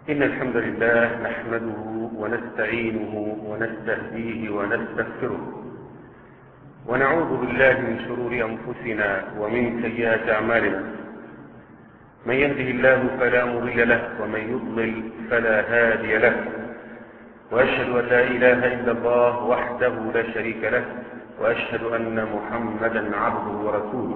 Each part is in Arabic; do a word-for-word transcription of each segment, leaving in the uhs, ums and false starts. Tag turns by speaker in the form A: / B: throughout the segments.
A: إن الحمد لله نحمده ونستعينه ونستهديه ونستغفره ونعوذ بالله من شرور أنفسنا ومن سيئات أعمالنا. من يهده الله فلا مضل له ومن يضلل فلا هادي له، وأشهد أن لا إله إلا الله وحده لا شريك له، وأشهد أن محمدا عبده ورسوله.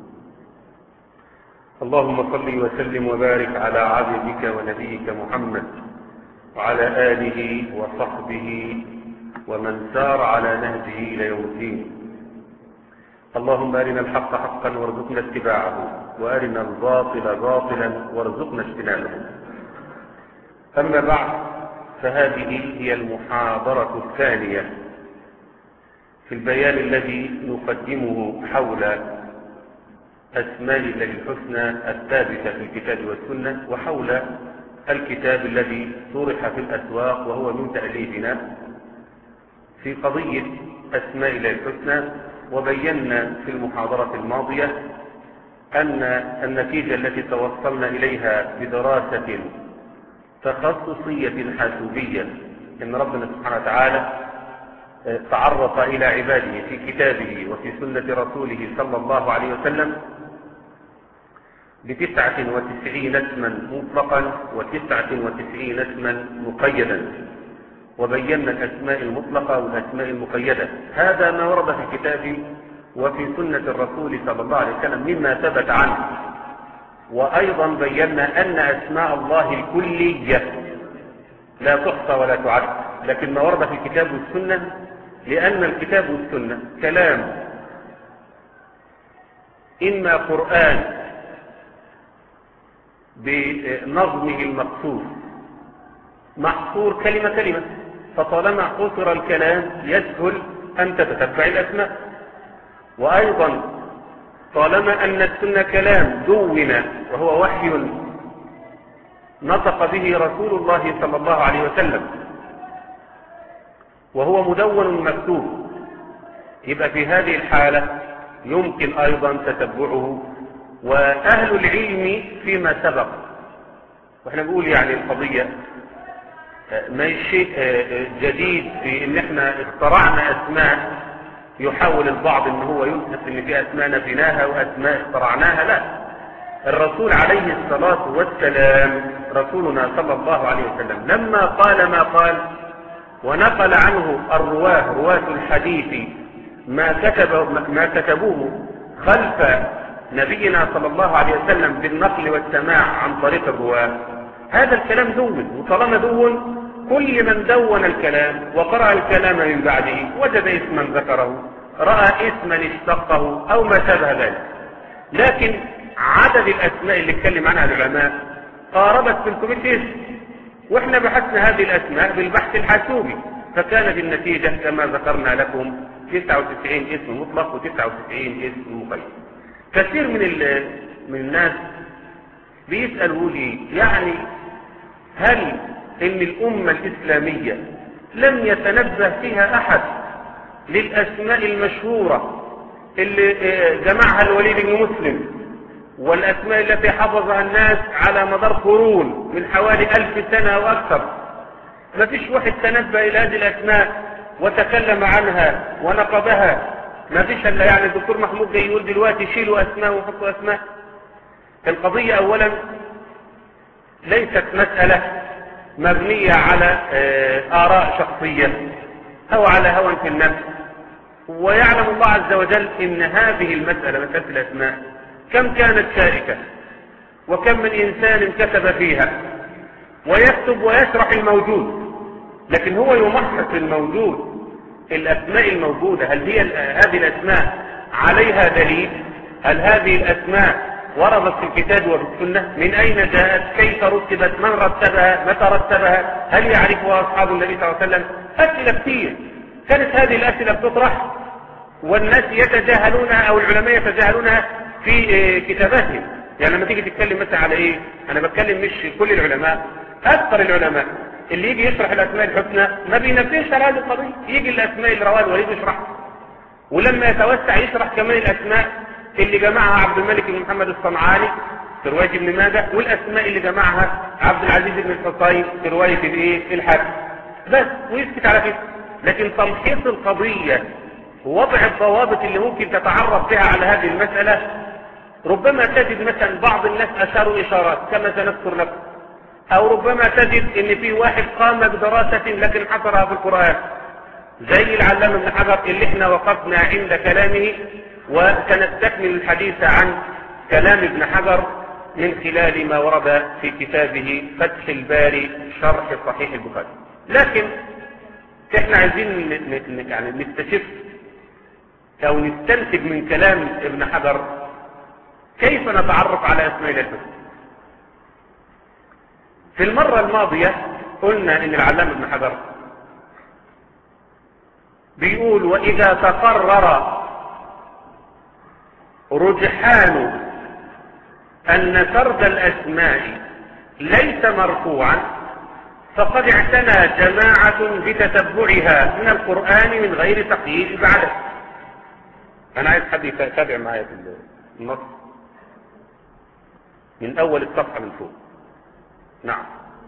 A: اللهم صل وسلم وبارك على عبدك ونبيك محمد وعلى آله وصحبه ومن سار على نهجه إلى يوم الدين. اللهم أرنا الحق حقا وارزقنا اتباعه، وأرنا الباطل باطلا وارزقنا اجتنابه. أما بعد، فهذه هي المحاضرة الثانية في البيان الذي نقدمه حول أسماء الله الحسنى الثابتة في الكتاب والسنة، وحول الكتاب الذي طرح في الأسواق وهو من تأليفنا في قضية أسماء الله الحسنى. وبينا في المحاضرة الماضية أن النتيجة التي توصلنا إليها بدراسة تخصصية حاسوبية إن ربنا سبحانه وتعالى تعرف إلى عباده في كتابه وفي سنة رسوله صلى الله عليه وسلم بتسعة وتسعين اسما مطلقا وتسعة وتسعين اسما مقيدا، وبينا الأسماء المطلقة والأسماء المقيدة. هذا ما ورد في الكتاب وفي سنة الرسول صلى الله عليه وسلم مما ثبت عنه. وأيضا بينا أن أسماء الله الكلية لا تحصى ولا تعد، لكن ما ورد في الكتاب والسنة، لأن الكتاب والسنة كلام إما قرآن بنظمه المقصود محصور كلمة كلمة، فطالما حصر الكلام يسهل أن تتتبع الأسماء. وأيضا طالما أن السنة كلام دون وهو وحي نطق به رسول الله صلى الله عليه وسلم وهو مدون مكتوب، يبقى في هذه الحالة يمكن أيضا تتبعه. وأهل العلم فيما سبق، وإحنا نقول يعني القضية ما شيء جديد في إن إحنا اخترعنا أسماء يحاول البعض إن هو يثبت إن في أسماء نفيناها وأسماء اخترعناها. لا، الرسول عليه الصلاة والسلام رسولنا صلى الله عليه وسلم لما قال ما قال ونقل عنه الرواه رواة الحديث ما كتب ما كتبوه خلف نبينا صلى الله عليه وسلم بالنقل والسماع عن طريق الرواه، هذا الكلام دون. وطالما دون، كل من دون الكلام وقرأ الكلام من بعده وجد اسما ذكره، رأى اسما اشتقه أو ما شابه ذلك. لكن عدد الأسماء اللي اتكلم عنها العلماء قاربت ثلاثمائة اسم، واحنا بحثنا هذه الأسماء بالبحث الحاسوبي، فكانت النتيجة كما ذكرنا لكم تسعة وتسعين اسم مطلق وتسعة وتسعين اسم مقيد. كثير من من الناس بيسألوا لي يعني هل ان الأمة الإسلامية لم يتنبه فيها أحد للأسماء المشهورة اللي جمعها الوليد بن مسلم، والأسماء التي حفظها الناس على مدار قرون من حوالي ألف سنة أو أكثر؟ ما فيش واحد تنبه إلى هذه الأسماء وتكلم عنها ونقبها. ما فيش الا يعني الدكتور محمود جاي يقول دلوقتي شيلوا أسماء وحطوا أسماء. القضية أولا ليست مسألة مبنية على آراء شخصية أو على هوى في النفس، ويعلم الله عز وجل إن هذه المسألة مسألة الأسماء كم كانت شاركة، وكم من إنسان كتب فيها ويكتب ويشرح الموجود، لكن هو يمحص الموجود. الأسماء الموجودة هل هي هذه الأسماء عليها دليل؟ هل هذه الأسماء وردت في الكتاب وفي السنة؟ من أين جاءت؟ كيف رتبت؟ من رتبها؟ متى رتبها؟ هل يعرفها أصحاب النبي صلى الله عليه وسلم؟ أسئلة كثير كانت هذه الأسئلة بتطرح والناس يتجاهلونها أو العلماء يتجاهلونها في كتاباتهم. يعني لما تيجي تتكلم مثلا على إيه؟ أنا بتكلم مش كل العلماء، أكثر العلماء اللي يجي يشرح الأسماء الحسنى ما بينفذش على هذه القضية. يجي الأسماء اللي رواه الوليد يشرحها، ولما يتوسع يشرح كمان الأسماء اللي جمعها عبد الملك بن محمد الصنعاني في رواية ابن ماجه، والأسماء اللي جمعها عبد العزيز بن الحصين في رواية الايه الحاكم، بس ويسكت على كده. لكن تمحيص القضية ووضع الضوابط اللي ممكن تتعرف بها على هذه المسألة، ربما تجد مثلا بعض الناس أشاروا إشارات كما سنذكر لكم، أو ربما تجد إن في واحد قام بدراسة لكن حصرها في القرآن، زي العلامة ابن حجر اللي احنا وقفنا عند كلامه، وسنستكمل الحديث عن كلام ابن حجر من خلال ما ورد في كتابه فتح الباري شرح صحيح البخاري. لكن احنا عايزين يعني نستشف او نستنتج من كلام ابن حجر كيف نتعرف على اسماء الله الحسنى. في المرة الماضية قلنا ان العلامة ابن حجر بيقول واذا تقرر رجحان ان سرد الاسماء ليس مرفوعا فقد اعتنى جماعة بتتبعها من القرآن من غير تقييد بعده. انا عايز حد يتابع معايا في النص من اول الصفحة من فوق. نعم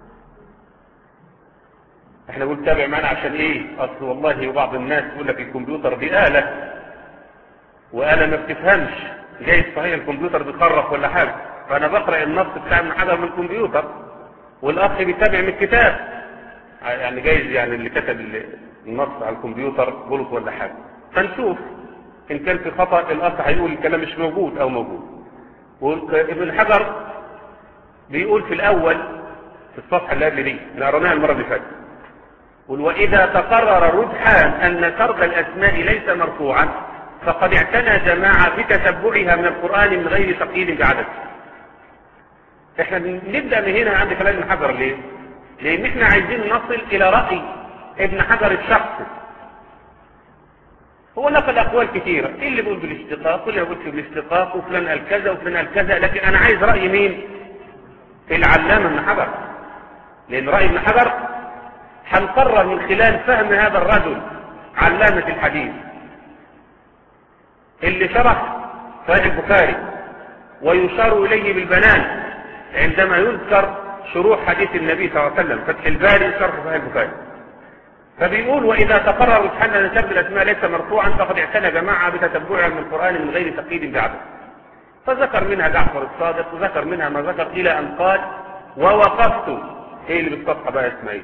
A: احنا قلت تابع معنا عشان ايه؟ اصل والله بعض الناس يقول لك الكمبيوتر دي آلة وآلة ما بتفهمش، جاي صحيح الكمبيوتر بيخرف ولا حاجة، فانا بقرأ النص بتاع ابن حجر من الكمبيوتر والاخ بيتابع من الكتاب، يعني جايز يعني اللي كتب النص على الكمبيوتر غلط ولا حاجة، فنشوف ان كان في خطأ الاخ هيقول الكلام مش موجود او موجود. وابن حجر بيقول في الاول في الصفحة اللي قبل دي اللي قرأناها المرة اللي فاتت، واذا تقرر رجحان ان سرد الاسماء ليس مرفوعا فقد اعتنى جماعة بتتبعها من القرآن من غير تقييد بعدد. احنا نبدأ من هنا عند كلام ابن حجر ليه؟ لان احنا عايزين نصل الى رأي ابن حجر الشخصي. هو نقل اقوال كثيرة، ايه اللي بيقول بالاشتقاق واللي بيقول بالاشتقاق وفلان قال كذا وفلان قال كذا، لكن انا عايز رأي مين؟ العلامة ابن حجر، لان رأي ابن حجر هنقرر من خلال فهم هذا الرجل علامة الحديث اللي شرح صحيح البخاري ويشار اليه بالبنان عندما يذكر شروح حديث النبي صلى الله عليه وسلم فتح الباري شرح صحيح البخاري. فبيقول واذا تقرر رجحان ان سرد الاسماء ليس مرفوعا فقد اعتنى جماعه بتتبعها من القران من غير تقييد بعده. فذكر منها جعفر الصادق وذكر منها ما ذكر الى ان قال ووقفت، ايه اللي بالصفحه بقى اسماعيل،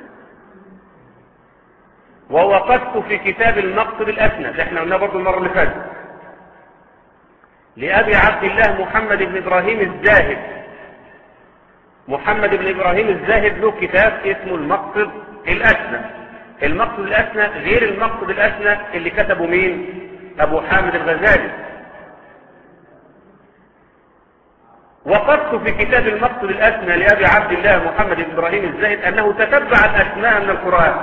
A: ووقفت في كتاب المقصد الاسنى، ده احنا قلنا برضه المره اللي فاتت، لأبي عبد الله محمد بن إبراهيم الزاهد. محمد بن إبراهيم الزاهد له كتاب اسمه المقصد الأسنى. المقصد الأسنى غير المقصد الأسنى اللي كتبه مين؟ أبو حامد الغزالي. وقفت في كتاب المقصد الأسنى لأبي عبد الله محمد بن إبراهيم الزاهد أنه تتبع الأسماء من القرآن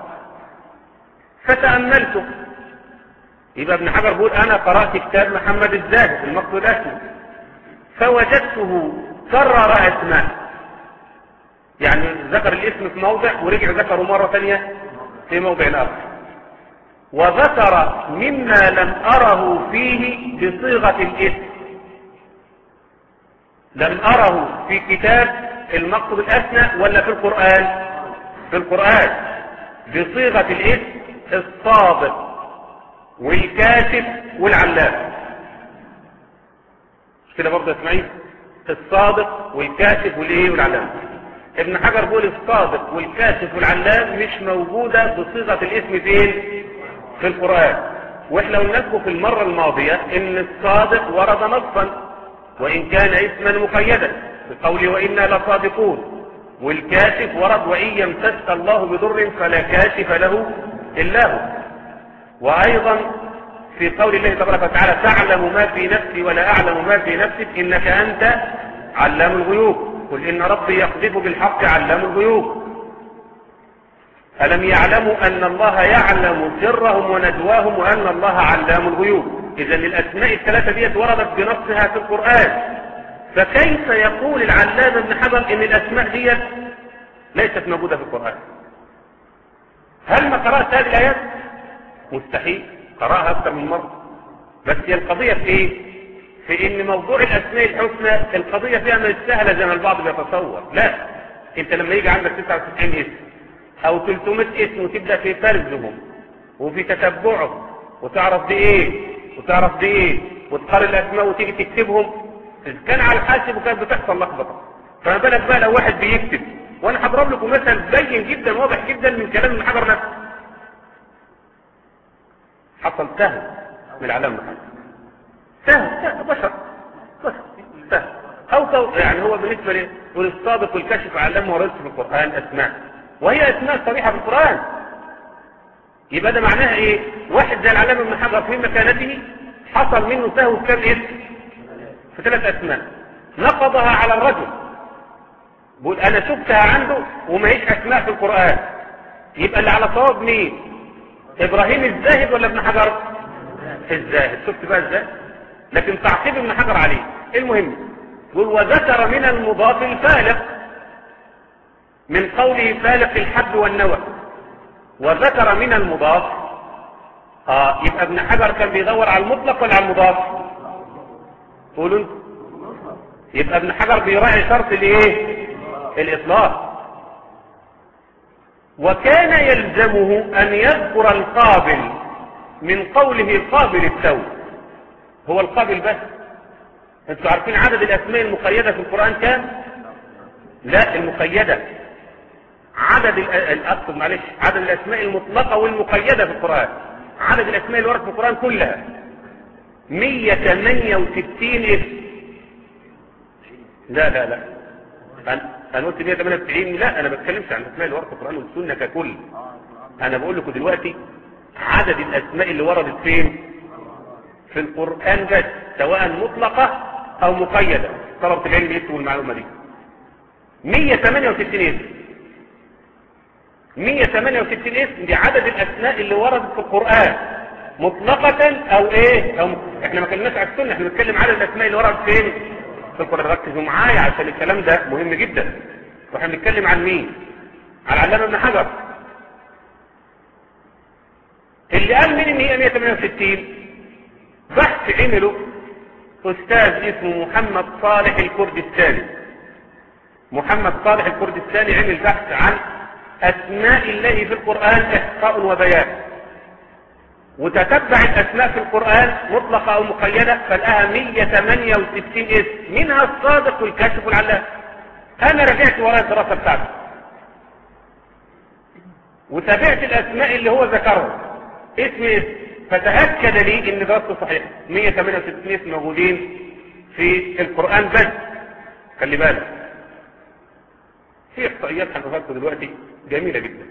A: فتأملته. يبقى ابن حجر بيقول انا قرأت كتاب محمد الزاهد المقصد الاسمى فوجدته كرر اسماء، يعني ذكر الاسم في موضع ورجع ذكره مرة ثانية في موضع اخر، وذكر مما لم اره فيه بصيغة الاسم، لم اره في كتاب المقصد الاسنى ولا في القرآن؟ في القرآن بصيغة الاسم الصادق والكاتب والعلام، مش كده برضه يا اسماعيل؟ الصادق والكاتب والايه والعلام. ابن حجر بيقول الصادق والكاتب والعلام مش موجوده بصيغه الاسم فين؟ في القران. واحنا قلنا لكم في المره الماضيه ان الصادق ورد نصا وان كان اسما مقيدا بقوله وانا لصادقون، والكاتب ورد وان يمسسك الله بضر فلا كاشف له الا هو. وايضا في قول الله تبارك وتعالى تعلم ما في نفسي ولا اعلم ما في نفسك انك انت علام الغيوب، قل ان ربي يقذف بالحق علام الغيوب. الم يعلموا ان الله يعلم سرهم ونجواهم وان الله علام الغيوب. اذا الاسماء الثلاثه ديت وردت بنصها في القران، فكيف يقول العلامه ابن حجر ان الاسماء ديت ليست موجوده في القران؟ هل ما قرات هذه الايات؟ مستحيل، قراها اكثر من مره. بس هي القضيه في ايه؟ في ان موضوع الاسماء الحسنى القضية فيها مش سهلة زي ما البعض بيتصور. لا، انت لما يجي عندك تسعة وتسعين اسم او ثلاثمائة اسم وتبدأ في فرزهم وفي تتبعهم وتعرف دي ايه وتعرف دي ايه وتقارن الاسماء وتيجي تكتبهم، اذا كان على الحاسب وكانت بتحصل لخبطة، فما بالك بقى لو واحد بيكتب. وانا هضرب لكم مثل بين جدا واضح جدا من كلام ابن حجر نفسه. حصل سهل من العلامة سهل سهل بشر بشر سهل او تو... يعني هو بالنسبة لي والصادق والكشف علمه ورسل في القرآن اسماء، وهي اسماء صريحة في القرآن. يبقى ده معناها ايه؟ واحد زي العلامة ابن حجر في مكانته حصل منه سهو في كام اسم؟ في ثلاث اسماء نقضها على الرجل. بقول انا شفتها عنده وما هيش اسماء في القرآن. يبقى اللي على صواب مين؟ ابراهيم الزاهد ولا ابن حجر؟ الزاهد. شفت بقى ازاي؟ لكن تعقيب ابن حجر عليه. المهم يقول وذكر من المضاف الفالق من قوله فالق الحب والنوى، وذكر من المضاف. اه يبقى ابن حجر كان بيدور على المطلق ولا على المضاف؟ قولوا انتوا. يبقى ابن حجر بيراعي شرط الايه؟ الاطلاق. وكان يلزمه ان يذكر القابل من قوله قابل التوب. هو القابل بس. انتوا عارفين عدد الاسماء المقيدة في القرآن كام؟ لا المقيدة. عدد الاقصد معلش عدد الاسماء المطلقة والمقيدة في القرآن، عدد الاسماء اللي ورد في القرآن كلها مية وثمانية وستين اسم. لا لا لا انا قلت مية وثمانية وتسعين. لا انا ما بتكلمش عن الاسماء اللي وردت في القرآن والسنة ككل. انا بقول لكم دلوقتي عدد الاسماء اللي وردت فين في القرآن بس، سواء مطلقة او مقيدة. طلبة العلم يكتبوا المعلومة دي. مية وثمانية وستين اسم. مية وثمانية وستين اسم دي عدد الاسماء اللي وردت في القرآن مطلقة او ايه أو م... احنا ما كلمناش على السنة، احنا بنتكلم عدد الاسماء اللي وردت فين في القرآن. ركزوا معايا عشان الكلام ده مهم جدا. واحنا بنتكلم عن مين؟ على العلامة ابن حجر اللي قال مين ان هي مية وثمانية وستين. بحث عمله استاذ اسمه محمد صالح الكردستاني. محمد صالح الكردستاني عمل بحث عن اسماء الله في القرآن احصاء وبيان، وتتبع الاسماء في القرآن مطلقة او مقيدة فلقاها مية وثمانية وستين اسم، منها الصادق والكاشف والعلام. انا رجعت وراء الدراسة بتاعته وتابعت الاسماء اللي هو ذكرها اسم اسم، فتأكد لي ان دراسته صحيحة. مية وثمانية وستين اسم موجودين في القرآن بس. خلي بالك في احصائيات هنقولها دلوقتي جميلة جدا.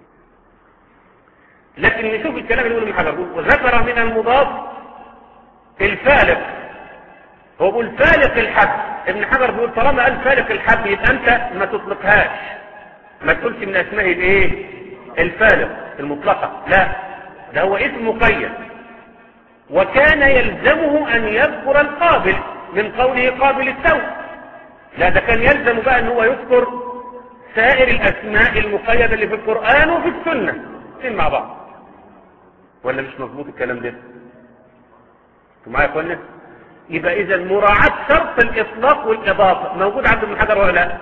A: لكن نشوف الكلام اللي يقوله ابن حجر. وذكر من المضاف الفالق. هو بيقول فالق الحب. ابن حجر بيقول طالما قال فالق الحب يبقى انت ما تطلقهاش، ما تقولش من اسماء الايه الفالق المطلقة. لا ده هو اسم مقيد. وكان يلزمه ان يذكر القابل من قوله قابل التوب. لا ده كان يلزم بقى ان هو يذكر سائر الاسماء المقيدة اللي في القرآن وفي السنة الاثنين مع بعض. ولا مش مظبوط الكلام ده؟ انتوا معايا يا اخوانا؟ يبقى اذا مراعاة شرط الاطلاق والاضافة موجود عند ابن حجر ولا لا؟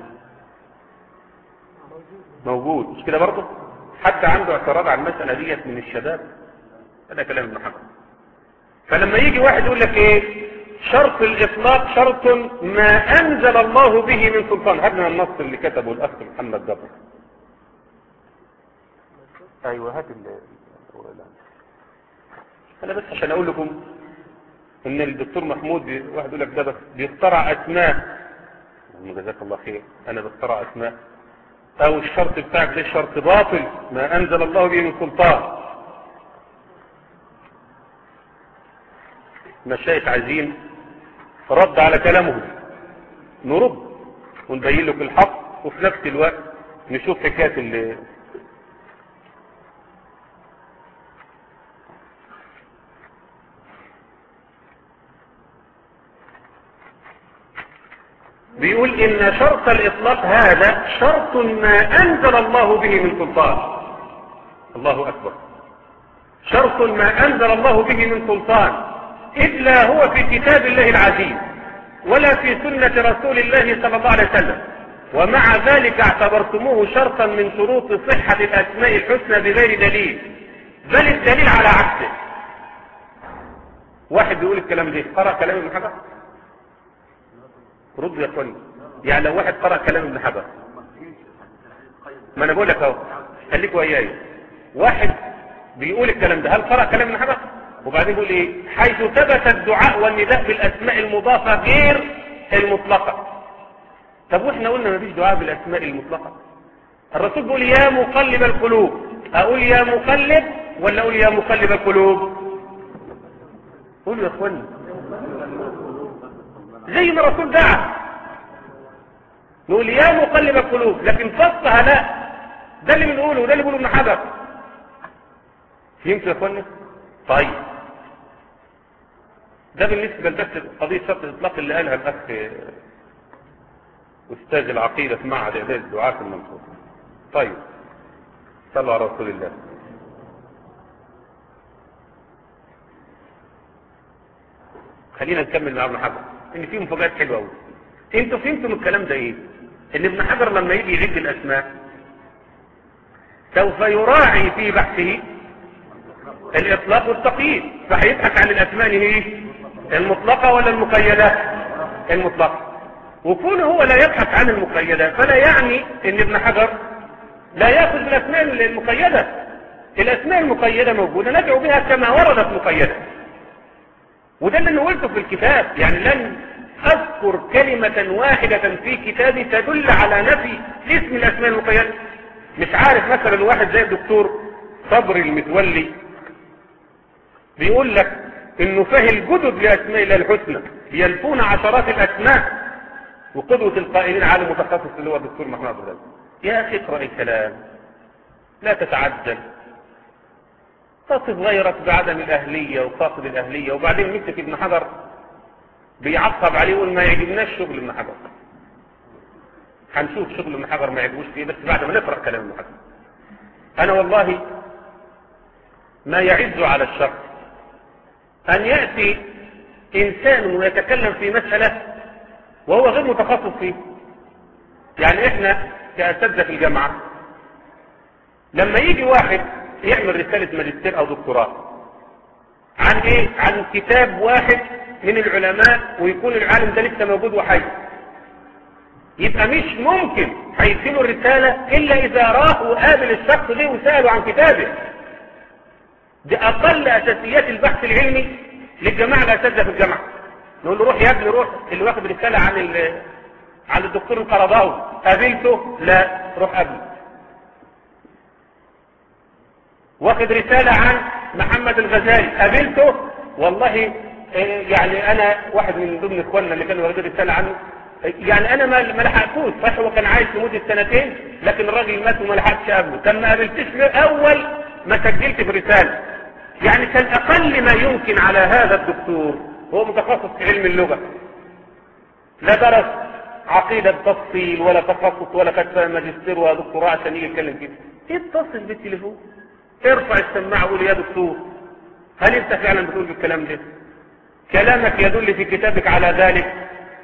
A: موجود مش كده برضه؟ حتى عنده اعتراض على المسألة ديت من الشباب. هذا كلام ابن حجر. فلما يجي واحد يقول لك ايه شرط الاطلاق شرط ما انزل الله به من سلطان. هذا النص اللي كتبه الاخ محمد جبر. ايوه هات ال انا بس عشان اقول لكم ان الدكتور محمود واحد يقول لك ده بس بيخترع اسماء. جزاك الله خير. انا بخترع اسماء او الشرط بتاعك ده شرط باطل ما انزل الله به من سلطان. مشايخ عايزين رد على كلامهم نرد ونبين لك الحق وفي نفس الوقت نشوف حكاية اللي بيقول ان شرط الاطلاق هذا شرط ما انزل الله به من سلطان. الله اكبر. شرط ما انزل الله به من سلطان. إذ لا هو في كتاب الله العزيز ولا في سنة رسول الله صلى الله عليه وسلم، ومع ذلك اعتبرتموه شرطا من شروط صحة الأسماء الحسنى بغير دليل، بل الدليل على عكسه. واحد بيقول الكلام ده قرأ كلام ابن حجر؟ رد يا اخواني. يعني لو واحد قرأ كلام ابن حجر، ما انا بقول لك اهو خليك وياي، واحد بيقول الكلام ده هل قرأ كلام ابن حجر؟ وبعدين بيقول ايه؟ حيث ثبت الدعاء والنداء بالاسماء المضافة غير المطلقة. طب واحنا قلنا ما فيش دعاء بالاسماء المطلقة. الرسول بيقول يا مقلب القلوب، اقول يا مقلب ولا اقول يا مقلب القلوب؟ قولوا يا اخواني زي ما الرسول دعا نقول يا مقلب القلوب، لكن فصها لا. ده اللي بنقوله وده اللي بيقوله ابن حجر. فهمتوا يا اخواني؟ طيب ده بالنسبه لبس قضيه شرط الاطلاق اللي قالها الاخ استاذ العقيده في معهد اعداد الدعاة في المنصورة. طيب صلوا على رسول الله. خلينا نكمل مع ابن حجر ان في مفاجآت حلوه قوي. انتوا فهمتوا من الكلام ده ايه؟ ان ابن حجر لما يجي يعد الاسماء سوف يراعي في بحثه الاطلاق والتقييد، فهيبحث عن الاسماء ايه؟ المطلقه ولا المقيده؟ المطلقه. وكونه هو لا يبحث عن المقيده فلا يعني ان ابن حجر لا ياخذ بالاسماء المقيده. الاسماء المقيده موجوده ندعو بها كما وردت مقيده، وده اللي قلته في الكتاب. يعني لن اذكر كلمة واحدة في كتابي تدل على نفي اسم الاسماء المقيدة. مش عارف مثلا واحد زي الدكتور صبري المتولي بيقول لك انه فيه الجدد لاسماء الله الحسنى يلفون عشرات الاسماء، وقدوة القائلين على المتخصص اللي هو الدكتور محمد عبد الرازق. يا اخي اقرأ الكلام، لا تتعجل، تصف غيرك بعدم الاهلية وفاقد الاهلية. وبعدين مسك ابن حجر بيعقب عليه يقول ما يعجبناش شغل ابن حجر. هنشوف شغل ابن حجر ما يعجبوش فيه بس بعد ما نقرأ كلام ابن حجر. انا والله ما يعز على الشخص ان يأتي انسان ويتكلم في مسألة وهو غير متخصص فيه. يعني احنا كأساتذة في الجامعة لما يجي واحد يعمل رسالة ماجستير او دكتوراه عن ايه؟ عن كتاب واحد من العلماء ويكون العالم ده لسه موجود وحي، يبقى مش ممكن هيديله الرسالة الا اذا راح وقابل الشخص ده وسأله عن كتابه. دي اقل اساسيات البحث العلمي للجماعة الاساتذة في الجامعة. نقول له روح يا ابني روح، اللي واخد رسالة عن عن الدكتور القرضاوي قابلته؟ لا، روح قابله. واخد رسالة عن محمد الغزالي قابلته؟ والله يعني انا واحد من ضمن اخواننا اللي كانوا واخدين رسالة عنه، يعني انا ما لحقتوش. صح هو كان عايش لمدة سنتين لكن الراجل مات وما لحقتش قبله. كان ما قابلتش اول ما سجلت في رسالة. يعني كان اقل ما يمكن على هذا الدكتور هو متخصص في علم اللغة، لا درس عقيدة بتفصيل ولا تخصص ولا كتب ماجستير ولا دكتوراه عشان يجي يتكلم كده. اتصل بالتليفون، ارفع السماعة وقول يا دكتور هل انت فعلا بتقول بالكلام ده؟ كلامك يدل في كتابك على ذلك؟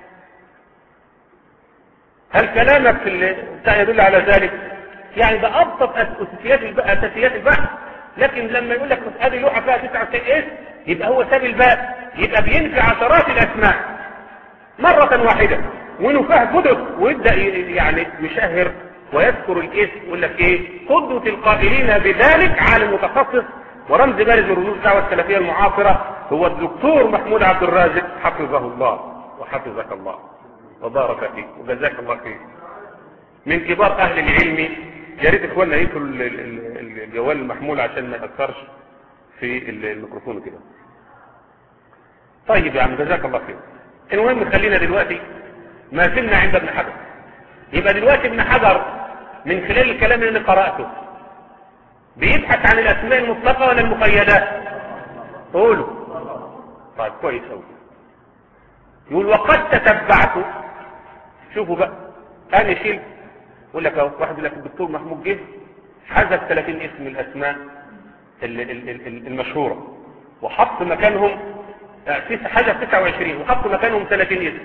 A: هل كلامك في يدل على ذلك؟ يعني ده ابسط اساسيات اساسيات البحث. لكن لما يقول لك هذه لوحه فيها تسعة اسم يبقى هو ساب الباب، يبقى بينفي عشرات الاسماء مرة واحدة ونفاه جدد ويبدأ يعني يشهر ويذكر الاسم ويقول لك ايه؟ قدوة القائلين بذلك عالم متخصص ورمز بارز من رموز الدعوة السلفية المعاصرة هو الدكتور محمود عبد الرازق حفظه الله وحفظك الله وبارك فيك وجزاك الله خير، من كبار اهل العلم. يا ريت اخواننا يقفلوا الجوال المحمول عشان ما يأثرش في الميكروفون كده. طيب يا عم جزاك الله خير. المهم خلينا دلوقتي ما زلنا عند ابن حجر. يبقى دلوقتي ابن حجر من خلال الكلام اللي قرأته بيبحث عن الاسماء المطلقة ولا المقيدات؟ قولوا. طيب كويس قوي. يقول وقد تتبعت. شوفوا بقى انا شيل يقول لك واحد يقول لك الدكتور محمود جه حذف ثلاثين اسم من الاسماء المشهورة وحط مكانهم في حاجة تسعة وعشرين وحطوا مكانهم ثلاثين اسم.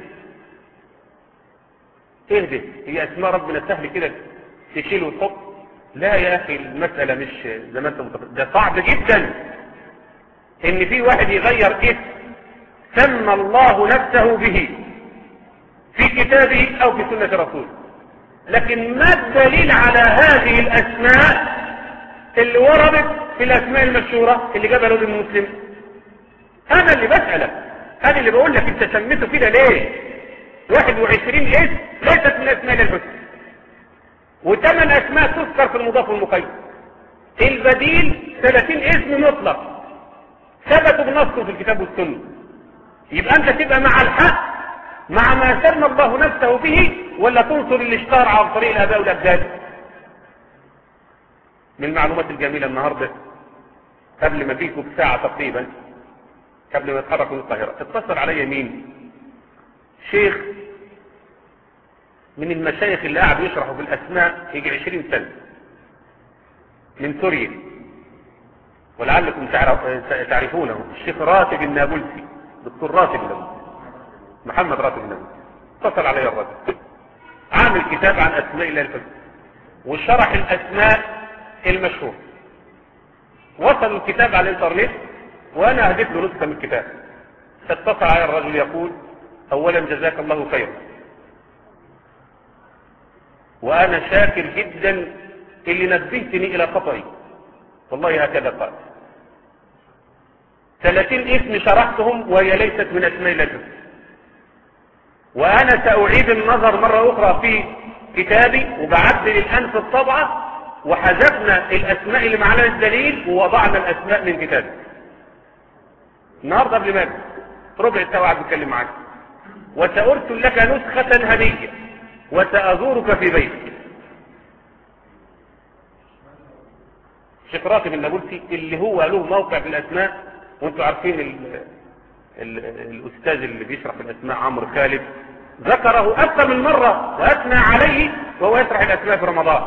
A: ايه ده؟ هي اسماء ربنا سهل كده تشيل وتحط؟ لا يا اخي، المسألة مش زي ما انت متخيل، ده صعب جدا ان في واحد يغير اسم سمى الله نفسه به في كتابه او في سنة رسوله. لكن ما الدليل على هذه الاسماء اللي وردت في الاسماء المشهورة اللي جابها له المسلم؟ هذا اللي بسألك، هذا اللي بقول لك انت سميته كده ليه؟ واحد وعشرين اسم ليست من اسماء الحسنى، وثمان اسماء تذكر في المضاف والمقيد. البديل ثلاثين اسم مطلق ثبتوا بنصه في الكتاب والسنة. يبقى انت تبقى مع الحق مع ما سمى الله نفسه به، ولا تنصر الاشتهار عن طريق الاباء والاجداد؟ من المعلومات الجميلة النهاردة قبل ما تيجوا بساعة تقريبا، قبل ما يتحرك من القاهرة، اتصل علي مين؟ شيخ من المشايخ اللي قاعد يشرحوا في الاسماء يجي عشرين سنة من سوريا، ولعلكم تعرفونه، الشيخ راتب النابلسي، دكتور راتب النابلسي، محمد راتب النابلسي. اتصل علي الرجل عامل كتاب عن اسماء الله الحسنى وشرح الاسماء المشهور. وصل الكتاب على الانترنت وانا هديت له نسخة من الكتاب. اتصل علي الرجل يقول: اولا جزاك الله خيرا، وانا شاكر جدا اللي نبهتني الى خطئي، والله هكذا قال. ثلاثين اسم شرحتهم وهي ليست من اسماء الله الحسنى، وانا ساعيد النظر مرة اخرى في كتابي وبعدل الان في الطبعة، وحذفنا الاسماء اللي معنا الدليل ووضعنا الاسماء من كتابي. النهارده قبل ما اجي ربع ساعة قاعد بتكلم معاك، وسأرسل لك نسخة هدية وسأزورك في بيتك. شيخ راتب النابلسي اللي هو له موقع في الاسماء، وانتم عارفين ال ال الاستاذ اللي بيشرح في الاسماء عمرو خالد ذكره اكثر من مرة واثنى عليه وهو يشرح الاسماء في رمضان،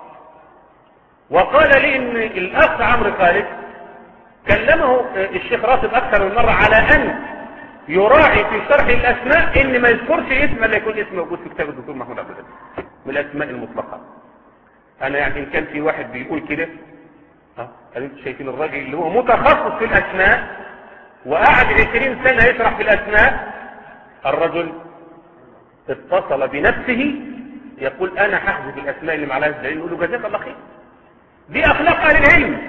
A: وقال لي ان الاخ عمرو خالد كلمه الشيخ راتب اكثر من مرة على ان يراعي في شرح الاسماء ان ما يذكرش اسم الا يكون اسم موجود في كتاب الدكتور محمود عبد العزيز من الاسماء المطلقه. انا يعني ان كان في واحد بيقول كده، ها انتوا شايفين الراجل اللي هو متخصص في الاسماء وقعد عشرين سنة يشرح في الاسماء، الرجل اتصل بنفسه يقول انا ححذف الاسماء اللي معلهاش دليل. نقول له جزاك الله خير، دي اخلاق اهل العلم.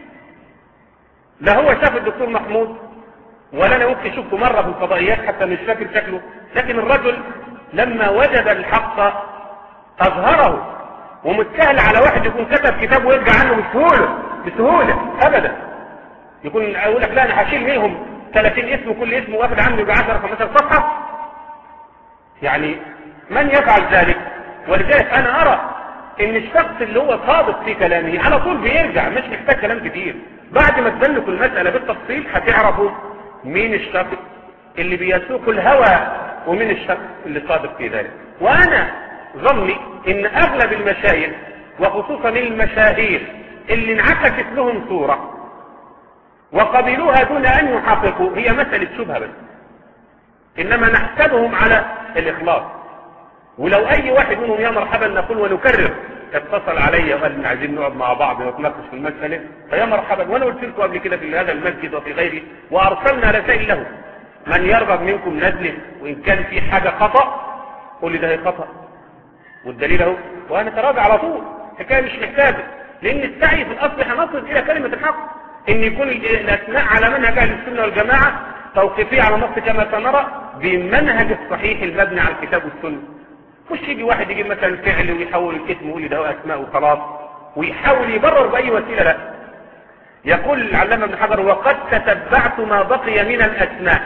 A: لا هو شاف الدكتور محمود ولا انا ممكن شفته مرة في الفضائيات حتى مش فاكر شكله، لكن الرجل لما وجد الحق اظهره. ومتسهل على واحد يكون كتب كتاب ويرجع عنه بسهولة بسهولة ابدا، يكون يقول لك لا انا هشيل منهم ثلاثين اسم كل اسم واخد عنه يبقى عشرة خمستاشر صفحة. يعني من يفعل ذلك؟ ولذلك انا ارى ان الشخص اللي هو صادق في كلامه على طول بيرجع، مش محتاج كلام كتير. بعد ما تبلكوا المسألة بالتفصيل هتعرفوا مين الشخص اللي بيسوق الهوى ومين الشخص اللي صادق في ذلك. وانا ظني ان اغلب المشايخ وخصوصا المشاهير اللي انعكست لهم صورة وقبلوها دون ان يحققوا هي مسألة شبهة بس، انما نحسبهم على الاخلاص. ولو اي واحد منهم يا مرحبا نقول ونكرر اتصل علي وقال عايزين نقعد مع بعض ونتناقش في المسألة، فيا مرحبا. وانا قلت لكم قبل كده في هذا المسجد وفي غيره، وارسلنا رسائل له: من يرغب منكم نزله، وان كان في حاجة خطأ قول لي ده هي خطأ والدليل اهو، وانا تراجع على طول. حكاية مش محتاجة، لان السعي في الاصل هنصل الى كلمة الحق، ان يكون الاسماء على منهج اهل السنة والجماعة توقيفية على نص كما سنرى بمنهج الصحيح المبني على الكتاب والسنة. مش يجي واحد يجيب مثلا فعل ويحول الاسم ويقول ده هو اسماء وخلاص ويحاول يبرر باي وسيله. لا، يقول العلامه ابن حجر: وقد تتبعت ما بقي من الاسماء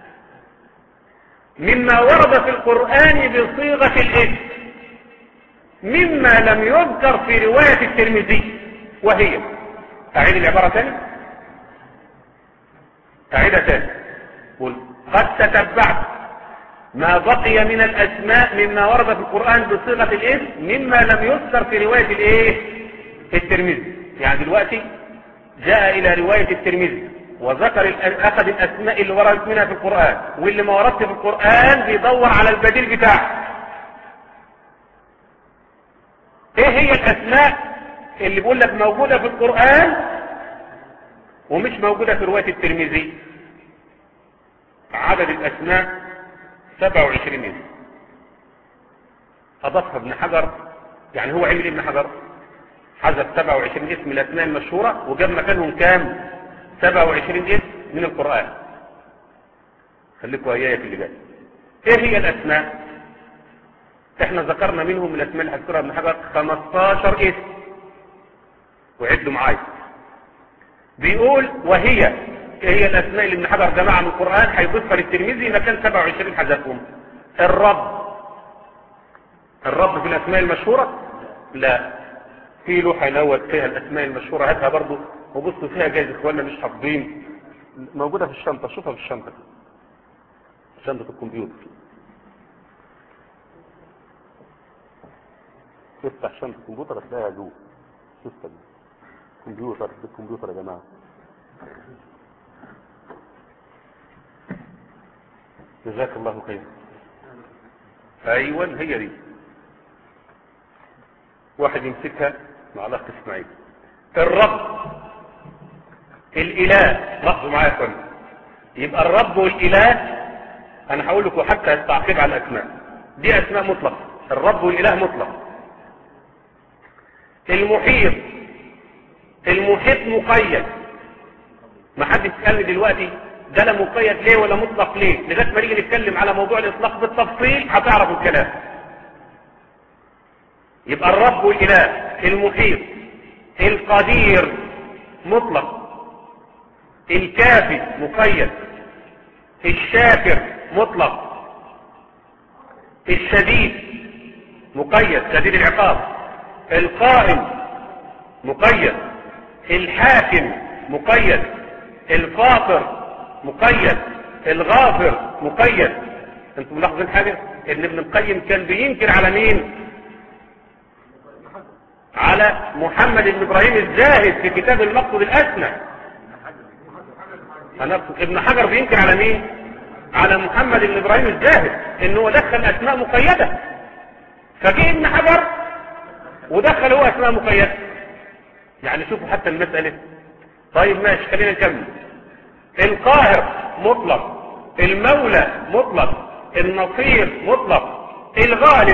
A: مما ورد في القران بصيغه الاسم مما لم يذكر في روايه الترمذي، وهي، اعيد العباره ثاني اعيدها ثاني قل: قد تتبعت ما بقي من الاسماء مما ورد في القرآن بصيغة الاسم مما لم يذكر في رواية الايه الترمذي. يعني دلوقتي جاء الى رواية الترمذي وذكر اخذ الاسماء اللي وردت منها في القرآن، واللي ما وردت في القرآن بيدور على البديل بتاعه. ايه هي الاسماء اللي بيقول لك موجودة في القرآن ومش موجودة في رواية الترمذي؟ عدد الاسماء سبعة وعشرين اسم اضافها ابن حجر. يعني هو عمل ابن حجر حذف سبعة وعشرين اسم من الاسماء المشهورة وجاب مكانهم كام؟ سبعة وعشرين اسم من القرآن. خليكوا ايايا في اللي جاي. ايه هي الاسماء؟ احنا ذكرنا منهم من الاسماء اللي هذكرها ابن حجر خمستاشر اسم، وعدوا معايا. بيقول وهي ايه هي الاسماء اللي ابن حجر جمعها من القرآن هيضيفها للترمذي مكان سبعة وعشرين حذفهم؟ الرب. الرب في الاسماء المشهورة؟ لا، في لوحة نوت فيها الاسماء المشهورة، هاتها برضو وبصوا فيها جايز اخواننا مش حافظين، موجودة في الشنطة، شوفها في الشنطة، شنطة الكمبيوتر. تفتح شنطة الكمبيوتر هتلاقيها جوه. شوفها دي كمبيوتر، ده الكمبيوتر يا جماعة. جزاك الله خير. ايوه هي دي، واحد يمسكها مع الاخ اسماعيل. الرب الاله، لاحظوا معايا يا اخوان، يبقى الرب والاله انا هقول لكم حتى التعقيب على الاسماء دي اسماء مطلقه، الرب والاله مطلق. المحيط، المحيط مقيد. ما حد يسالني دلوقتي ده لا مقيد ليه ولا مطلق ليه، لغايه ما نيجي نتكلم على موضوع الاطلاق بالتفصيل هتعرفوا الكلام. يبقى الرب والاله. المحيط، القدير مطلق، الكافي مقيد، الشاكر مطلق، الشديد مقيد شديد العقاب، القائم مقيد، الحاكم مقيد، الفاطر مقيد، الغافر مقيد. انتم ملاحظين حاجه؟ ان ابن القيم كان بينكر على مين؟ على محمد بن ابراهيم الزاهد في كتاب المقصد الاسمى. ابن حجر بينكر على مين؟ على محمد بن ابراهيم الزاهد انه دخل اسماء مقيده، فجاء ابن حجر ودخل هو اسماء مقيده. يعني شوفوا حتى المساله. طيب ماشي، خلينا نكمل. القاهر مطلق، المولى مطلق، النصير مطلق، الغالب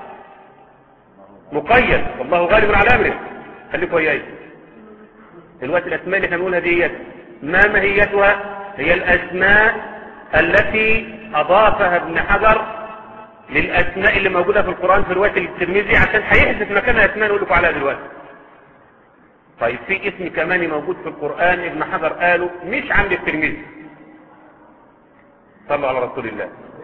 A: مقيد، والله غالب على امره. خليكوا وياي دلوقتي. الاسماء اللي احنا بنقولها ديت ما ماهيتها؟ هي الاسماء التي اضافها ابن حجر للاسماء اللي موجوده في القران في روايه الترمذي عشان هيحدث مكانها اسماء نقول لكم عليها دلوقتي. طيب في اسم كمان موجود في القران ابن حجر قاله مش عند الترمذي. صلوا على رسول الله.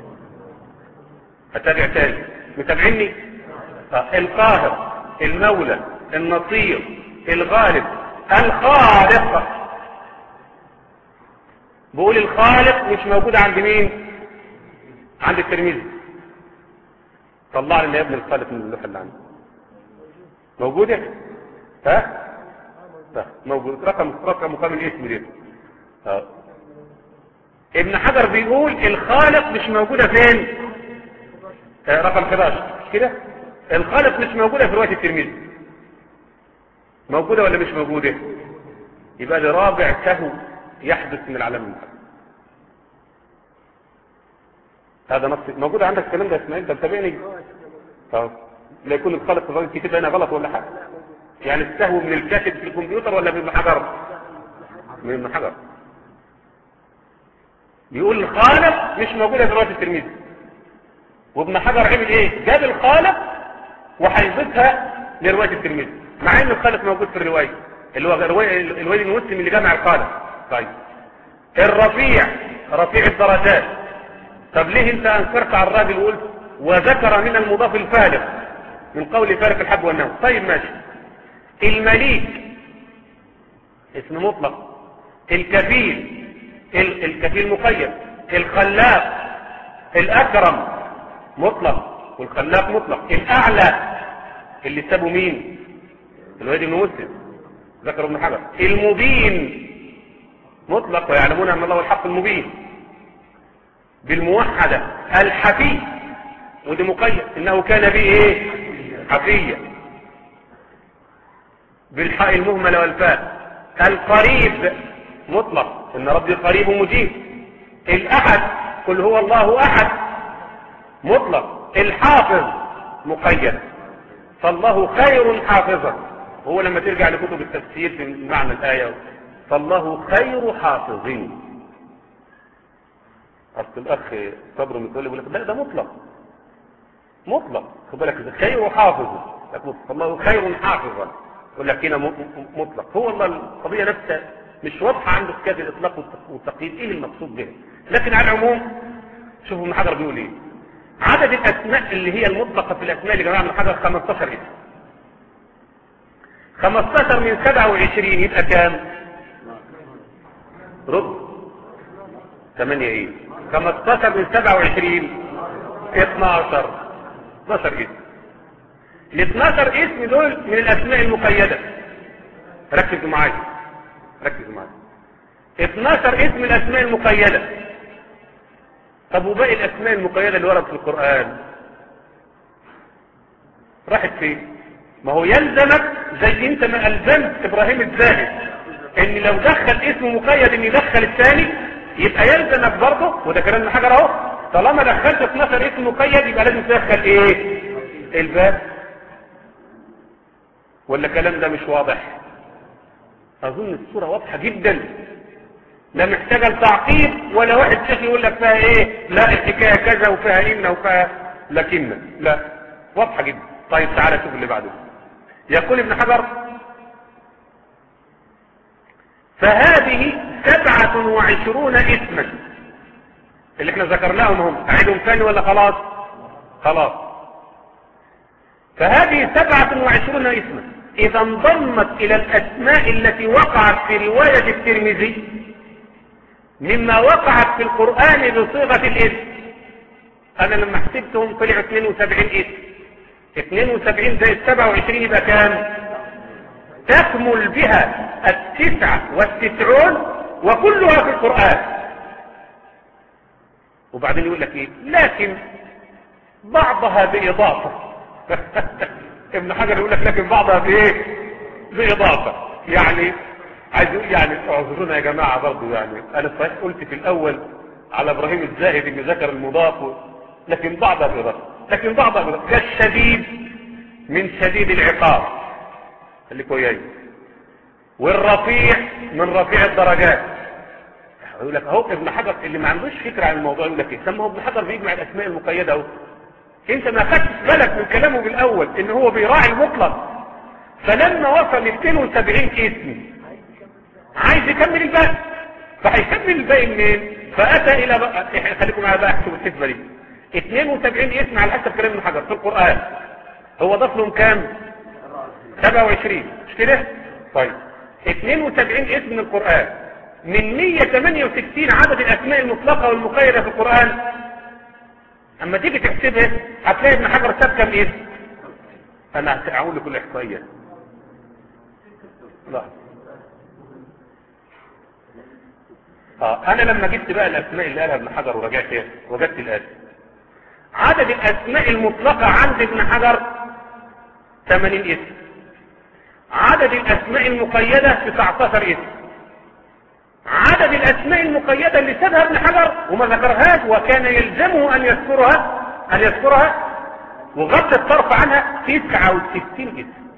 A: اتابع تاني، متابعيني؟ القاهر، المولى، النصير، الغالب، الخالق. بقول الخالق مش موجود عند مين؟ عند الترمذي. طلع لي يا ابن الخالق من اللوحه اللي عندي. موجوده؟ ها؟ ها موجود. رقم رقم مقام الاسم ده. ها ابن حجر بيقول الخالق مش موجوده فين؟ رقم حداشر كده. الخالق مش موجوده في روايه الترمذي. موجوده ولا مش موجوده؟ يبقى ده رابع سهو يحدث من العالم المحمد. هذا نص موجود عندك الكلام ده اسماعيل؟ انت متابعني؟ طب لا يكون الخالق في الراجل كده هنا غلط ولا حاجه؟ يعني السهو من الكاتب في الكمبيوتر ولا من ابن حجر؟ من ابن حجر. بيقول الخالق مش موجوده في روايه الترمذي، وابن حجر عمل ايه؟ جاب الخالق وهيضيفها لروايه الترمذي مع ان الخالق موجود في الروايه اللي هو روايه الوليد بن مسلم اللي جمع الخالق. طيب الرفيع، رفيع الدرجات. طب ليه انت انكرت على الراجل وقلت وذكر من المضاف الفارق من قول فارق الحب والنوم؟ طيب ماشي. المليك اسم مطلق، الكفيل، الكفيل مقيد، الخلاق، الاكرم مطلق والخلاق مطلق، الاعلى اللي سابوا مين؟ الوليد بن مسلم ذكر ابن حجر. المبين مطلق ويعلمون أن الله هو الحق المبين. بالموحدة الحفي، ودي مقيد إنه كان به إيه؟ حفية. بالحاء المهملة والفاء. القريب مطلق إن ربي قريب مجيب. الأحد قل هو الله أحد مطلق. الحافظ مقيد، فالله خير حافظا. هو لما ترجع لكتب التفسير في معنى الآية فالله خير حافظين. أصل الأخ صبر من يقول لك لا ده مطلق مطلق، خد بالك خير حافظ، فالله خير حافظا، يقول لك هنا مطلق. هو الله القضية نفسها مش واضحة عنده في كاد الإطلاق والتقييد ايه المقصود به. لكن على العموم شوفوا ابن حجر بيقول ايه. عدد الأسماء اللي هي المطلقة في الأسماء اللي جماعة ابن حجر خمستاشر اسم. خمستاشر من سبعة وعشرين يبقى كام؟ رد ثمانية ايه؟ خمستاشر من سبعة وعشرين اتناشر. اتناشر اسم. ال اتناشر اسم دول من الأسماء المقيدة. ركزوا معايا ركزوا معايا. اتناشر اسم من الأسماء المقيدة. طب وباقي الأسماء المقيدة اللي وردت في القرآن راحت فين؟ ما هو يلزمك زي انت ما ألزمت إبراهيم الزاهد ان لو دخل اسم مقيد ان يدخل الثاني، يبقى يلزمك برضه، وده كلام ابن حجر اهو، طالما دخلت اتناشر اسم مقيد يبقى لازم تدخل ايه؟ الباب. ولا الكلام ده مش واضح؟ اظن الصورة واضحة جدا، لا محتاجة لتعقيد ولا واحد شيخ يقول لك فيها ايه لا الحكاية كذا وفيها إن وفيها لكن، لا واضحة جدا. طيب تعالى شوف اللي بعده. يقول ابن حجر فهذه سبعة وعشرون اسما اللي احنا ذكرناهم هم، اعيدهم ثاني ولا خلاص؟ خلاص. فهذه سبعة وعشرون اسما اذا انضمت الى الاسماء التي وقعت في رواية الترمذي مما وقعت في القرآن بصيغة الاسم. انا لما حسبتهم طلعوا اثنين وسبعين اسم. اثنين وسبعين زائد سبعة وعشرين يبقى كام؟ تكمل بها التسعة والتسعون وكلها في القرآن. وبعدين يقول لك ايه؟ لكن بعضها بإضافة. ابن حجر يقول لك لكن بعضها بايه؟ بإضافة. يعني عايز يعني اعذرونا يا جماعة برضو، يعني انا صحيح قلت في الاول على ابراهيم الزاهد اللي ذكر المضاف، لكن بعضها بإضافة. لكن بعضها بإضافة كالشديد من شديد العقاب اللي كويس، والرفيع من رفيع الدرجات. يقول لك اهو ابن حجر اللي ما عندوش فكرة عن الموضوع يقول لك ايه؟ سمى ابن حجر بيجمع الاسماء المقيدة اهو. انت ما خدتش بالك من كلامه بالاول ان هو بيراعي المطلق، فلما وصل ل اثنين وسبعين اسم عايز يكمل الباقي، فهيكمل الباقي منين؟ فاتى الى بقى خليكم معايا بقى احسبوا الحسبه دي. اثنين وسبعين اسم على حسب كلام ابن حجر في القران، هو ضاف لهم كام؟ سبعة وعشرين مش كده؟ طيب اثنين وسبعين اسم من القران من مية وثمانية وستين عدد الاسماء المطلقه والمقيده في القران، اما تيجي تحسبها هتلاقي ابن حجر ساب كام اسم؟ انا هقول لكم الاحصائيه. لا اه انا لما جبت بقى الاسماء اللي قالها ابن حجر ورجعت ايه وجدت الاتي. عدد الاسماء المطلقه عند ابن حجر ثمانين اسم. عدد الاسماء المقيده تسعتاشر اسم. عدد الاسماء المقيده اللي سابها ابن حجر وما ذكرهاش وكان يلزمه ان يذكرها ان يذكرها وغض الطرف عنها تسعة وستين اسم.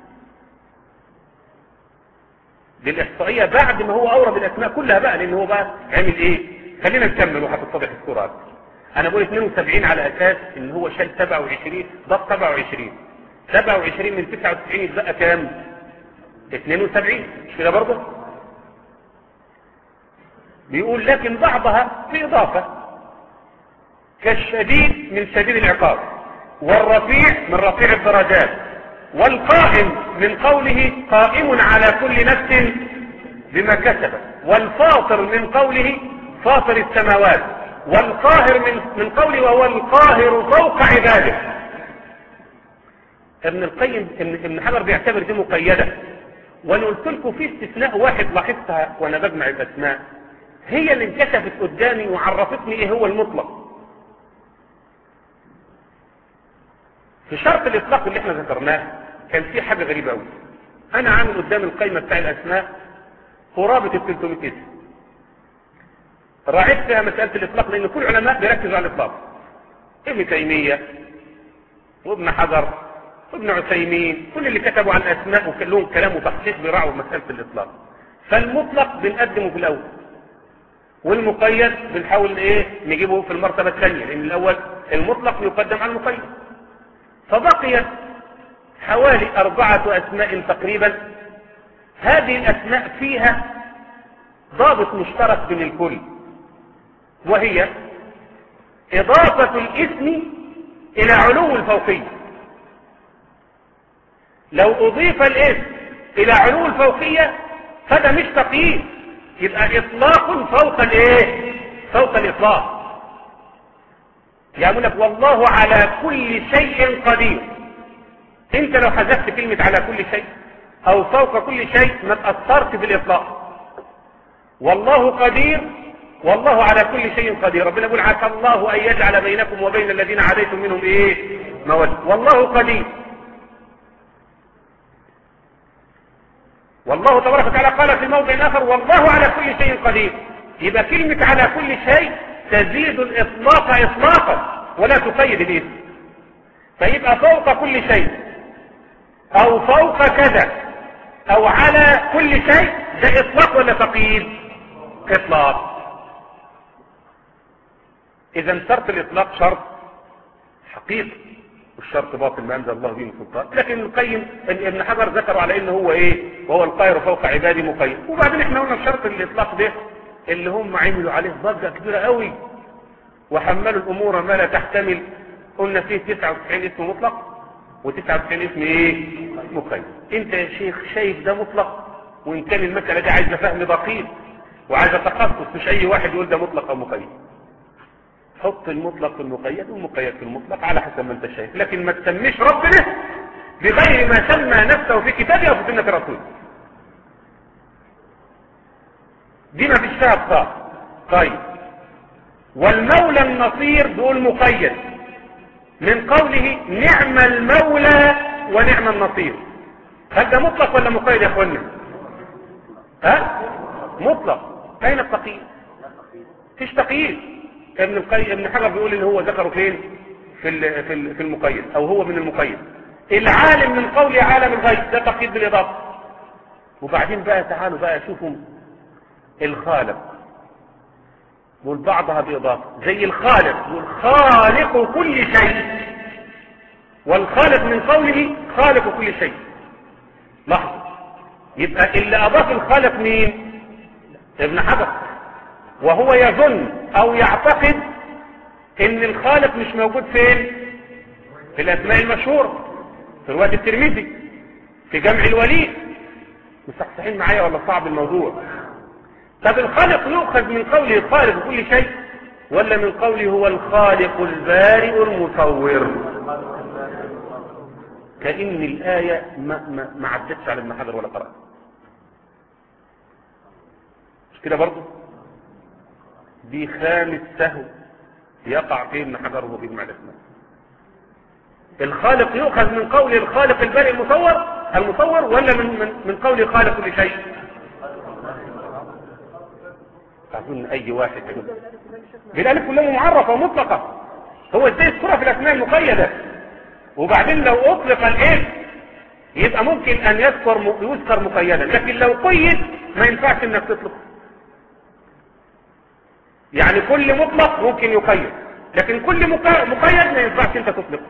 A: دي الاحصائيه بعد ما هو اورد الاسماء كلها بقى، لان هو بقى عمل ايه؟ خلينا نكمل وهتتضح الصوره اكتر. انا بقول اثنين وسبعين على اساس ان هو شال سبعة وعشرين، ضاف سبعة وعشرين. سبعة وعشرين من تسعة وتسعين يتبقى كام؟ اثنين وسبعين مش كده برضه؟ بيقول لكن بعضها في اضافه كالشديد من شديد العقاب، والرفيع من رفيع الدرجات، والقائم من قوله قائم على كل نفس بما كسبت، والفاطر من قوله فاطر السماوات، والقاهر من من قوله وهو القاهر فوق عباده. ابن القيم ابن حجر بيعتبر دي مقيده، وانا قلت لكم في استثناء واحد لاحظتها وانا بجمع الاسماء، هي اللي انكشفت قدامي وعرفتني ايه هو المطلق. في شرط الاطلاق اللي احنا ذكرناه كان في حاجه غريبه قوي. انا عامل قدام القائمه بتاع الاسماء قرابه ال ثلاثمائة اسم، راعيت فيها مساله الاطلاق لان كل العلماء بيركزوا على الاطلاق، ابن تيميه وابن حجر وابن عثيمين، كل اللي كتبوا عن الاسماء وكلهم كلام وتخصيص بيراعوا مساله الاطلاق. فالمطلق بنقدمه في الاول، والمقيد بنحاول ايه نجيبه في المرتبه الثانيه، لان الاول المطلق يقدم على المقيد. فبقي حوالي اربعه اسماء تقريبا، هذه الاسماء فيها ضابط مشترك بين الكل، وهي اضافه الاسم الى علو الفوقيه. لو اضيف الاسم الى علو الفوقيه فده مش تقييد، يبقى اطلاق فوق الايه فوق الاطلاق. يقول لك والله على كل شيء قدير، انت لو حذفت كلمه على كل شيء او فوق كل شيء ما تاثرت بالاطلاق. والله قدير، والله على كل شيء قدير. ربنا يقول عسى الله ان يجعل بينكم وبين الذين عاديتم منهم ايه موده. والله قدير. والله تبارك وتعالى قال في موضع اخر والله على كل شيء قدير. يبقى كلمه على كل شيء تزيد الاطلاق اطلاقا ولا تقيد الاسم. فيبقى فوق كل شيء او فوق كذا او على كل شيء، ده اطلاق ولا تقييد؟ اطلاق. اذا شرط الاطلاق شرط حقيقي، والشرط باطل ما انزل الله به من سلطان. لكن القيم ابن حجر ذكروا على انه هو ايه، وهو القاهر فوق عباده مقيد. وبعدين احنا قلنا شرط الاطلاق ده اللي هم عملوا عليه ضجه كبيره قوي وحملوا الامور ما لا تحتمل. قلنا فيه تسعة وتسعين اسم مطلق وتسعة وتسعين اسم ايه مقيد. انت يا شيخ شايف ده مطلق، وان كان المساله دي عايزه فهم دقيق وعايزه تخصص، مش اي واحد يقول ده مطلق او مقيد. حط المطلق في المقيد والمقيد في المطلق على حسب ما انت شايف، لكن ما تسميش ربنا بغير ما سمى نفسه في كتابه او في سنه رسوله. دي ما فيش فيها اخطاء. طيب، والمولى النصير دول مقيد من قوله نعم المولى ونعم النصير. هل ده مطلق ولا مقيد يا اخوانا؟ ها مطلق. اين التقييد؟ فيش تقييد. ابن القيم ابن حجر بيقول ان هو ذكره فين في في في المقيد، او هو من المقيد. العالم من قول عالم الغيب ده تقييد بالاضافه. وبعدين بقى تعالوا بقى شوفوا الخالق، والبعضها باضافه زي الخالق، والخالق كل شيء، والخالق من قوله خالق كل شيء. لاحظوا، يبقى اللي اضاف الخالق مين؟ ابن حجر، وهو يظن او يعتقد ان الخالق مش موجود فين؟ في الاسماء المشهوره، في روايه الترمذي، في جمع الوليد. مصحصحين معايا ولا صعب الموضوع؟ طب الخالق يؤخذ من قوله خالق كل شيء، ولا من قوله هو الخالق البارئ المصور؟ كأن الآية ما, ما, ما عدتش على ابن حجر ولا قرأت. مش كده برضه؟ دي خامس سهو يقع فيه ابن حجر وهو بيجمع الاسماء. الخالق يؤخذ من قول الخالق البارئ المصور المصور ولا من من, من قول خالق كل شيء؟ اظن اي واحد يقول بالالف كلها معرفه ومطلقه. هو ازاي يذكرها في الاسماء المقيده؟ وبعدين لو اطلق الاسم يبقى ممكن ان يذكر يذكر مقيدا، لكن لو قيد ما ينفعش انك تطلق. يعني كل مطلق ممكن يقيد، لكن كل مقيد ما ينفعش انت تطلق.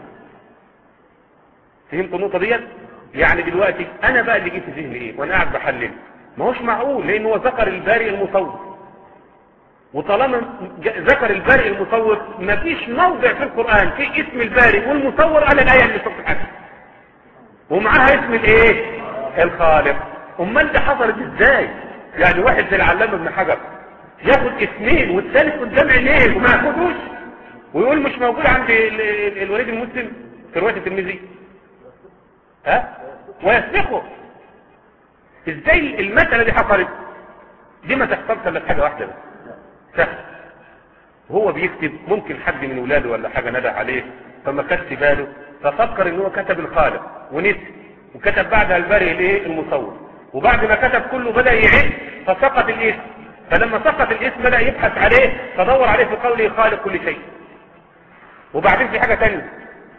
A: فهمت النقطه ديت؟ يعني دلوقتي انا بقى اللي جه في ذهني ايه وانا قاعد بحلل؟ ما هوش معقول، لان هو ذكر البارئ المصور، وطالما ذكر البارئ المصور ما فيش موضع في القرآن في اسم البارئ والمصور على الآية اللي سورة الحج، ومعاها اسم الايه؟ الخالق. امال ده حصلت ازاي؟ يعني واحد زي العلامة ابن حجر ياخد اسمين والثالث قدام عينيه وما ياخدوش ويقول مش موجود عند الوليد المسلم في رواية الترمذي، ها؟ ويسبقه. ازاي المسألة دي حصلت؟ دي ما تحصلش الا في حاجة واحدة بس، سهل. وهو بيكتب ممكن حد من ولاده ولا حاجة ندى عليه فما خدش باله ففكر ان هو كتب الخالق ونسي وكتب بعدها البارئ الايه المصور، وبعد ما كتب كله بدأ يعد فسقط الاسم، فلما سقط الاسم بدأ يبحث عليه فدور عليه في قوله خالق كل شيء. وبعدين في حاجة تانية،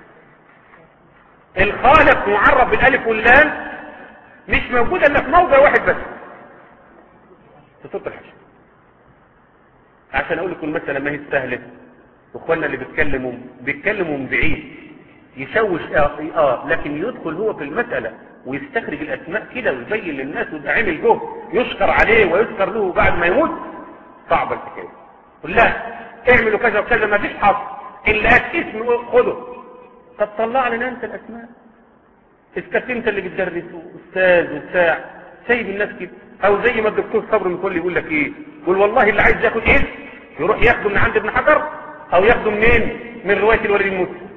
A: الخالق معرف بالالف واللام مش موجود الا في موضع واحد بس في سورة الحشر. عشان اقول لكم المسألة ما هي سهلة، اخواننا اللي بيتكلموا بيتكلموا من بعيد يشوش اه, آه لكن يدخل هو في المسألة ويستخرج الاسماء كده ويبين للناس ويبقى عامل جهد يشكر عليه ويذكر له بعد ما يموت. صعبة الحكاية. قل لا اعملوا كذا وكذا ما فيش حظ الا اسم خده. طب طلع لنا انت الاسماء، اسكت انت اللي بتدرس استاذ وبتاع سايب الناس كده. او زي ما الدكتور صبري مكل يقول لك ايه، يقول والله اللي عايز ياخد اسم يروح ياخده من عند ابن حجر او ياخده منين من رواية الوليد المسلم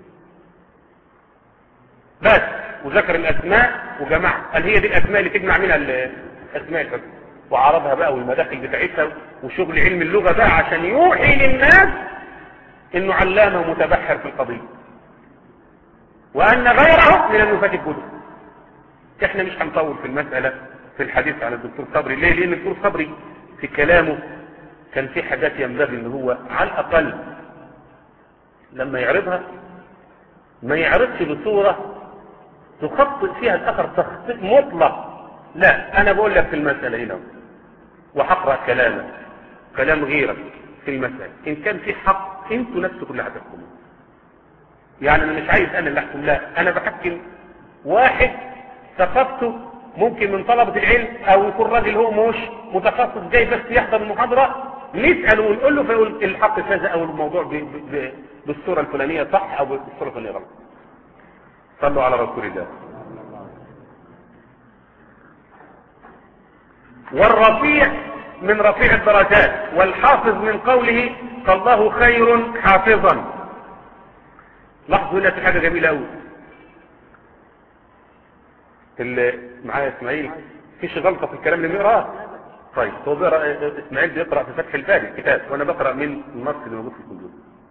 A: بس، وذكر الاسماء وجمعها قال هي دي الاسماء اللي تجمع منها الاسماء الحسنى وعرضها بقى والمداخل بتاعتها وشغل علم اللغة بقى عشان يوحي للناس انه علامة ومتبحر في القضية وان غيره من النفاة الجدد. احنا مش هنطول في المسألة في الحديث عن الدكتور صبري. ليه؟ لان الدكتور صبري في كلامه كان في حاجات ينبغي ان هو على الاقل لما يعرضها ما يعرضش بصورة تخطئ فيها الاخر تخطئ مطلق. لا انا بقول لك في المسألة هنا وحقرأ كلامك كلام غيرك في المسألة، ان كان في حق انتوا نفسكم اللي هتحكموا. يعني انا مش عايز انا اللي احكم، لا انا بحكم واحد ثقافته ممكن من طلبة العلم او يكون راجل هو مش متخصص جاي بس يحضر المحاضرة نسأله ونقول له فيقول الحق كذا او الموضوع ب ب ب بالصورة الفلانية صح او بالصورة الفلانية غلط. صلوا على رسول الله. والرفيع من رفيع الدرجات والحافظ من قوله فالله خير حافظا. لاحظوا هنا في حاجة جميلة قوي اللي معايا اسماعيل فيش غلطة في الكلام اللي بيقراه. طيب هو بيقرأ اسماعيل بيقرأ في فتح الباري الكتاب وانا بقرأ من النص اللي موجود في الكتب.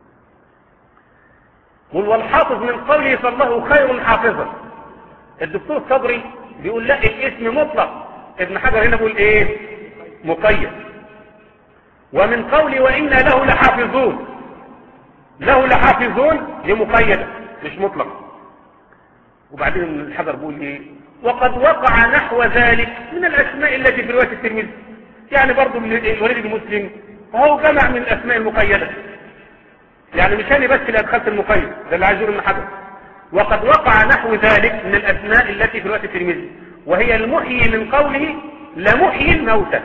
A: قل والحافظ من قوله فالله خير حافظا. الدكتور صبري بيقول لا الاسم مطلق، ابن حجر هنا بيقول ايه مقيد. ومن قوله وإنا له لحافظون، له لحافظون دي مقيدة مش مطلق. وبعدين الحجر بيقول ايه وقد وقع نحو ذلك من الاسماء التي في رواية الترمذي. يعني برضو من الوليد المسلم فهو جمع من الاسماء المقيدة، يعني مش انا بس اللي ادخلت المقيد ده اللي عايز يقول ابن حجر. وقد وقع نحو ذلك من الاسماء التي في رواية الترمذي وهي المحيي من قوله لمحيي الموتى.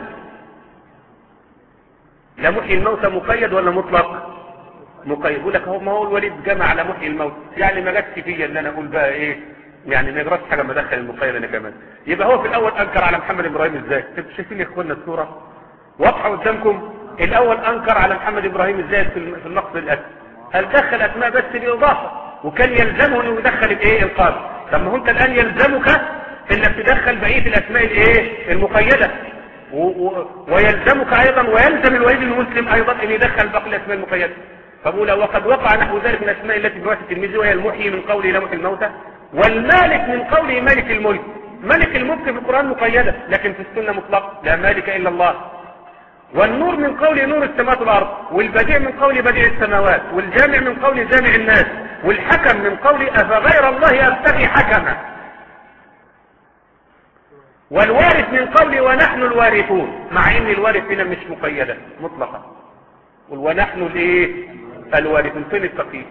A: لمحيي الموتى مقيد ولا مطلق؟ مقيد. يقول لك هو ما هو الوليد جمع على محيي الموتى، يعني ما جاتش فيا ان انا اقول بقى ايه يعني ما يجراش حاجه ما ادخل المقيد انا كمان. يبقى هو في الاول انكر على محمد ابراهيم ازاي؟ انتوا شايفين يا اخوانا الصوره واضحه قدامكم. الاول انكر على محمد ابراهيم ازاي في النقد الاسم، هل دخل اسماء بس باضافه وكان يلزمه انه يدخل الايه القاضي. طب ما هو انت الان يلزمك انك تدخل بقيه الاسماء الايه المقيده و... و... ويلزمك ايضا ويلزم الوليد المسلم ايضا ان يدخل باقي الاسماء المقيده. فبقول وقد وقع نحو ذلك من الاسماء التي في روايه الترمذي وهي المحيي من قوله لمحيي الموتى والمالك من قوله مالك الملك. ملك الملك في القران مقيده لكن في السنه مطلق لا مالك الا الله. والنور من قوله نور السماوات والارض والبديع من قوله بديع السماوات والجامع من قوله جامع الناس والحكم من قوله افغير الله ابتغي حكما. والوارث من قوله ونحن الوارثون مع ان الوارث هنا مش مقيده مطلقا. ونحن الايه الوارثون فين التقييد؟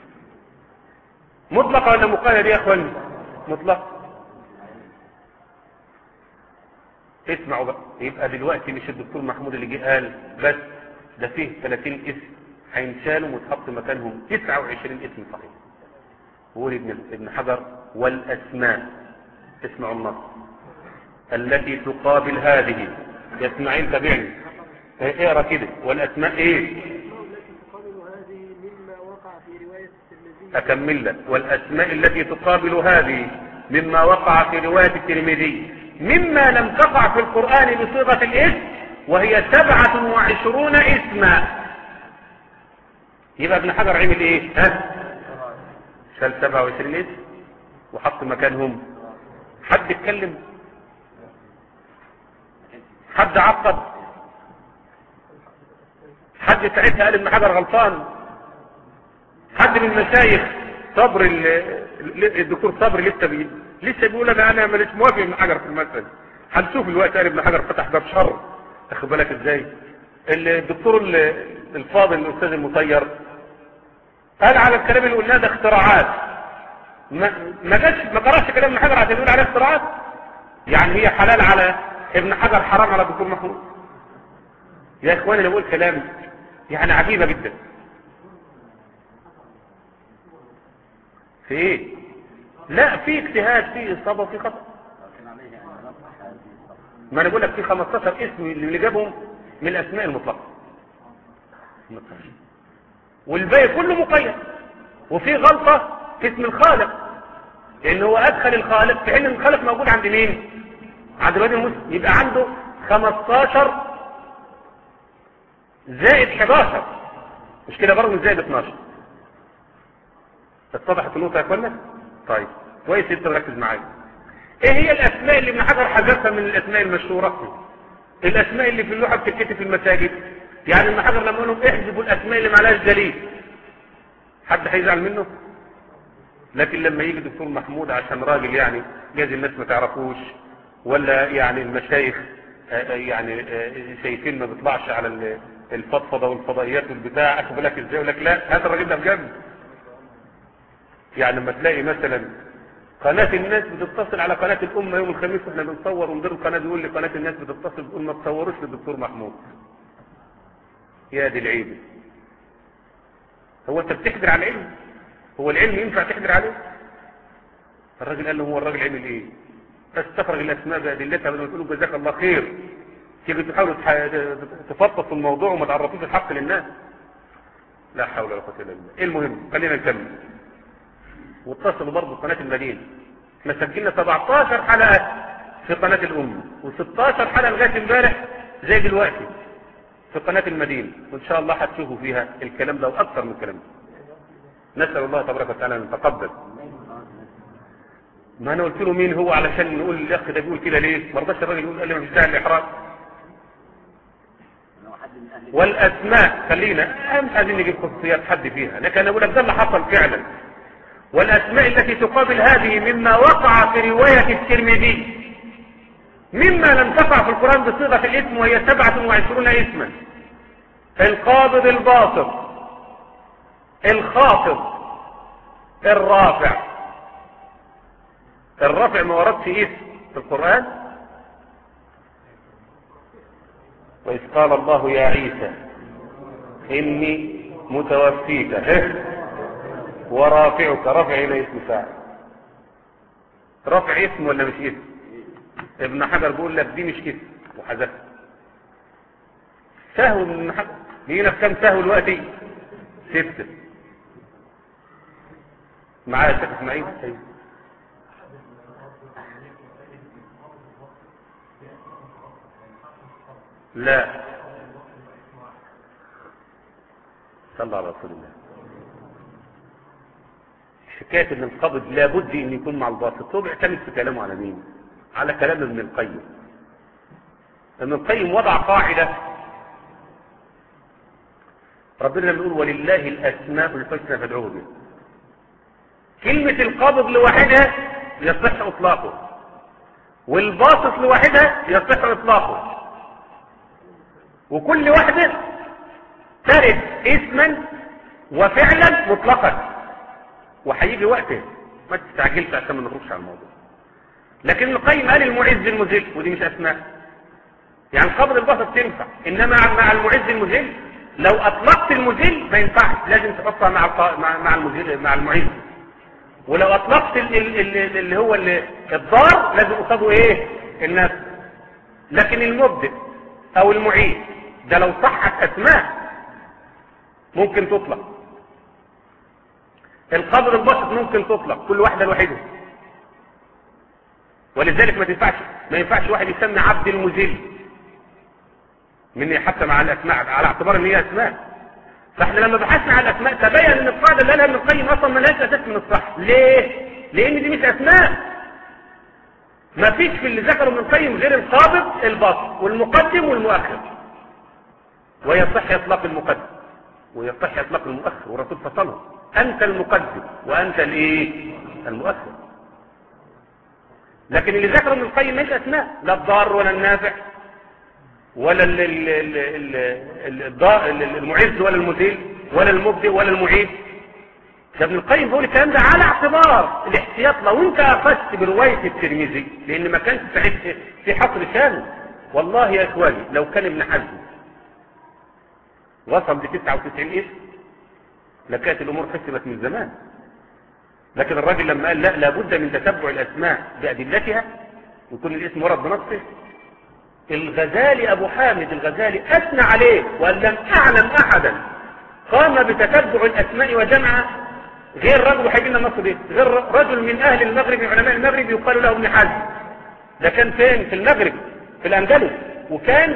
A: مطلقه ولا مقيد يا اخواني؟ مطلق. اسمعوا بقى، يبقى دلوقتي مش الدكتور محمود اللي جه قال بس ده فيه ثلاثين اسم هينشالوا وتحط مكانهم تسعة وعشرين اسم صحيح. هو ابن ابن حجر والاسماء اسمعوا النص التي تقابل هذه. يا اسماعيل تابعني اقرا كده والاسماء ايه اكمل لك. والاسماء التي تقابل هذه مما وقع في رواية الترمذي مما لم تقع في القرآن بصيغة الاسم وهي سبعة وعشرون اسما. يبقى ابن حجر عمل ايه؟ ها؟ شال سبعة وعشرين اسم وحط مكانهم. حد اتكلم؟ حد عقد؟ حد ساعتها قال ابن حجر غلطان؟ حد من المشايخ صبر الدكتور صبر لسه بي لسه بيقول انا انا ماليش موافق ابن حجر في المسألة. هنشوف الوقت قال ابن حجر فتح باب شر. تاخد بالك ازاي؟ الدكتور الفاضل الاستاذ المطير قال على الكلام اللي قلناه ده اختراعات. ما ما جاش ما قراش كلام ابن حجر عشان يقول عليه اختراعات. يعني هي حلال على ابن حجر حرام على الدكتور محمود. يا اخواني انا بقول كلام يعني عجيبه جدا. في ايه؟ لا في اجتهاد، في اصابه، في خطا. ما انا بقول لك في خمستاشر اسم اللي جابهم من الاسماء المطلقه والباقي كله مقيد. وفي غلطه في اسم الخالق لان هو ادخل الخالق في حين الخالق موجود عند مين؟ عند الوادي المسلم. يبقى عنده خمستاشر زائد حداشر، مش كده برضه زائد اتناشر. اتضحت النقطه يا اخوانا؟ طيب كويس انت مركز معايا. ايه هي الاسماء اللي ابن حجر حذفها من الاسماء المشهوره؟ الاسماء اللي في اللوحه بتتكتب في المساجد. يعني ابن حجر لما يقولوا احذفوا الاسماء اللي معلهاش دليل حد هيزعل منه؟ لكن لما يجي دكتور محمود عشان راجل يعني جاز الناس ما تعرفوش ولا يعني المشايخ يعني شايفين ما بيطلعش على الفضفضه والفضائيات والبتاع، اخد بالك ازاي؟ يقول لك لا هذا الراجل ده بجد. يعني لما تلاقي مثلا قناه الناس بتتصل على قناه الامه يوم الخميس واحنا بنصور ومدير القناه بيقول لي قناه الناس بتتصل بتقول ما تصوروش للدكتور محمود. يا دي العيب. هو انت بتحجر على العلم؟ هو العلم ينفع تحجر عليه؟ الراجل قال له هو الراجل عمل ايه؟ استخرج الاسماء بادلتها بدل ما تقولوا جزاك الله خير تيجي تحاولوا تفطسوا الموضوع وما تعرفوش الحق للناس. لا حول ولا قوه الا بالله. ايه المهم خلينا نكمل. واتصلوا برضه قناه المدينه. احنا سجلنا سبعتاشر حلقه في قناه الام وستاشر حلقه لغايه امبارح زي دلوقتي في قناه المدينه، وان شاء الله هتشوفوا فيها الكلام ده واكثر من الكلام ده. نسال الله تبارك وتعالى ان يتقبل. ما انا قلت له مين هو علشان نقول الاخ ده بيقول كده ليه؟ ما رضاش الراجل يقول قال لي مش داعي الاحراج. والاسماء خلينا مش عايزين نجيب خصوصيات حد فيها، لكن انا بقول لك ده اللي حصل فعلا. والاسماء التي تقابل هذه مما وقع في روايه الترمذي مما لم تقع في القران بصيغه الاسم وهي سبعة وعشرون اسما. القابض الباسط، الخافض، الرافع. الرافع ما وردش اسم في القرآن. وإذ قال الله يا عيسى إني متوفيك ورافعك. رافع هنا اسم فاعل. رافع اسم ولا مش اسم؟ ابن حجر بيقول لك دي مش اسم وحذفها. سهو من ابن حجر بيجينا في كام سهو دلوقتي؟ ستة. معايا يا شيخ اسماعيل؟ لا صلى على رسول الله. حكايه ان القبض لابد ان يكون مع الباسط. هو بيعتمد في كلامه على مين؟ على كلام ابن القيم. ابن القيم وضع قاعده ربنا بيقول ولله الاسماء الحسنى فادعوه بها. كلمه القبض لوحدها يصح اطلاقه والباسط لوحدها يصح اطلاقه، وكل واحدة ترد اسما وفعلا مطلقا. وهيجي وقته ما تستعجلش عشان ما نخرجش على الموضوع. لكن القيم قال المعز المذل ودي مش اسماء. يعني قبض البسط تنفع، انما مع المعز المذل لو اطلقت المذل ما ينفعش، لازم تحطها مع مع المذل مع المعز. ولو اطلقت اللي هو الضار لازم قصاده ايه؟ النفس. لكن المبدئ او المعيد ده لو صحت اسماء ممكن تطلق. القبر البسط ممكن تطلق كل واحده لوحدها. ولذلك ما تنفعش ما ينفعش واحد يسمي عبد المذل من حتى مع الاسماء على اعتبار ان هي اسماء. فاحنا لما بحثنا على الاسماء تبين ان القاعده اللي قالها ابن القيم اصلا ما لهاش اساس من الصح. ليه؟ لان دي مش اسماء. ما فيش في اللي ذكره ابن القيم غير القابض الباسط والمقدم والمؤخر، ويصح اطلاق المقدم ويصح اطلاق المؤخر، والرسول فصله انت المقدم وانت الايه المؤخر. لكن اللي ذكره ابن القيم مش اسماء، لا الضار ولا النافع ولا ال ال ال ال المعز ولا المذل ولا المبدئ ولا المعيد. ده ابن القيم بيقول الكلام ده على اعتبار الاحتياط. لو انت اخذت بروايه الترمذي، لان ما كانش في حصر شامل، والله يا اخواني لو كان ابن حزم وصل ب تسعة وتسعين اسم لكانت الامور حسبت من زمان. لكن الراجل لما قال لا لابد من تتبع الاسماء بادلتها ويكون الاسم ورد بنصه، الغزالي ابو حامد الغزالي اثنى عليه وقال لم اعلم احدا قام بتتبع الاسماء وجمعها غير رجل، وهيجي لنا النص ده، غير رجل من اهل المغرب من علماء المغرب يقال له ابن حزم. ده كان فين؟ في المغرب في الاندلس، وكان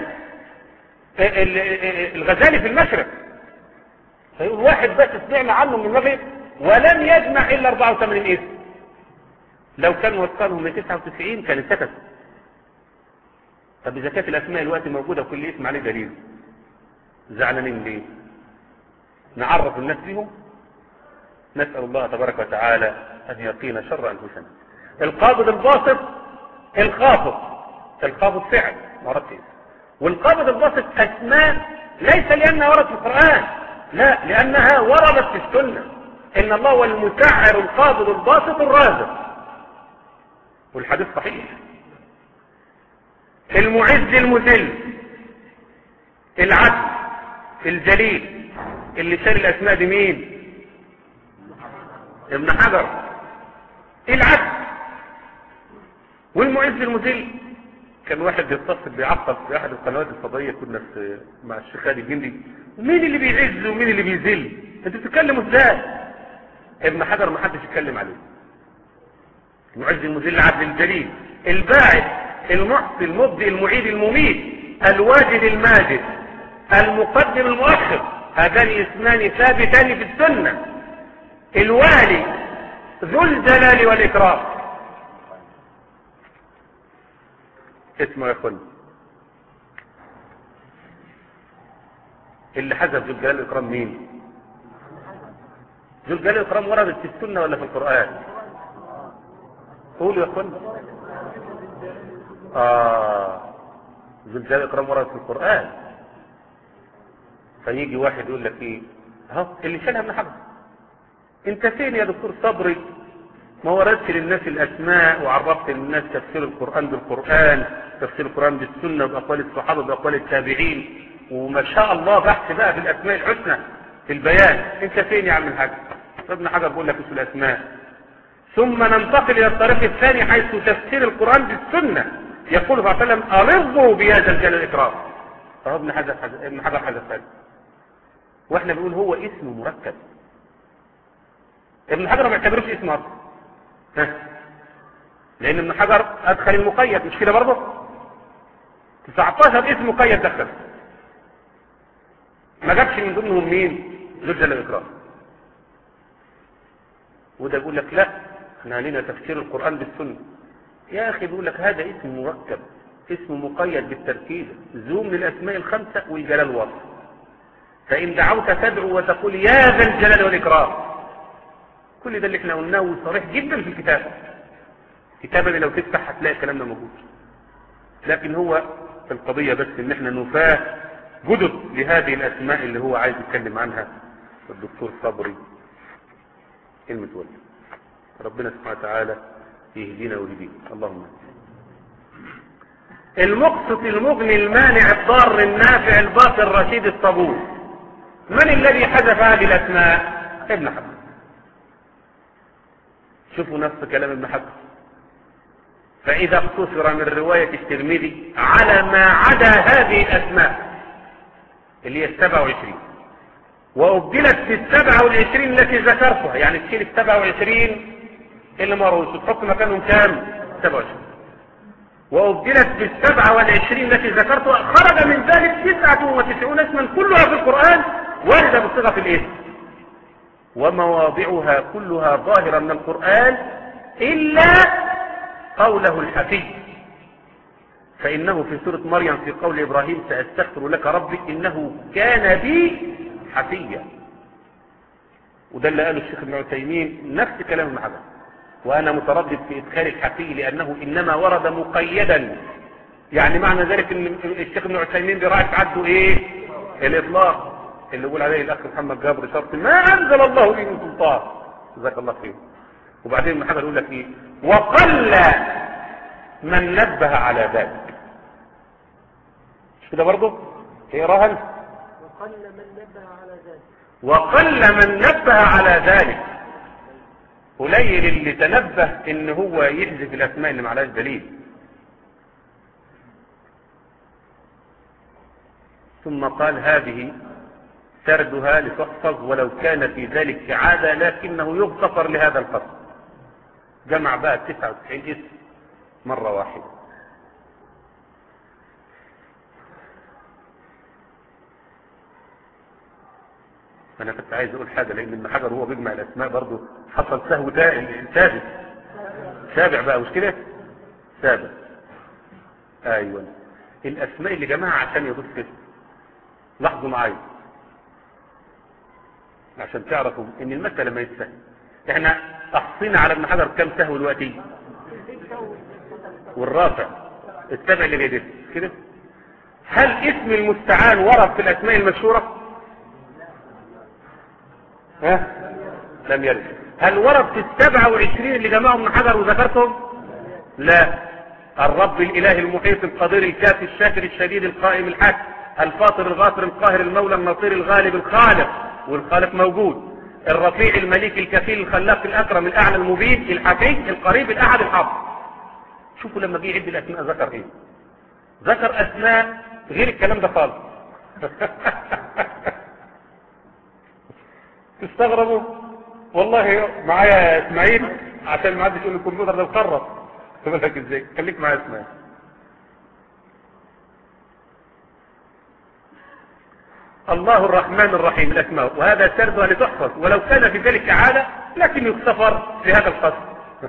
A: الغزالي في المشرق. فيقول واحد بس سمعنا عنه من المغرب ولم يجمع الا أربعة وثمانين اسم. لو كان وصلهم من تسعة وتسعين كان سكت. طب اذا كانت الاسماء الوقت موجوده وكل اسم عليه دليل، زعلانين ليه؟ نعرف الناس بهم. نسال الله تبارك وتعالى ان يقينا شر انفسنا. القابض الباسط الخافض، الخافض فعل مرتب، والقابض الباسط اسماء ليس لانها وردت في القران، لا لانها وردت في السنه. ان الله هو المسعر القابض الباسط الرازق، والحديث صحيح. المعز المذل، العدل الجليل، اللي شال الاسماء دي مين؟ ابن حجر. العدل والمعز المذل. كان واحد بيتصل بيعقب في احد القنوات الفضائيه، كنا في مع الشيخ خالد الجندي، مين اللي بيعز ومين اللي بيذل؟ انتوا بتتكلموا ازاي؟ ابن حجر ما حدش يتكلم عليه. المعز المذل العدل الجليل، الباعث المحصي المبدئ المعيد المميت، الواجد الماجد، المقدم المؤخر، هذان اسمان ثابتان في السنه. الوالي ذو الجلال والاكرام اسمه يا اخوان. اللي حذف ذو الجلال والاكرام مين؟ ذو الجلال والاكرام وردت في السنه ولا في القران؟ قولوا يا اخوان. اه ذو الجلال والاكرام وردت في القران. فيجي واحد يقول لك ايه؟ ها اللي شالها ابن حجر. انت فين يا دكتور صبري؟ ما وردتش للناس الاسماء وعرفت للناس تفسير القران بالقران، تفسير القران بالسنه، باقوال الصحابه، باقوال التابعين، وما شاء الله بحث بقى في الاسماء الحسنى في البيان. انت فين يا عم الحاج؟ ابن حجر بيقول لك في الاسماء. ثم ننتقل الى الطريق الثاني حيث تفسير القران بالسنه. يقول صلى الله عليه وسلم ارضوا بهذا الجلال الاكرام. فهو ابن حجر ابن حجر حذف هذا، واحنا بنقول هو اسم مركب. ابن حجر ما بيعتبروش اسم اصلا، ها، لان ابن حجر ادخل المقيد، مش كده برضه؟ تسعتاشر اسم مقيد دخل، ما جابش من ضمنهم مين؟ ذو الجلال والاكرام. وده يقول لك لا احنا علينا تفسير القران بالسنه. يا اخي بيقول لك هذا اسم مركب، اسم مقيد بالتركيز، ذو من الاسماء الخمسه والجلال وصف. فان دعوت تدعو وتقول يا ذا الجلال والاكرام. كل ده اللي احنا قلناه صريح جدا في الكتاب. كتابنا لو تفتح هتلاقي الكلام ده موجود. لكن هو في القضيه بس ان احنا نفاه جدد لهذه الاسماء اللي هو عايز يتكلم عنها الدكتور صبري المتولي. ربنا سبحانه وتعالى يهدينا ويهدينا اللهم. المقسط المغني المانع الضار النافع الباقي الرشيد الصبور. من الذي حذف هذه الاسماء؟ ابن حجر. شوفوا نفس كلام ابن حجر. فاذا اقتصر من روايه الترمذي على ما عدا هذه الاسماء اللي هي السبع وعشرين وابدلت في السبع والعشرين التي ذكرتها، يعني تشيل السبع وعشرين اللي مروش وتحط مكانهم كام؟ سبع وعشرين. وأبدلت بالسبعة والعشرين التي ذكرتها، خرج من ذلك تسعة وتسعون اسما كلها في القرآن واردة بصيغة الاسم، ومواضعها كلها ظاهرة من القرآن إلا قوله الحفي، فإنه في سورة مريم في قول إبراهيم سأستغفر لك ربي إنه كان بي حفيا. وده اللي قاله الشيخ ابن عثيمين نفس كلام ابن حجر، وأنا متردد في إدخال الحفي لأنه إنما ورد مقيدا، يعني معنى ذلك أن الشيخ ابن عثيمين براعي عده إيه؟ الإطلاق اللي يقول عليه الأخ محمد جابر شرط ما أنزل الله به من سلطان، جزاك الله خير. وبعدين ابن حجر يقول لك إيه؟ وقل من نبه على ذلك، مش كده برضه؟ اقراها انت.
B: وقل من نبه على ذلك
A: وقل من نبه على ذلك، قليل اللي تنبه ان هو يحذف الاسماء اللي معلهاش دليل. ثم قال هذه سردها لتحفظ ولو كان في ذلك عادة لكنه يغتفر لهذا القصد. جمع بقى تسعة وتسعين اسم مرة واحدة. انا كنت عايز اقول حاجة لان ابن حجر هو بيجمع الاسماء برضه حصل سهو سابع سابع بقى مش كده؟ سابع. ايوه الاسماء اللي جمعها عشان يضيف كده. لاحظوا معايا عشان تعرفوا ان المسألة ما يتسهل. احنا احصينا على ابن حجر كم سهو دلوقتي؟ والرافع السبع اللي بيدرس كده. هل اسم المستعان ورد في الاسماء المشهورة؟ ها؟ لم يرد. هل ورد في السبعة وعشرين اللي جمعهم ابن حجر وذكرتهم؟ لا. الرب الاله المحيط القدير الكافي الشاكر الشديد القائم الحق الفاطر الغافر القاهر المولى النصير الغالب الخالق، والخالق موجود. الرفيع المليك الكفيل الخلاق الاكرم الاعلى المبين الحفي القريب الاحد الحافظ. شوفوا لما جه يعد الاسماء ذكر ايه؟ ذكر اسماء غير الكلام ده خالص. تستغربوا والله. معايا اسماعيل عشان ما حدش يقول الكمبيوتر ده مخرب. تقول لك ازاي؟ خليك معايا اسماعيل. الله الرحمن الرحيم الاسماء، وهذا سردها لتحفظ ولو كان في ذلك عادة لكن يغتفر في هذا القصد.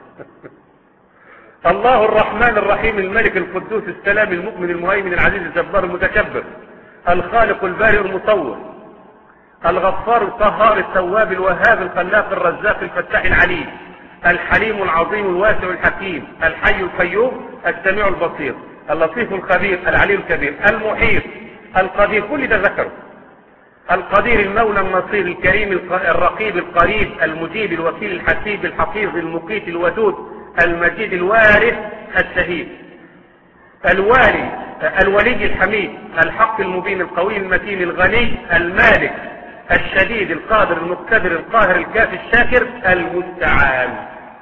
A: الله الرحمن الرحيم الملك القدوس السلام المؤمن المهيمن العزيز الجبار المتكبر الخالق البارئ المصور الغفار القهار التواب الوهاب الخلاق الرزاق الفتاح العليم الحليم العظيم الواسع الحكيم الحي القيوم السميع البصير اللطيف الخبير العلي الكبير المحيط القدير، كل ده ذكره. القدير المولى النصير الكريم الرقيب القريب المجيب الوكيل الحسيب الحفيظ المقيت الودود المجيد الوارث الشهيد الوالي الولي الحميد الحق المبين القوي المتين الغني المالك الشديد القادر المقتدر القاهر الكافي الشاكر المستعان.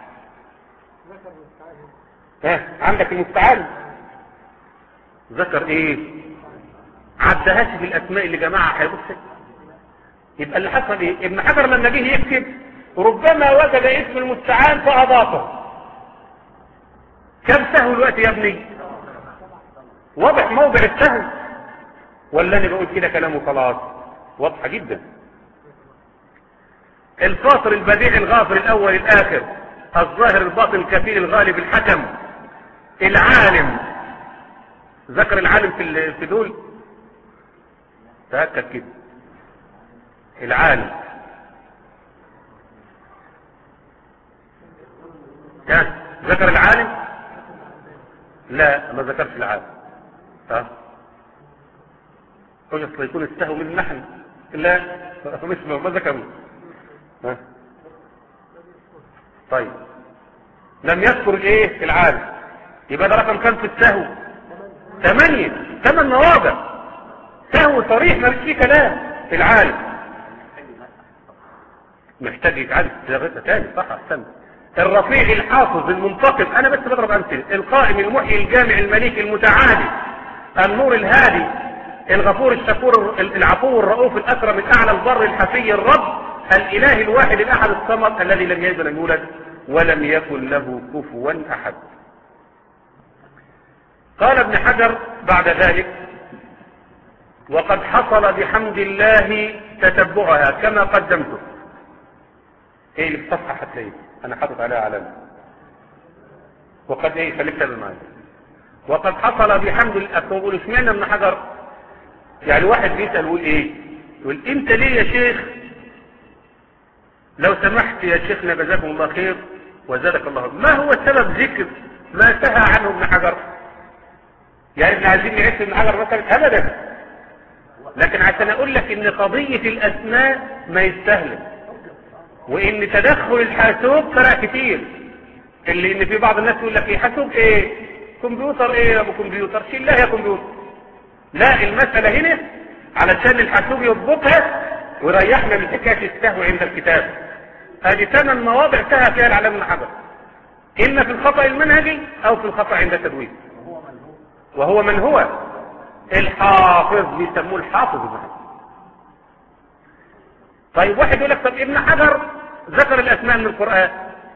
A: ها عندك المستعان ذكر ايه؟ عدهاش في الاسماء اللي جماعة هيبص. يبقى اللي حصل ايه؟ ابن حجر لما جه يكتب ربما وجد اسم المستعان فاضافه. كم سهو الوقت يا ابني؟ واضح موضع السهو ولا انا بقول كده كلامه خلاص؟ واضحه جدا. الفاطر البديع الغافر الاول الاخر الظاهر الباطن الكفيل الغالب الحكم العالم. ذكر العالم في في دول تاكد كده. العالم كان ذكر العالم؟ لا ما ذكرش العالم. ها قلت اصل يكون السهو من نحن. لا مش ما ذكروا. ها طيب لم يذكر الايه؟ العالم. يبقى ده رقم كام في السهو؟ ثمانية. ثمان مواضع سهو صريح ما فيه كلام. العالم محتاج يتعاد صياغتها تاني. صح احسن. الرفيع الحافظ المنتقم، انا بس بضرب امثله. القائم المحيي الجامع المليك المتعالي النور الهادي الغفور الشكور العفو الرؤوف الاكرم الاعلى البر الحفي الرب الاله الواحد الاحد الصمد الذي لم يلد ولم يولد ولم يكن له كفوا احد. قال ابن حجر بعد ذلك: وقد حصل بحمد الله تتبعها كما قدمته. ايه اللي في الصفحه هتلاقيه انا حاطط عليها علامه. وقد ايه خليك تابع معايا. وقد حصل بحمد الله. بقول اشمعنى ابن حجر؟ يعني واحد بيسال يقول ايه؟ يقول انت ليه يا شيخ لو سمحت يا شيخنا جزاكم الله خير وزادك الله، ما هو سبب ذكر ما سهى عنه ابن حجر؟ يعني احنا عايزين نعيش ابن حجر مثلا؟ ابدا. لكن عشان اقول لك ان قضيه الاسماء ما يستهلك، وان تدخل الحاسوب فرق كتير. اللي ان في بعض الناس يقول لك ايه حاسوب ايه؟ كمبيوتر ايه يا ابو كمبيوتر؟ شيل لها يا كمبيوتر. لا، المساله هنا علشان الحاسوب يضبطها ويريحنا من حكايه السهو عند الكتاب. هذه ثمان مواضع سهى فيها العلامه ابن حجر، اما في الخطا المنهجي او في الخطا عند التدوين. وهو من هو الحافظ، بيسموه الحافظ ابن حجر. طيب واحد يقول لك طب ابن حجر ذكر الاسماء من القرآن،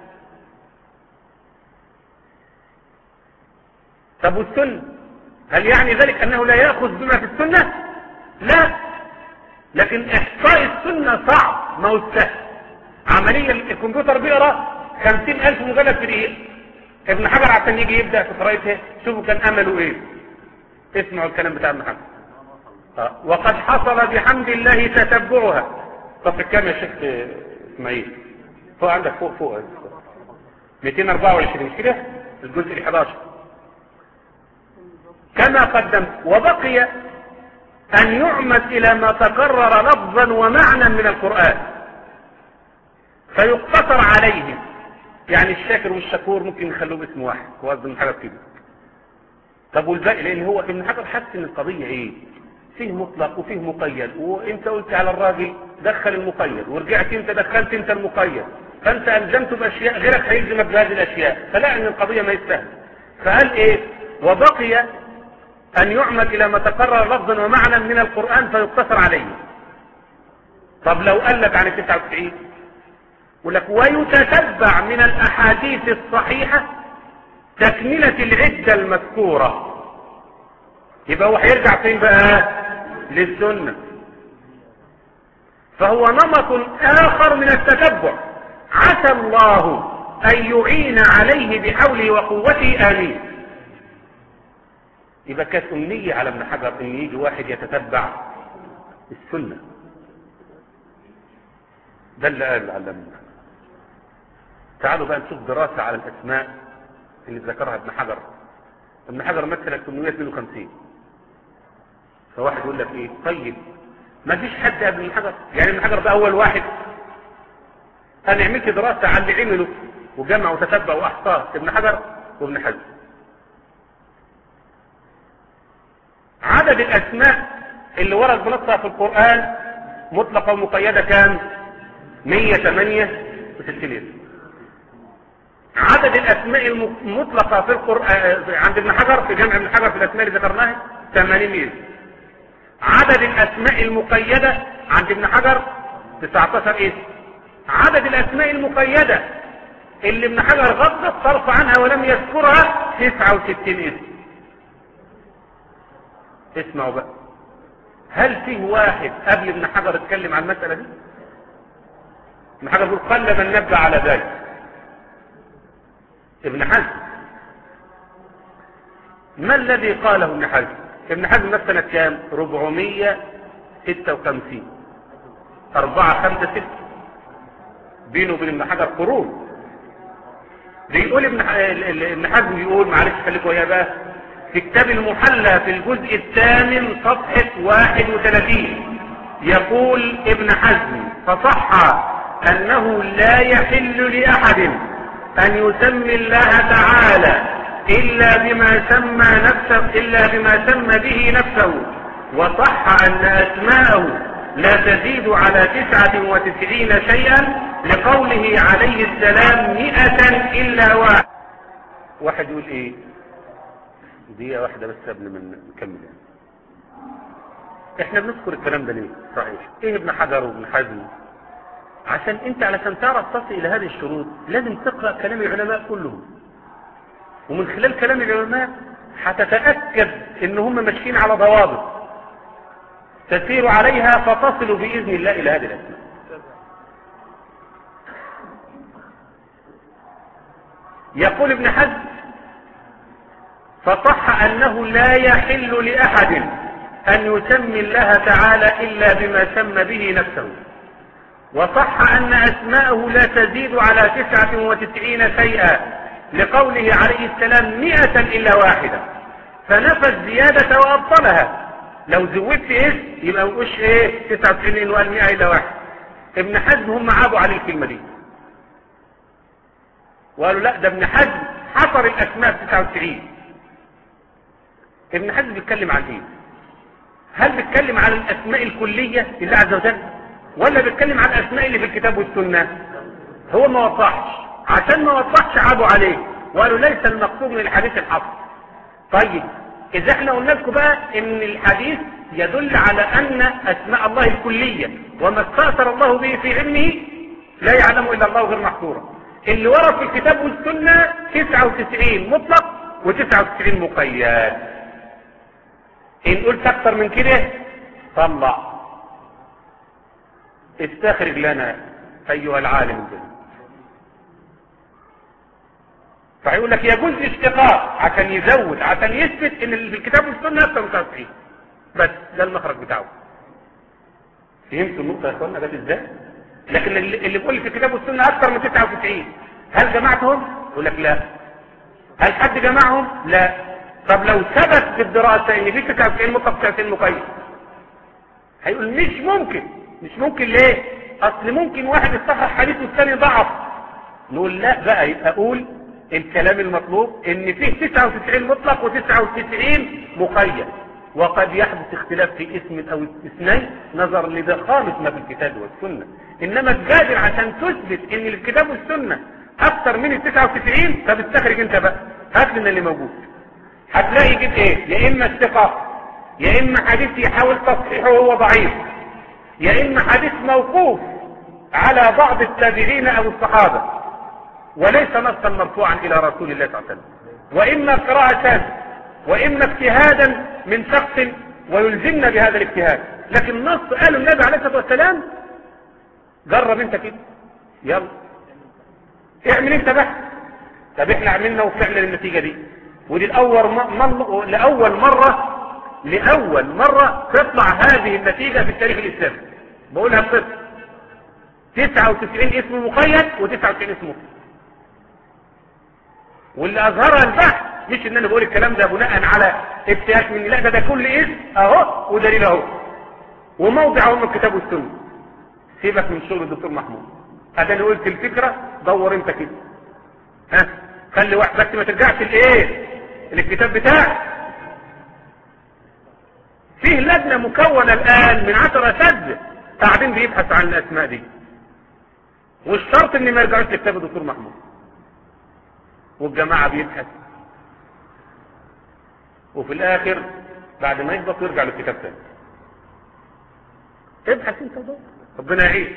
A: طب والسنة هل يعني ذلك انه لا يأخذ بما في السنة؟ لا، لكن احصاء السنة صعب، ما هو سهل. عملية الكمبيوتر بيقرأ خمسين الف مجلد في دقيقة. ابن حجر عشان يجي يبدأ في قراءتها شوفوا كان امله ايه. اسمعوا الكلام بتاع ابن حجر. آه. وقد حصل بحمد الله تتبعها. طب كام يا شيخ اسماعيل؟ فوق عندك فوق فوق مئتين واربعة وعشرين مش كده؟ الجزء ال حداشر كما قدمت. وبقي ان يعمد الى ما تكرر لفظا ومعنى من القرآن فيقتصر عليه. يعني الشاكر والشكور ممكن يخلوه باسم واحد، هو ابن حجر كده. طب والباقي؟ لان هو ابن حجر حس ان القضيه ايه؟ فيه مطلق وفيه مقيد، وانت قلت على الراجل دخل المقيد ورجعت انت دخلت انت المقيد، فانت الزمته باشياء غيرك هيلزمك بهذه الاشياء، فلا ان القضيه ما يستاهل. فقال ايه؟ وبقي ان يعمد الى ما تكرر لفظا ومعنى من القرآن فيقتصر عليه. طب لو قال لك عن التسعة وتسعين يقول لك ويتتبع من الاحاديث الصحيحة تكملة العدة المذكورة. يبقى هو هيرجع فين بقى؟ للسنة. فهو نمط آخر من التتبع، عسى الله أن يعين عليه بحوله وقوته. آمين. يبقى كانت أمنية على ابن حجر أن يجي واحد يتتبع السنة. ده اللي قال علمنا. تعالوا بقى نشوف دراسة على الأسماء اللي ذكرها ابن حجر. ابن حجر مثلا ثمانمائة واثنين وخمسين. فواحد يقول لك ايه؟ طيب ما فيش حد قبل ابن حجر؟ يعني ابن حجر ده اول واحد؟ انا عملت دراسة على اللي عمله وجمع وتتبع واحصاه ابن حجر وابن حزم. عدد الاسماء اللي ورد بنصها في القرآن مطلقة ومقيدة كام؟ مئة وثمانية وستين. عدد الاسماء المطلقة في القرآن عند ابن حجر في جمع ابن حجر في الاسماء اللي ذكرناها ثمانمائة. عدد الاسماء المقيدة عند ابن حجر تسعة عشر اسم. عدد الاسماء المقيدة اللي ابن حجر غض الطرف عنها ولم يذكرها تسعة وستين اسم. اسمعوا بقى، هل فيه واحد قبل ابن حجر اتكلم عن المسألة دي؟ ابن حجر يقول قل من نبه على ذلك. ابن حزم ما الذي قاله ابن حزم؟ ابن حزم مات سنة كام؟ أربعمائة وستة وخمسين. أربعة خمسة ستة بينه وبين ابن حجر قرون. بيقول ابن ابن حزم بيقول، معلش خليكم وياه بقى، في كتاب المحلى في الجزء الثامن صفحة واحد وثلاثين يقول ابن حزم: فصح أنه لا يحل لأحد أن يسمي الله تعالى إلا بما سمى نفسه إلا بما سمى به نفسه، وصح أن أسماءه لا تزيد على تسعة وتسعين شيئا لقوله عليه السلام مئة إلا واحد. واحد يقول إيه؟ دقيقة واحدة بس قبل ما نكمل. إحنا بنذكر الكلام ده ليه؟ صحيح إيه ابن حجر وابن حزم؟ عشان انت علشان تعرف تصل الى هذه الشروط لازم تقرأ كلام العلماء كلهم، ومن خلال كلام العلماء هتتأكد ان هم ماشيين على ضوابط تسير عليها فتصل بإذن الله إلى هذه الأسماء. يقول ابن حزم فصح أنه لا يحل لأحد أن يسمي الله تعالى إلا بما سمى به نفسه، وصح أن أسماءه لا تزيد على تسعة وتسعين شيئا لقوله عليه السلام مئة إلا واحدة، فنفى الزيادة وأبطلها. لو زودت اسم يبقى مقوش ايه تسعة وتسعين وقال مئة إلا واحد. ابن حزم هم عابوا عليه الكلمة دي وقالوا لا ده ابن حزم حصر الأسماء تسعة وتسعين. ابن حزم بيتكلم عن ايه؟ هل بيتكلم عن الأسماء الكلية لله عز وجل ولا بيتكلم عن الأسماء اللي في الكتاب والسنة؟ هو ما وضحش، عشان ما وضحش عابوا عليه وقالوا ليس المقصود من الحديث الحصر. طيب إذا احنا قلنا لكم بقى ان الحديث يدل على أن أسماء الله الكلية وما استأثر الله به في علمه لا يعلم إلا الله غير محصورة، اللي ورد في الكتاب والسنة تسعة وتسعين مطلق وتسعة وتسعين مقيد. إن قلت أكتر من كده طلع استخرج لنا أيها العالم الجليل. فيقول لك يجوز اشتقاق عشان يزود عشان يثبت ان اللي في الكتاب والسنه اكثر من تسعة وتسعين، بس ده المخرج بتاعه. فهمتوا النقطه يا اخوانا جت ازاي؟ لكن اللي بيقول في الكتاب والسنه اكثر من تسعة وتسعين هل جمعتهم؟ يقول لك لا. هل حد جمعهم؟ لا. طب لو ثبت بالدراسه ان في تسعة وتسعين مطلق تسعة وتسعين مقيد هيقول مش ممكن. مش ممكن ليه؟ اصل ممكن واحد يصحح حديث والثاني ضعف. نقول لا بقى، يبقى اقول الكلام المطلوب ان فيه تسعة وتسعين مطلق وتسعة وتسعين مقيد، وقد يحدث اختلاف في اسم او اثنين نظر لضخامة ما في الكتاب والسنة. انما تجادل عشان تثبت ان الكتاب والسنة اكثر من ال تسعة وتسعين، طب استخرج انت بقى هات لنا اللي موجود. هتلاقي يجيب ايه؟ يا اما الثقة، يا اما حديث يحاول تصحيحه وهو ضعيف، يا اما حديث موقوف على بعض التابعين او الصحابة وليس نصا مرفوعا الى رسول الله صلى الله عليه وسلم، واما قراءة واما اجتهادا من شخص ويلزمنا بهذا الاجتهاد. لكن نص قاله النبي عليه الصلاه والسلام جرب انت كده، يلا اعمل انت بحث. طب احنا عملنا وفعلا النتيجه دي، ودي الاول م... لاول مره لاول مره تطلع هذه النتيجه في التاريخ الاسلامي. بقولها بصدق، تسعة وتسعين اسم مقيد وتسعة وتسعين اسم مقيد. واللي اظهرها البحث مش ان انا بقول الكلام ده بناء على افتياش مني، لا ده ده كل اسم اهو ودليل اهو وموضع اهو من الكتاب والسنه. سيبك من شغل الدكتور محمود، هذا انا قلت الفكره دور انت كده، ها خلي واحد بس ما ترجعش لايه الكتاب بتاعك. فيه لجنه مكونه الان من عشر اساتذه قاعدين بيبحثوا عن الاسماء دي، والشرط ان ما يرجعوش لكتاب الدكتور محمود، والجماعه بيبحثوا وفي الاخر بعد ما يضبط يرجع للكتاب تاني. ابحث انت ده ربنا يعين.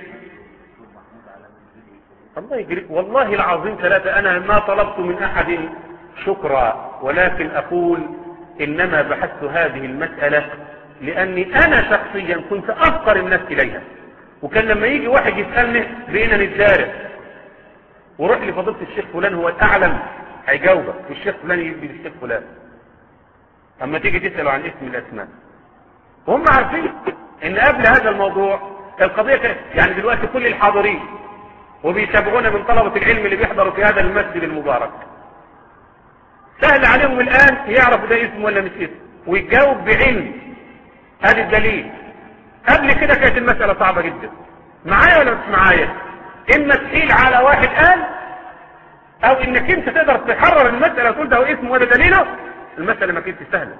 A: الله يجريك والله العظيم ثلاثة. انا ما طلبت من احد شكرا، ولكن اقول انما بحثت هذه المسألة لاني انا شخصيا كنت افقر الناس اليها، وكان لما يجي واحد يسألني بقينا نتدارس وروح لفضيلة الشيخ فلان هو الاعلم هيجاوبك، والشيخ فلان يجي للشيخ فلان. اما تيجي تسألوا عن اسم الاسماء وهم عارفين ان قبل هذا الموضوع القضية كانت يعني دلوقتي كل الحاضرين وبيتابعونا من طلبة العلم اللي بيحضروا في هذا المسجد المبارك سهل عليهم الان يعرفوا ده اسم ولا مش اسم ويجاوب بعلم. هذا الدليل. قبل كده كانت المسألة صعبة جدا. معايا ولا مش معايا؟ اما تحيل على واحد قال او انك انت تقدر تحرر المسألة وتقول ده هو اسم ولا دليله، المسألة ما كانتش سهلة.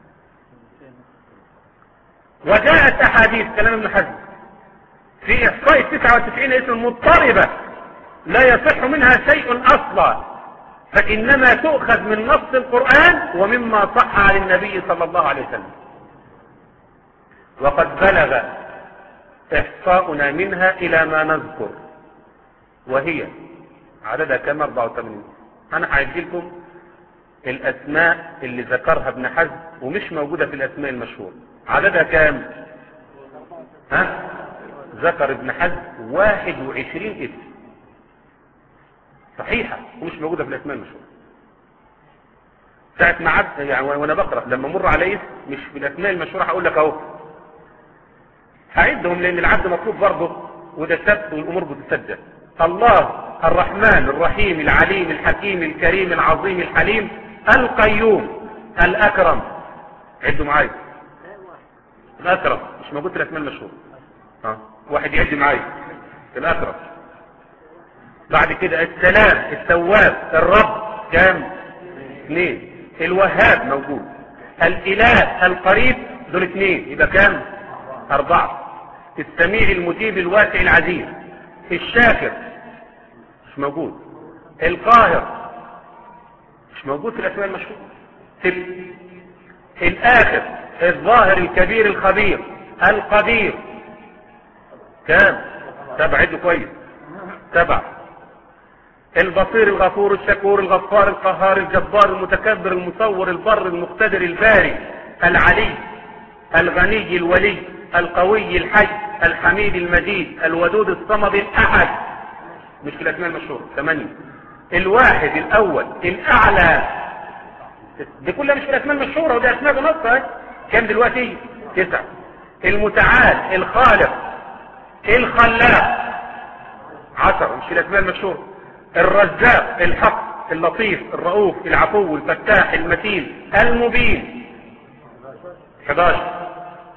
A: وجاءت احاديث كلام ابن حزم في احصاء تسعة وتسعين اسم مضطربة لا يصح منها شيء اصلا، فانما تؤخذ من نص القرآن ومما صح عن النبي صلى الله عليه وسلم. وقد بلغ احصاؤنا منها الى ما نذكر، وهي عددها كم أربعة وثمانين. انا هعد لكم الاسماء اللي ذكرها ابن حزم ومش موجودة في الاسماء المشهورة. عددها كام؟ ها؟ ذكر ابن حزم واحد وعشرين اسم صحيحة ومش موجودة في الاسماء المشهورة. ساعة ما عد يعني وانا بقرأ لما مر على اسم مش في الاسماء المشهورة هقول لك اهو هعدهم لان العد مطلوب برضه وده سبت والامور بتسجل. الله الرحمن الرحيم العليم الحكيم الكريم العظيم الحليم القيوم الاكرم. عدوا معايا. الاكرم مش موجود في الاسماء المشهورة. ها واحد يعد معايا. الاكرم. بعد كده السلام التواب الرب كام؟ اثنين. الوهاب موجود. الاله القريب دول اثنين يبقى كام؟ اربعة. السميع المجيب الواسع العزيز. الشاكر مش موجود. القاهر مش موجود في الاسماء المشهورة. ست. الاخر الظاهر الكبير الخبير القدير كام؟ سبع. عدوا كويس. سبع. البصير الغفور الشكور الغفار القهار الجبار المتكبر المصور البر المقتدر الباري العلي الغني الولي القوي الحي الحميد المجيد الودود الصمد الأحد مش في الأسماء المشهورة. ثمانية. الواحد الأول الأعلى دي كلها مش في الأسماء المشهورة ودي أسماء بنصها. كم دلوقتي؟ تسعة. المتعال الخالق الخلاق عشرة مش في الأسماء المشهورة. الرزاق الحق اللطيف الرؤوف العفو الفتاح المتين المبين احد عشر.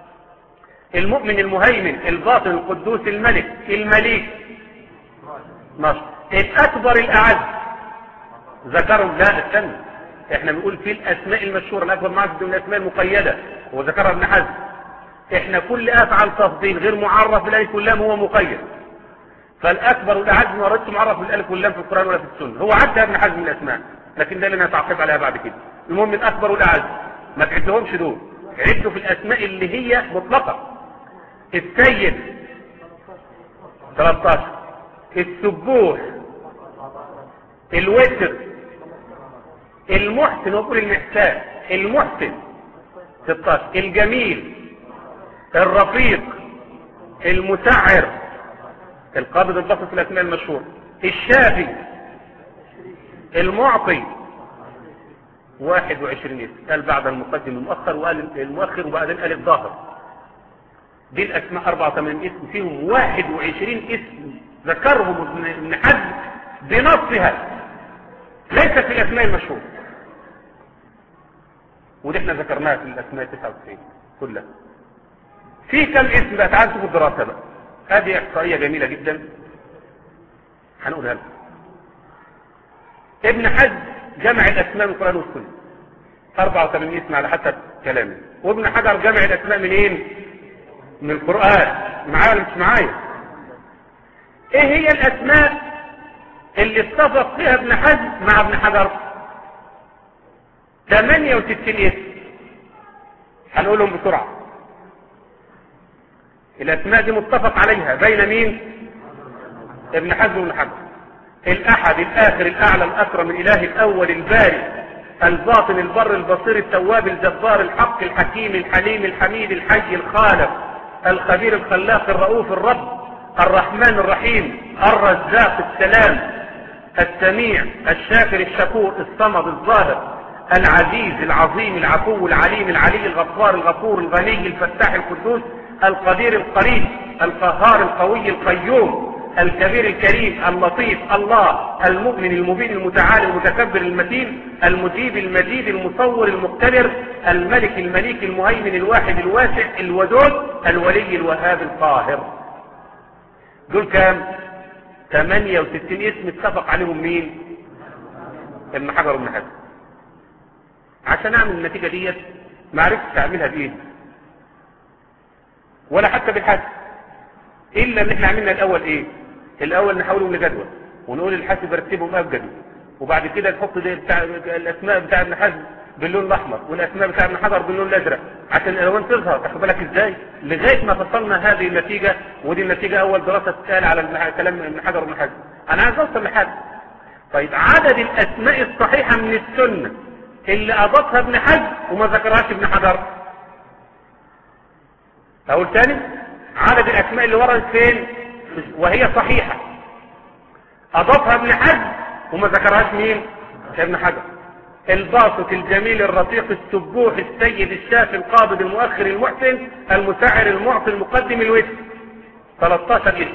A: المؤمن المهيمن الباطن القدوس الملك المليك اثنا عشر. الاكبر الاعز ذكرهم لا استنى احنا بنقول في الاسماء المشهوره الاكبر معز من الاسماء المقيده وذكرها ابن حزم. احنا كل افعل تفضيل غير معرف بالايه كلها هو مقيد. فالاكبر والاعز ما وردش معرف بالالف واللام في القران ولا في السنه. هو عدى ابن حزم من الاسماء لكن ده اللي انا هتعقب عليها بعد كده. المهم الاكبر والاعز ما تعدهمش دول. عدوا في الاسماء اللي هي مطلقه. السيد ثلاثة عشر. السبوح الوتر المحسن وقول المحسان المحسن ستة عشر. الجميل الرفيق المسعر القابض البسط في الاسماء المشهورة. الشافي المعطي واحد وعشرين اسم. قال بعد المقدم المؤخر وقال المؤخر وبعدين قال الظاهر. دي الاسماء اربعة وثمانين اسم فيهم واحد وعشرين اسم ذكرهم ابن حزم بنصها ليس في الاسماء المشهورة ودي احنا ذكرناها في الاسماء تسعة وتسعين كلها. في كم اسم بقى تعالوا شوفوا الدراسة بقى. هذه احصائية جميلة جدا هنقولها لكم. ابن حزم جمع الاسماء من القرآن والسنة اربعة وثمانين اسم على حسب كلامه. وابن حجر جمع الاسماء منين؟ من القرآن. معايا ولا مش معايا؟ ايه هي الاسماء اللي اتفق فيها ابن حزم مع ابن حجر؟ ثمانية وستين اسم هنقولهم بسرعة. الاسماء دي متفق عليها بين مين؟ ابن حزم وابن حجر. الاحد الاخر الاعلى الاكرم الاله الاول الباري الباطن البر البصير التواب الجبار الحق الحكيم الحليم الحميد الحي الخالق الخبير الخلاق الرؤوف الرب الرحمن الرحيم الرزاق السلام السميع الشاكر الشكور الصمد الظاهر العزيز العظيم العفو العليم العلي الغفار الغفور الغني الفتاح القدوس القدير القريب القهار القوي القيوم الكبير الكريم اللطيف الله المؤمن المبين المتعالي المتكبر المتين المجيب المجيد المصور المقتدر الملك المليك المهيمن الواحد الواسع الودود الولي الوهاب القاهر. دول كام؟ ثمانية وستين اسم اتفق عليهم مين؟ ابن حجر وابن حزم. عشان اعمل النتيجة ديت ما عرفتش اعملها بايه ولا حتى بالحسب الا ان احنا عملنا الاول ايه؟ الاول نحولهم لجدول ونقول الحاسب رتبهم بقى بجدول وبعد كده نحط دي بتاع الاسماء بتاع ابن حزم باللون الاحمر والاسماء بتاع ابن حجر باللون الازرق عشان الالوان تظهر. تاخد بالك ازاي؟ لغايه ما فصلنا هذه النتيجه ودي النتيجه اول دراسه تتقال على كلام ابن حجر وابن حزم. انا عايز اوصل لحد. طيب عدد الاسماء الصحيحه من السنه اللي اضافها ابن حزم وما ذكرهاش ابن حجر. اقول تاني، عدد الاسماء اللي وردت فين وهي صحيحة اضافها ابن حزم وما ذكرهاش مين؟ ابن حجر. الباسط، الجميل، الرفيق، السبوح، السيد، الشافي، القابض، المؤخر، المحسن، المسعر، المعطي، المقدم، الوتر. ثلاثة عشر اسم.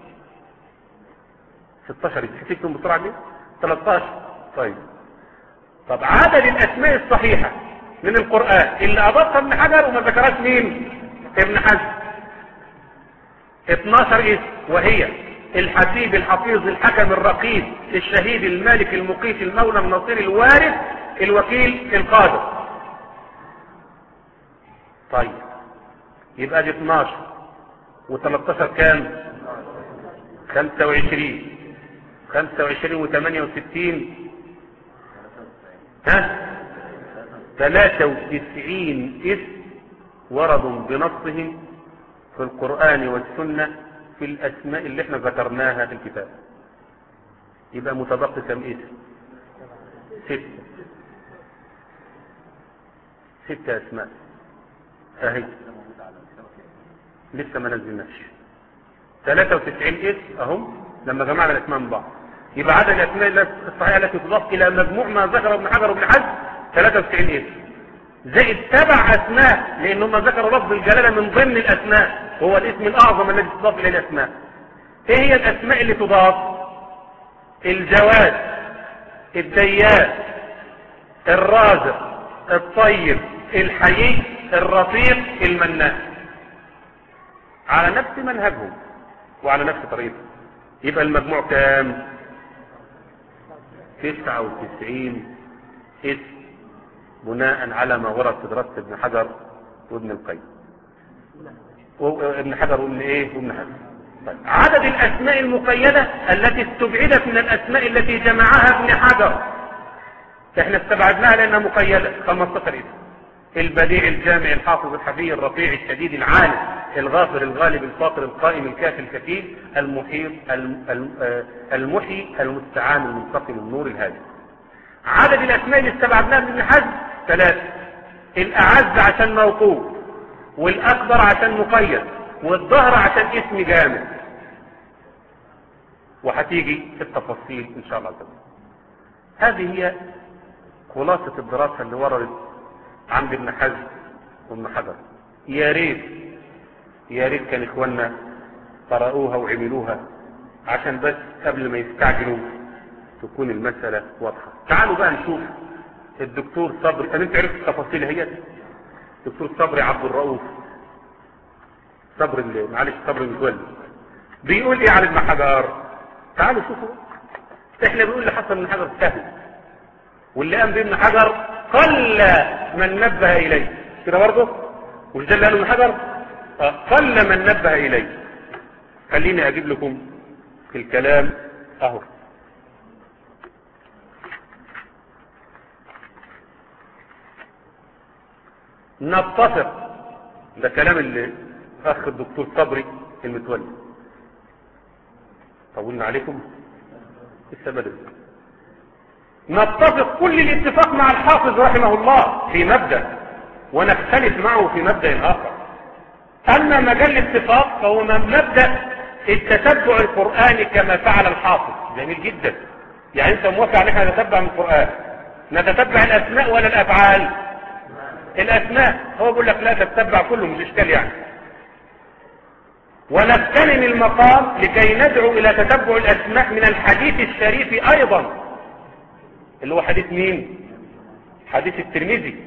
A: ستاشر اسم. شفتهم بسرعة دي؟ ثلاثة عشر. طيب طب عدد الاسماء الصحيحة من القرآن اللي اضافها ابن حجر وما ذكرهاش مين؟ ابن حزم. اثناشر اسم، وهي الحسيب، الحفيظ، الحكم، الرقيب، الشهيد، المالك، المقيت، المولى، النصير، الوارث، الوكيل، القادر. طيب يبقى دي اثناشر و13 كام؟ خمسة وعشرين. خمسة وعشرين وثمانية وستين ها ثلاثة وتسعين اسم وردوا بنصهم في القرآن والسنة في الأسماء اللي احنا ذكرناها في الكتاب. يبقى متبقي كم اسم؟ ستة. ستة أسماء اهي لسه ما نزلناش. ثلاثة وتسعين اسم اهم لما جمعنا الاسماء من بعض. يبقى عدد الاسماء الصحيحة التي تضاف الى مجموع ما ذكر ابن حجر وابن حزم ثلاثة وتسعين اسم، زائد سبع اسماء لانهم ذكروا لفظ الجلالة من ضمن الاسماء، هو الاسم الاعظم الذي تضاف الى الاسماء. ايه هي الاسماء اللي تضاف؟ الجواد، الديان، الرازق، الطيب، الحيي، الرفيق، المنان، على نفس منهجهم وعلى نفس طريقتهم. يبقى المجموع كام؟ تسعة وتسعين اسم بناء على ما ورد في دراسة ابن حجر وابن القيم وابن حجر وابن ايه وابن حجر. طيب. عدد الاسماء المقيدة التي استبعدت من الاسماء التي جمعها ابن حجر، احنا استبعدناها لانها مقيدة، خمستاشر اسم. البديع، الجامع، الحافظ، الحفي، الرفيع، الشديد، العالم، الغافر، الغالب، الفاطر، القائم، الكافي، الكفيل، المحيط، المحيي، المستعان، المنتقم، النور، الهادي. عدد الاسماء اللي استبعدناها من ابن حزم ثلاثة. الاعز عشان موقوف، والاكبر عشان مقيد، والظهر عشان اسم جامع. وهتيجي في التفاصيل ان شاء الله تعالى. هذه هي خلاصة الدراسة اللي وردت عند ابن حزم وابن حجر. يا ريت يا ريت كان اخواننا قرأوها وعملوها عشان بس قبل ما يستعجلوا تكون المسألة واضحة. تعالوا بقى نشوف الدكتور صبري. انا انت عرفت التفاصيل هي الدكتور صبري عبد الرؤوف صبري اللي معلش صبري متولي بيقول ايه عن ابن حجر. تعالوا شوفوا. احنا بنقول اللي حصل ابن حجر سهل، واللي قام بابن حجر قل من نبه اليه كده برضه. مش ده اللي قاله ابن حجر؟ قل من نبه اليه. خليني اجيب لكم في الكلام اهو. نتفق، ده كلام اللي اخ الدكتور صبري المتولي. طولنا عليكم لسه بدري. نتفق كل الاتفاق مع الحافظ رحمه الله في مبدأ، ونختلف معه في مبدأ آخر. أما مجال الاتفاق فهو من مبدأ التتبع القرآني كما فعل الحافظ. جميل جدا. يعني أنت موافق على احنا نتتبع من القرآن، نتتبع الأسماء ولا الأفعال؟ الأسماء. هو بيقول لك لا تتبع كله، مش إشكال يعني. ونغتنم المقام لكي ندعو إلى تتبع الأسماء من الحديث الشريف أيضا، اللي هو حديث مين؟ حديث الترمذي.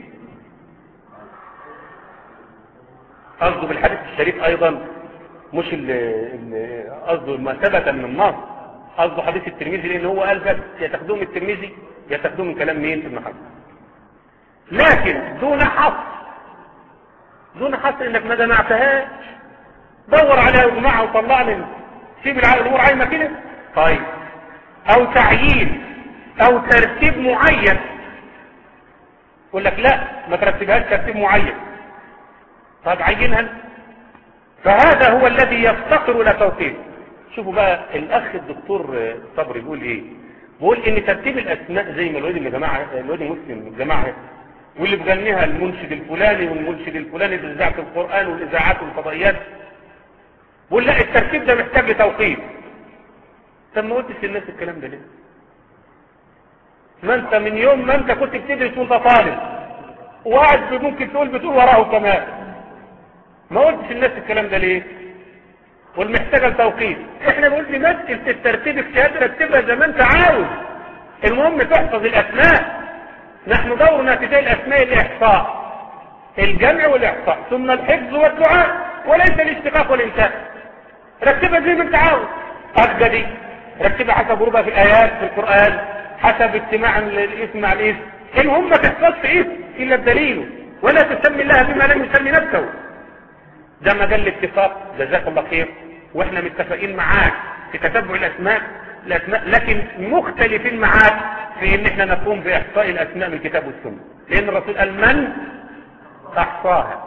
A: قصده بالحديث الشريف ايضا مش قصده ما ثبت من النص، قصده حديث الترمذي، لان هو قال بس يتاخدوه من الترمذي يتاخدوه من كلام مين؟ ابن حجر. لكن دون حصر، دون حصر انك ما جمعتهاش، دور عليها وجمعها وطلع لي، سيب الامور عايمه كده. طيب. او تعيين او ترتيب معين، يقول لك لا ما ترتبهاش ترتيب معين. طب عينها. فهذا هو الذي يفتقر الى توقيف. شوفوا بقى الاخ الدكتور صبري يقول ايه. بقول ان ترتيب الاسماء زي ما الواد اللي جماعه الواد المسلم الجماعه واللي بغنيها المنشد الفلاني والمنشد الفلاني باذاعه القران والاذاعات والفضائيات، بقول لا الترتيب ده محتاج لتوقيت. طب ما قلتش للناس الكلام ده ليه؟ ما انت من يوم ما انت كنت بتدرس وانت طالب وقاعد ممكن تقول بتقول وراه كمان، ما قلتش للناس الكلام ده ليه؟ والمحتاجه لتوقيت. احنا بنقول لمسألة الترتيب اجتهاد رتبها زي ما انت عاوز، المهم تحفظ الاسماء. نحن دورنا في الاسماء الاحصاء، الجمع والاحصاء، ثم الحفظ والدعاء، وليس الاشتقاق والانشاء. رتبها زي ما انت عاوز. ابدا دي رتبها حسب ورودها في الايات في القران، حسب اجتماع الاسم مع الاسم. المهم ما تحفظش اسم الا بدليله، ولا تسمي الله بما لم يسمي نفسه. ده مجال الاتفاق، جزاك الله خير، واحنا متفقين معاك في تتبع الاسماء الاسماء لكن مختلفين معاك في ان احنا نقوم باحصاء الاسماء من الكتاب والسنه، لان الرسول قال من احصاها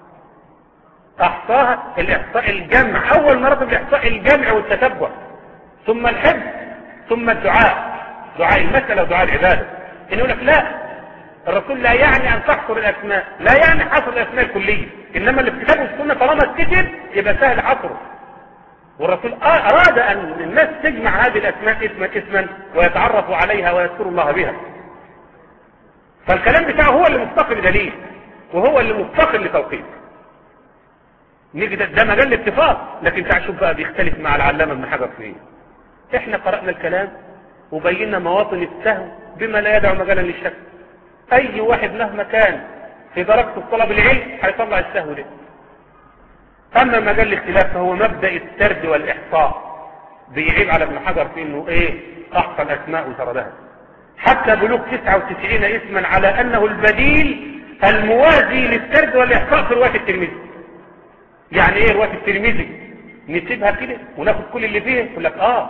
A: احصاها الاحصاء الجمع، اول مرتبه الاحصاء الجمع والتتبع، ثم الحفظ، ثم الدعاء، دعاء المساله ودعاء العباده. ان يقول لك لا، الرسول لا يعني ان تحصر الاسماء، لا يعني حصر الاسماء الكليه، انما اللي في الكتاب والسنه طالما اتكتب يبقى سهل حصره. والرسول اراد ان الناس تجمع هذه الاسماء اسما اسما ويتعرفوا عليها ويذكروا الله بها. فالكلام بتاعه هو اللي مفتقر لدليل، وهو اللي مفتقر لتوقيت. نيجي ده, ده مجال الاتفاق، لكن تعال شوف بقى بيختلف مع العلامه ابن حجر في ايه. احنا قرانا الكلام وبينا مواطن السهو بما لا يدع مجالا للشك. اي واحد مهما كان في درجة طلب العلم هيطلع السهو ده. اما مجال الاختلاف فهو مبدأ السرد والاحصاء، بيعيب على ابن حجر في انه ايه احصى الاسماء وسردها حتى بلوغ تسعة وتسعين اسما على انه البديل الموازي للسرد والاحصاء في رواية الترمذي. يعني ايه رواية الترمذي؟ نسيبها كده وناخد كل اللي فيه؟ يقول لك اه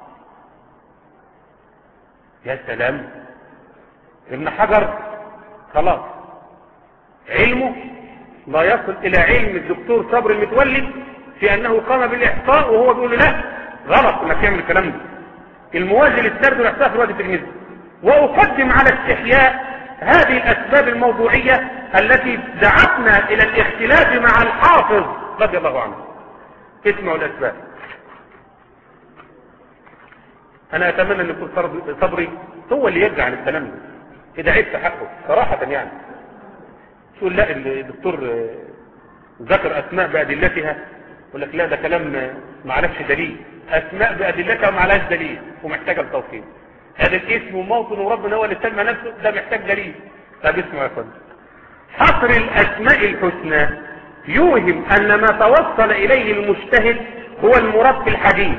A: يا سلام، ابن حجر خلاص علمه لا يصل الى علم الدكتور صبر المتولي في انه قام بالاحصاء، وهو بيقول له لا غلط انك تعمل الكلام ده، الموازي للسرد والاحصاء في رواية الترمذي. واقدم على استحياء هذه الاسباب الموضوعية التي دعتنا الى الاختلاف مع الحافظ رضي الله عنه. اسمعوا الاسباب. انا اتمنى ان يكون صبري هو اللي يرجع عن الكلام ده، كده عيب في حقه صراحة يعني. تقول لا الدكتور ذكر اسماء بادلتها، يقول لك لا ده كلام ما عليهش دليل، اسماء بادلتها ما عليهاش دليل ومحتاجه لتوصيل. هذا الاسم وموطن وربنا هو اللي سمى نفسه، ده محتاج دليل. طب اسمعوا يا فندم، حصر الاسماء الحسنى يوهم ان ما توصل اليه المجتهد هو المراد في الحديث.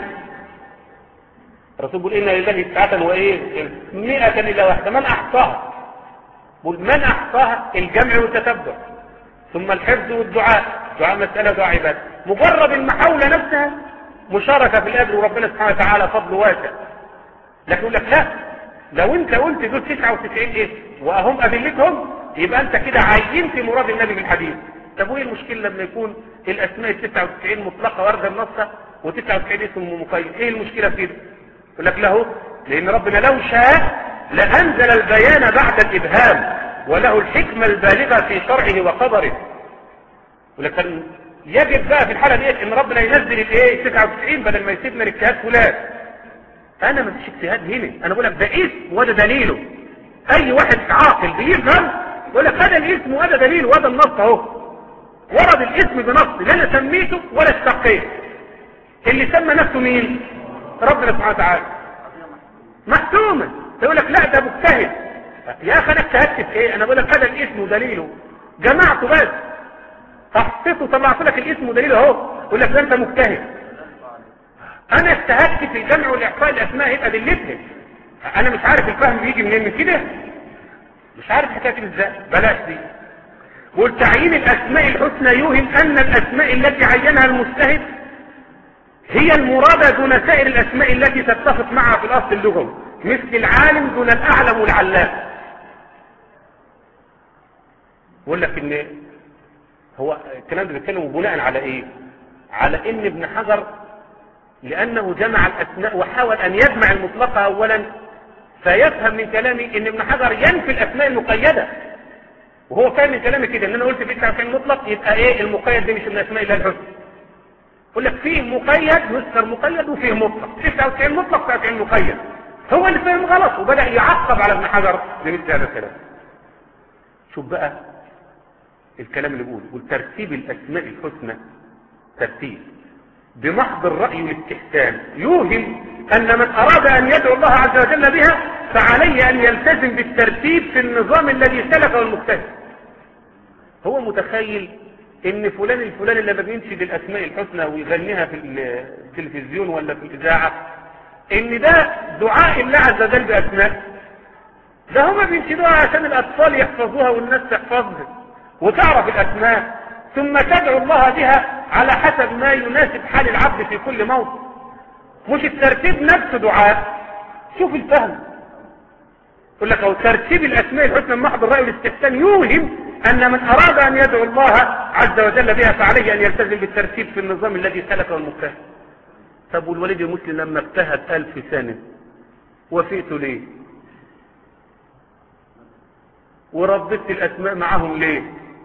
A: الرسول بيقول ان لله تسعة وايه مئة الا واحدة، من احصاها؟ بيقول من احصاها الجمع والتتبع، ثم الحفظ والدعاء، دعاء مسألة دعاء عبادة. مجرد المحاولة نفسها مشاركة في الاجر، وربنا سبحانه وتعالى فضل واسع. لكن يقول لك لا، لو انت قلت دول تسعة وتسعين ايه واهم ادلتهم يبقى انت كده عينت مراد النبي بالحديث. طب وايه المشكله لما يكون الاسماء التسعة وتسعين مطلقه وارده النص وتسعة وتسعين اسم مقيد؟ ايه المشكله في كده؟ يقول لك له لان ربنا لو شاء لانزل البيان بعد الابهام، وله الحكمه البالغه في شرعه وقدره. ولكن يجب بقى في الحاله دي ان ربنا ينزل الايه تسعة وتسعين بدل ما يسيبنا الاجتهاد فلان. انا ما فيش اجتهاد هنا، انا بقول لك ده اسم وده دليله. اي واحد عاقل بيفهم يقول لك هذا الاسم وهذا دليله وهذا النص اهو. ورد الاسم بنص لا انا سميته ولا استقيت. اللي سمى نفسه مين؟ ربنا سبحانه وتعالى. محتومه. يقول لك لا ده مجتهد. يا اخي انا اجتهدت في ايه؟ انا بقول لك هذا الاسم ودليله، جمعته بس حطيته طلعت لك الاسم ودليله اهو، يقول لك ده انت مجتهد. انا اجتهدت في جمع والاحصاء الاسماء يبقى دلتها. انا مش عارف الفهم بيجي منين من كده، مش عارف حكايه ازاي. بلاش دي. والتعيين الاسماء الحسنى يوهم ان الاسماء التي عينها المجتهد هي المرادة دون سائر الاسماء التي تتفق معها في الاصل اللغوي، مثل العالم دون الاعلم والعلام. بقول لك ان هو الكلام ده بيتكلم بناء على ايه؟ على ان ابن حجر لانه جمع الاسماء وحاول ان يجمع المطلقة اولا فيفهم من كلامي ان ابن حجر ينفي الاسماء المقيدة، وهو فاهم من كلامي كده ان انا قلت في تسعة وتسعين مطلق، يبقى ايه المقيد ده مش من اسماء الله الحسنى. يقول لك فيه مقيد يذكر مقيد وفيه مطلق، تسعة وتسعين مطلق تسعة وتسعين مقيد. هو اللي فهم غلط وبدأ يعقب على ابن حجر بمثل هذا الكلام. شوف بقى الكلام اللي بيقول يقول ترتيب الاسماء الحسنى ترتيب بمحض الرأي والاستحسان يوهم ان من اراد ان يدعو الله عز وجل بها فعليه ان يلتزم بالترتيب في النظام الذي سلكه المجتهد. هو متخيل ان فلان الفلاني لما بينشد الاسماء الحسنى ويغنيها في التلفزيون ولا في الاذاعه ان ده دعاء الله عز وجل باسماء، ده هما بينشدوها عشان الاطفال يحفظوها والناس تحفظها وتعرف الاسماء ثم تدعو الله بها على حسب ما يناسب حال العبد في كل موطن، مش الترتيب نفسه دعاء. شوف الفهم، يقول لك او ترتيب الاسماء الحسنى من محض الرأي والاستحسان يوهم ان من اراد ان يدعو الله عز وجل بها فعليه ان يلتزم بالترتيب في النظام الذي سلكه المجتهد. طب والوليد المسلم لما اجتهد الف سنة وفئته ليه؟ ورددت الاسماء معهم ليه؟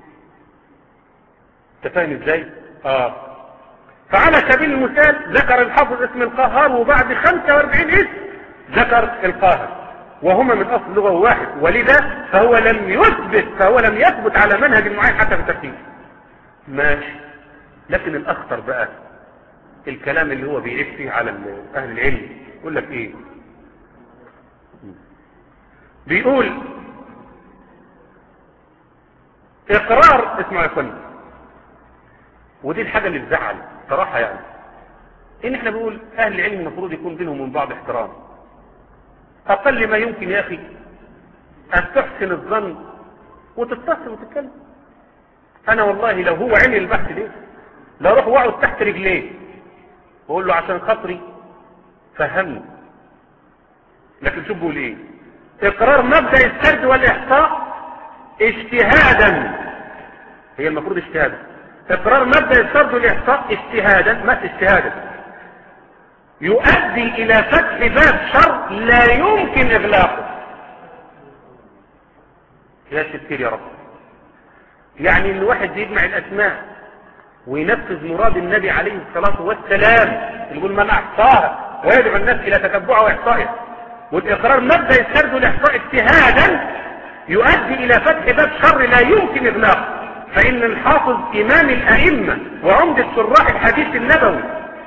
A: انت فاهم ازاي؟ اه فعلى سبيل المثال ذكر الحافظ اسم القاهر وبعد خمسة واربعين اسم ذكر القاهر وهما من اصل لغة واحد، ولذا فهو لم يثبت فهو لم يثبت على منهج معين حتى في الترتيب. ماشي، لكن الاخطر بقى الكلام اللي هو بيعيب فيه على اهل العلم. يقول لك ايه؟ بيقول اقرار، اسمعوا يا اخواني ودي الحاجة اللي تزعل صراحة، يعني ان احنا بنقول اهل العلم المفروض يكون بينهم من بعض احترام. اقل ما يمكن يا اخي ان تحسن الظن وتتصل وتتكلم. انا والله لو هو عمل البحث ليه لا اروح واقعد تحت رجليه واقول له عشان خاطري فهمني. لكن شوف بيقول ايه؟ اقرار مبدأ السرد والاحصاء اجتهادا، هي المفروض اجتهادا، اقرار مبدأ السرد والاحصاء اجتهادا ما اجتهادا يؤدي الى فتح باب شر لا يمكن اغلاقه. يا ستير يا رب، يعني ان الواحد يجمع الاسماء وينفذ مراد النبي عليه الصلاة والسلام يقول من احصاها ويدعو الناس الى تتبعها واحصائها، والاقرار مبدأ السرد والاحصاء اجتهادا يؤدي الى فتح باب شر لا يمكن اغلاقه. فان الحافظ امام الائمة وعمدة شراح الحديث النبوي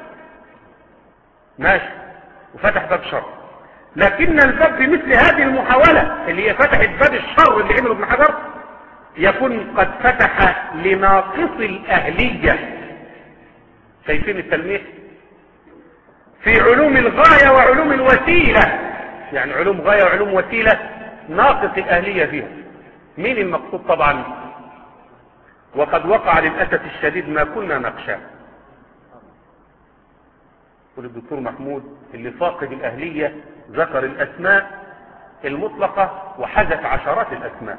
A: ماشي وفتح باب شر، لكن الباب بمثل هذه المحاولة اللي هي فتحت باب الشر اللي عمله ابن حجر يكون قد فتح لناقص الأهلية. شايفين التلميح في علوم الغاية وعلوم الوسيلة، يعني علوم غاية وعلوم وسيلة ناقص الأهلية فيها. مين المقصود؟ طبعا وقد وقع للأسف الشديد ما كنا نخشاه. والدكتور محمود اللي فاقد الأهلية ذكر الأسماء المطلقة وحذف عشرات الأسماء.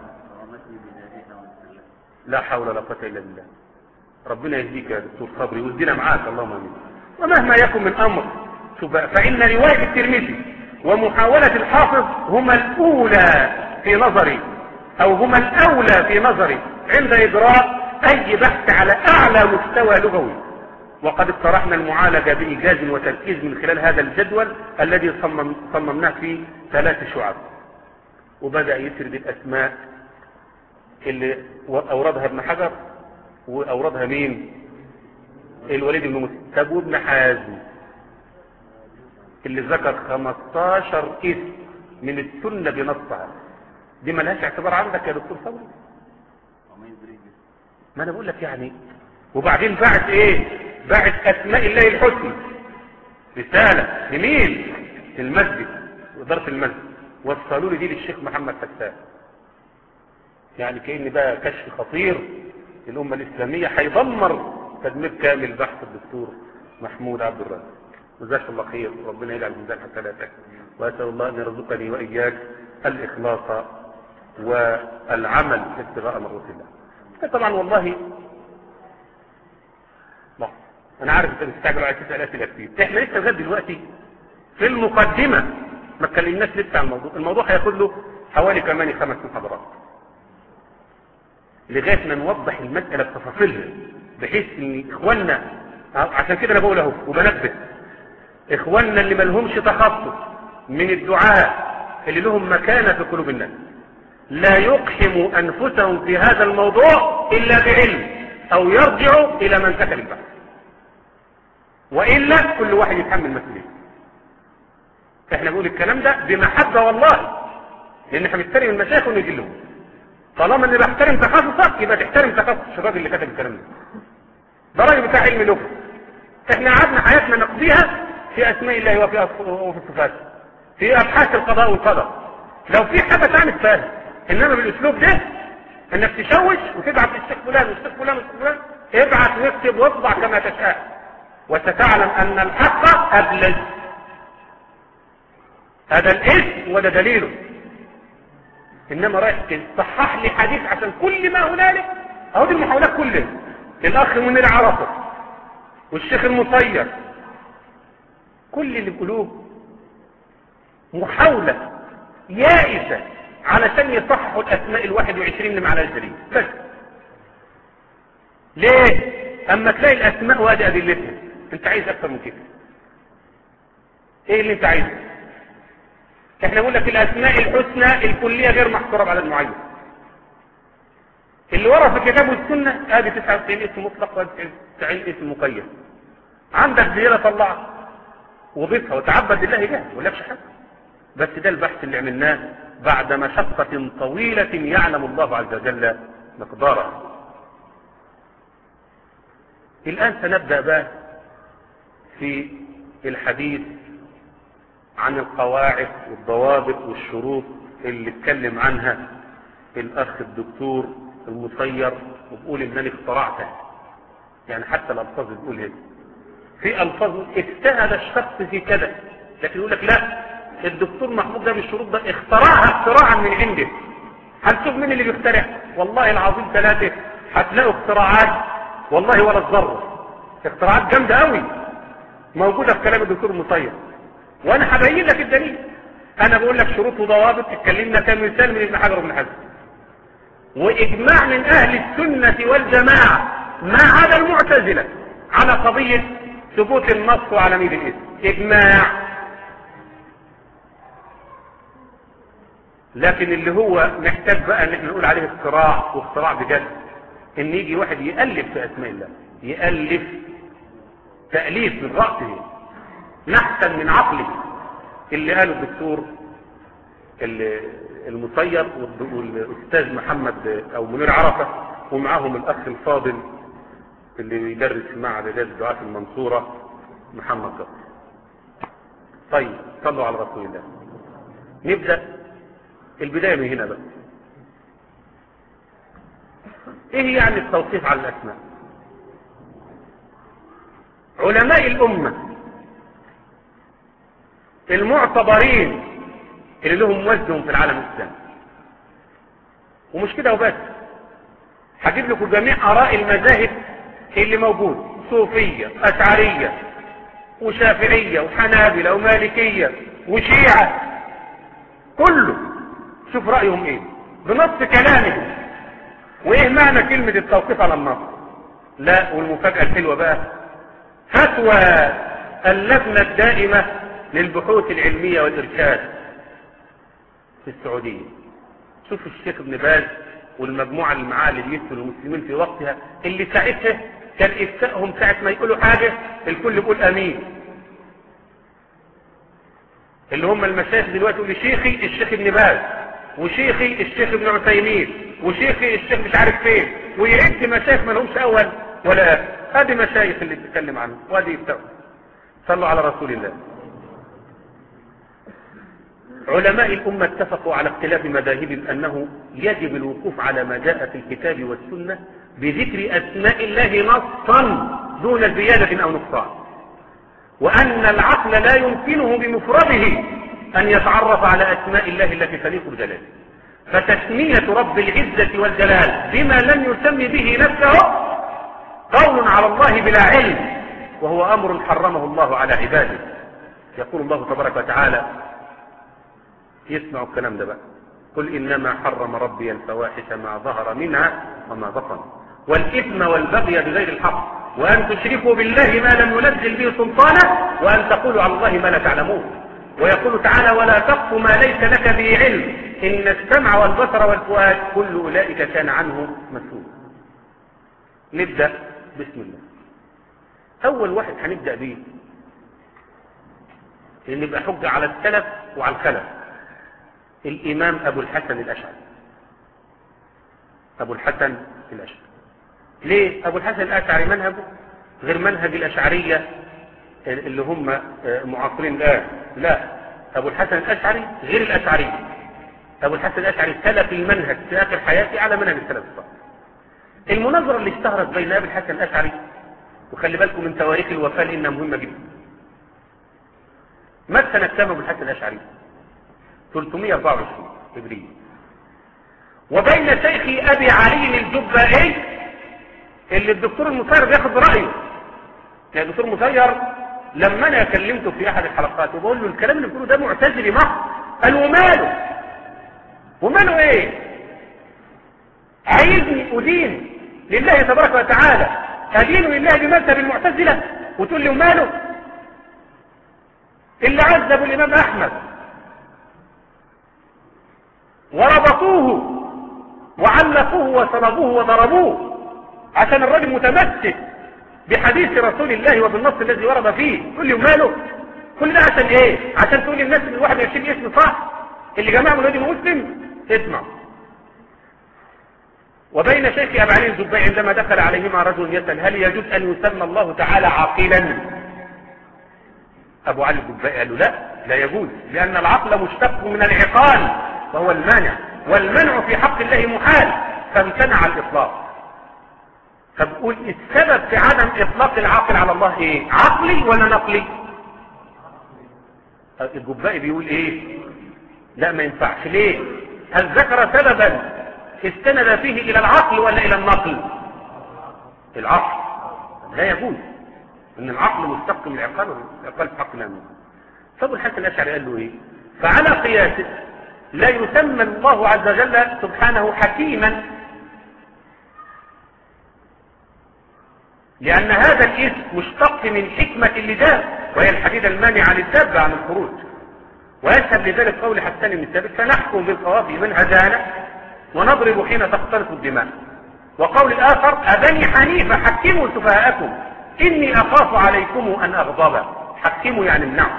A: لا حول ولا قوة إلا بالله. ربنا يهديك يا دكتور صبري ويهدينا معاك اللهم امين. ومهما يكن من أمر شوف بقى، فإن رواية الترمذي ومحاولة الحافظ هما الأولى في نظري أو هما الأولى في نظري عند إجراء أي بحث على أعلى مستوى لغوي. وقد اقترحنا المعالجة بإيجاز وتركيز من خلال هذا الجدول الذي صمم صممناه في ثلاث شعب. وبدأ يسرد الأسماء اللي أوردها ابن حجر وأوردها مين؟ الوليد بن مسلم. طب وابن حازم اللي ذكر خمستاشر اسم من السنة بنصها، دي ملهاش اعتبار عندك يا دكتور صبري؟ ما انا بقول لك يعني. وبعدين بعت ايه؟ بعت اسماء الله الحسنى رسالة لمين؟ المسجد وإدارة المسجد، وصلوا لي دي للشيخ محمد حسان. يعني كأن بقى كشف خطير للأمة الإسلامية هيدمر تدمير كامل بحث الدكتور محمود عبد الرازق. جزاك الله خير، ربنا يجعل ميزان حسناتك، وأسأل الله أن يرزقني وإياك الإخلاص والعمل ابتغاء مرضات الله. طبعا والله لا انا عارف انت مستعجل على تسأل اسئله كتير. احنا لسه لغايه دلوقتي في المقدمه ما اتكلمناش لسه عن الموضوع. الموضوع هياخد له حوالي كمان خمس محاضرات لغايه ما نوضح المساله بتفاصيلها، بحيث ان اخواننا، عشان كده انا بقول اهو وبنبه اخواننا اللي ما لهمش تخصص من الدعاء اللي لهم مكانه في قلوب الناس لا يقحموا انفسهم في هذا الموضوع الا بعلم، او يرجعوا الى من كتب البحث، والا كل واحد يتحمل مسؤوليته. احنا بنقول الكلام ده بمحبه والله، لان احنا بنحترم المشايخ ونجلهم. طالما اني بحترم تخصصك يبقى تحترم تخصص الشباب اللي كتب الكلام ده. ده راجل بتاع علم لغه. احنا قعدنا حياتنا نقضيها في اسماء الله وفي وفي الصفات، في ابحاث القضاء والقدر. لو في حاجه تعمل فيها، انما بالاسلوب ده انك تشوش وتبعت للشيخ فلان والشيخ فلان والشيخ فلان، ابعت واكتب واطبع كما تشاء، وستعلم ان الحق ابلج. هذا الاسم وده دليله. انما رايح تصحح لي حديث عشان كل ما هنالك، اهو دي المحاولات كلها. الاخ منير عرفه والشيخ المصير، كل اللي بيقولوه محاولة يائسة علشان يصححوا الاسماء الواحد وعشرين اللي معنا الجريمة بس. ليه؟ اما تلاقي الاسماء وادي ادلتها، انت عايز اكتر من كده؟ ايه اللي انت عايزه؟ احنا نقول لك الاسماء الحسنى الكلية غير محصورة بعدد معين. اللي ورا في الكتاب والسنة ادي تسعة وتسعين اسم مطلق وادي تسعين اسم مقيد. عندك زيادة طلعها وضيفها وتعبد لله جاهز، ما لكش حاجة. بس ده البحث اللي عملناه بعد مشقة طويلة يعلم الله عز وجل مقدارها. الآن سنبدأ بقى في الحديث عن القواعد والضوابط والشروط اللي اتكلم عنها الأخ الدكتور المصير، وبقول إنني اخترعتها. يعني حتى الألفاظ بتقول هيك، في ألفاظ اجتهد الشخص في كذا، لكن يقول لك لا، الدكتور محمود ده بالشروط ده اخترعها اختراعا من عنده. هنشوف مين اللي بيخترع. والله العظيم ثلاثة هتلاقوا اختراعات والله ولا الذرة، اختراعات جامدة قوي موجودة في كلام الدكتور المصير، وانا هبين لك الدليل. انا بقول لك شروط وضوابط، اتكلمنا كمثال من ابن حجر وابن حزم، واجماع من اهل السنة والجماعة ما عدا المعتزلة على قضية ثبوت النص وعلى ميل الاسم، اجماع. لكن اللي هو محتاج بقى ان احنا نقول عليه اختراع، واختراع بجد، ان يجي واحد يألف في اسماء الله، يألف تأليف من رأسه نحسن من عقله، اللي قاله الدكتور المصير والاستاذ محمد او منير عرفة، ومعاهم الاخ الفاضل اللي بيدرس في معهد اعداد الدعاة في المنصورة محمد قطر. طيب صلوا على رسول الله. نبدأ البداية من هنا بقى. ايه يعني التوقيف على الاسماء؟ علماء الامة المعتبرين اللي لهم وزنهم في العالم الاسلامي، ومش كده وبس، هجيب لكم جميع اراء المذاهب اللي موجود، صوفية اشعرية وشافعية وحنابلة ومالكية وشيعة، كله شوف رأيهم ايه بنص كلامهم. وايه معنى كلمة التوقيف على النص؟ لا، والمفاجأة الحلوة بقى، فتوى اللجنة الدائمة للبحوث العلمية والإرشاد في السعودية. شوف الشيخ ابن باز والمجموعة اللي معاه اللي بيفتوا المسلمين في وقتها، اللي ساعتها كان إفتائهم ساعة ما يقولوا حاجة الكل يقول أمين، اللي هم المشايخ دلوقتي يقول شيخي الشيخ ابن باز، وشيخي الشيخ ابن عثيمين، وشيخي الشيخ مش عارف فين، ويعد مشايخ ما لهمش أول ولا آخر. هذه مشايخ اللي بتتكلم عنه، وهذه يفتوا. صلوا على رسول الله. علماء الأمة اتفقوا على اختلاف مذاهبهم أنه يجب الوقوف على ما جاء في الكتاب والسنة بذكر أسماء الله نصا دون زيادة أو نقصان، وأن العقل لا يمكنه بمفرده أن يتعرف على أسماء الله التي تليق بجلاله، فتسمية رب العزة والجلال بما لم يسمي به نفسه قول على الله بلا علم، وهو أمر حرمه الله على عباده. يقول الله تبارك وتعالى يسمعوا الكلام ده بقى. قل إنما حرم ربي الفواحش ما ظهر منها وما بطن والإثم والبغي بغير الحق وأن تشركوا بالله ما لم ينزل به سلطانا وأن تقولوا على الله ما لا تعلمون. ويقول تعالى ولا تقف ما ليس لك به علم إن السمع والبصر والفؤاد كل أولئك كان عنه مسؤول. نبدأ بسم الله. أول واحد هنبدأ به اللي يبقى حجة على السلف وعلى الخلف الإمام أبو الحسن الأشعري. أبو الحسن الأشعري ليه؟ أبو الحسن الأشعري منهجه غير منهج الأشعرية اللي هم معاصرين الآن. لا، أبو الحسن الأشعري غير الأشعري. أبو الحسن الأشعري سلف المنهج في آخر حياته على منهج السلف الصالح. المناظرة اللي اشتهرت بين أبو الحسن الأشعري وخلي بالكم من تواريخ الوفاة لأنها مهمة جدا. مات سنة كام أبو الحسن الأشعري؟ ثلاثمائة وأربعة وعشرين هجرية. وبين شيخي أبي علي الجبائي اللي الدكتور المسير بياخد برأيه. يعني الدكتور المسير لما أنا كلمته في أحد الحلقات وبقول له الكلام اللي بيقوله ده معتزلي محض، قال وماله؟ وماله إيه؟ عايزني أدين لله تبارك وتعالى، أدين لله بمذهب المعتزلة وتقول لي وماله؟ اللي عذبوا الإمام أحمد وربطوه وعلقوه وصلبوه وضربوه عشان الراجل متمسك بحديث رسول الله وبالنص الذي ورد فيه، تقول لي وماله؟ كل ده عشان ايه؟ عشان تقول للناس ان الواحد وعشرين اسم صح اللي جماعه من وادي مسلم. اسمع. وبين شيخ ابي علي الجبائي عندما دخل عليهما رجل يسأل هل يجوز ان يسمى الله تعالى عاقلا؟ ابو علي الجبائي قال له لا، لا يجوز، لان العقل مشتق من العقال وهو المانع، والمنع في حق الله محال، فامتنع الاطلاق. فبقول السبب في عدم اطلاق العاقل على الله ايه؟ عقلي ولا نقلي؟ الجبائي بيقول ايه؟ لا ما ينفعش. ليه؟ هل ذكر سببا استند فيه الى العقل ولا الى النقل؟ العقل. لا يجوز ان العقل مشتق من العقال والعقال في حق الله. فابو الحسن الاشعري قال له ايه؟ فعلى قياسه لا يسمى الله عز وجل سبحانه حكيما، لأن هذا الاسم مشتق من حكمة اللجام وهي الحديدة المانعة للدابة عن الخروج. ويشهد لذلك قول حسان بن ثابت فنحكم بالقوافي من هدانا ونضرب حين تختلط الدماء. وقول الآخر أبني حنيفة حكموا سفهاءكم إني أخاف عليكم أن أغضب. حكموا يعني امنعوا،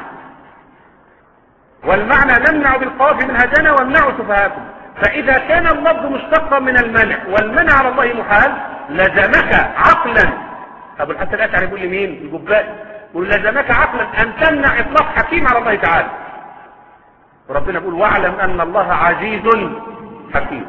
A: والمعنى نمنع بالقوافي من هدانا وامنعوا سفهاءكم. فإذا كان اللفظ مشتقا من المنع والمنع على الله محال لزمك عقلا. أبو الحسن الأشعري يقول لمين؟ الجبائي يقول لزمك عقلا أن تمنع إطلاق حكيم على الله تعالى. وربنا يقول واعلم أن الله عزيز حكيم.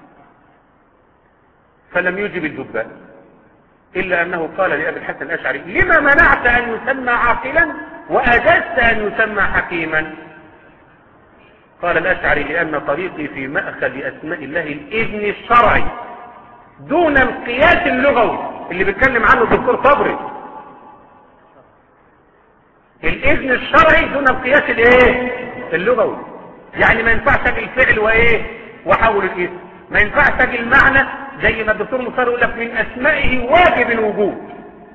A: فلم يجب الجبائي إلا أنه قال لأبي الحسن الأشعري لما منعت أن يسمى عاقلا وأجزت أن يسمى حكيما؟ قال الأشعري لأن طريقي في مأخذ أسماء الله الإذن الشرعي دون القياس اللغوي اللي بيتكلم عنه الدكتور صبري. الإذن الشرعي دون القياس الايه؟ اللغوي. يعني ما ينفعش اجي الفعل وايه؟ وحول الاسم. ما ينفعش اجي المعنى زي ما الدكتور مصطفى يقول لك من اسمائه واجب الوجود.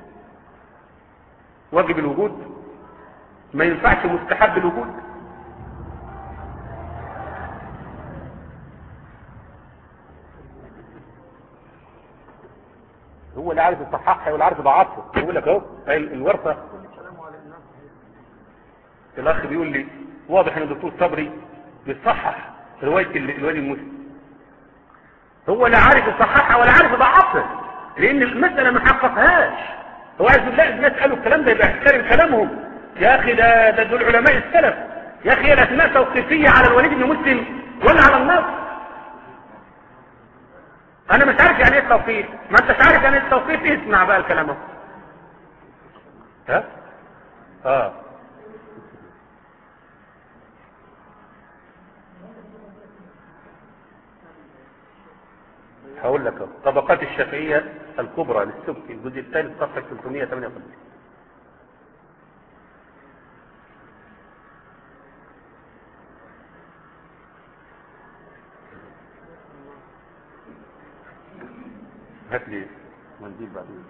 A: واجب الوجود ما ينفعش مستحب الوجود. هو اللي عارف الصحاح ولا عارف ضعفه. يقول لك اهو الورثه. الاخ بيقول لي واضح ان الدكتور صبري بيصحح روايه الوالي المسلم. هو لا عارف يصححها ولا عارف يضعفها لان المساله ما حققهاش. هو عايز يلاقي الناس قالوا الكلام ده يبقى احترم كلامهم. يا اخي ده ده دول علماء السلف. يا اخي الاسماء توقيفيه على الوليد بن مسلم ولا على النص؟ انا مش عارف يعني ايه التوقيف. ما انتش عارف يعني ايه التوقيف. اسمع بقى الكلام. ها اه هقول لك طبقات الشافعيه الكبرى للسبكي الجزء الثالث صفحه ثلاثمائة وثمانية وخمسين. هات لي منديل بعدين.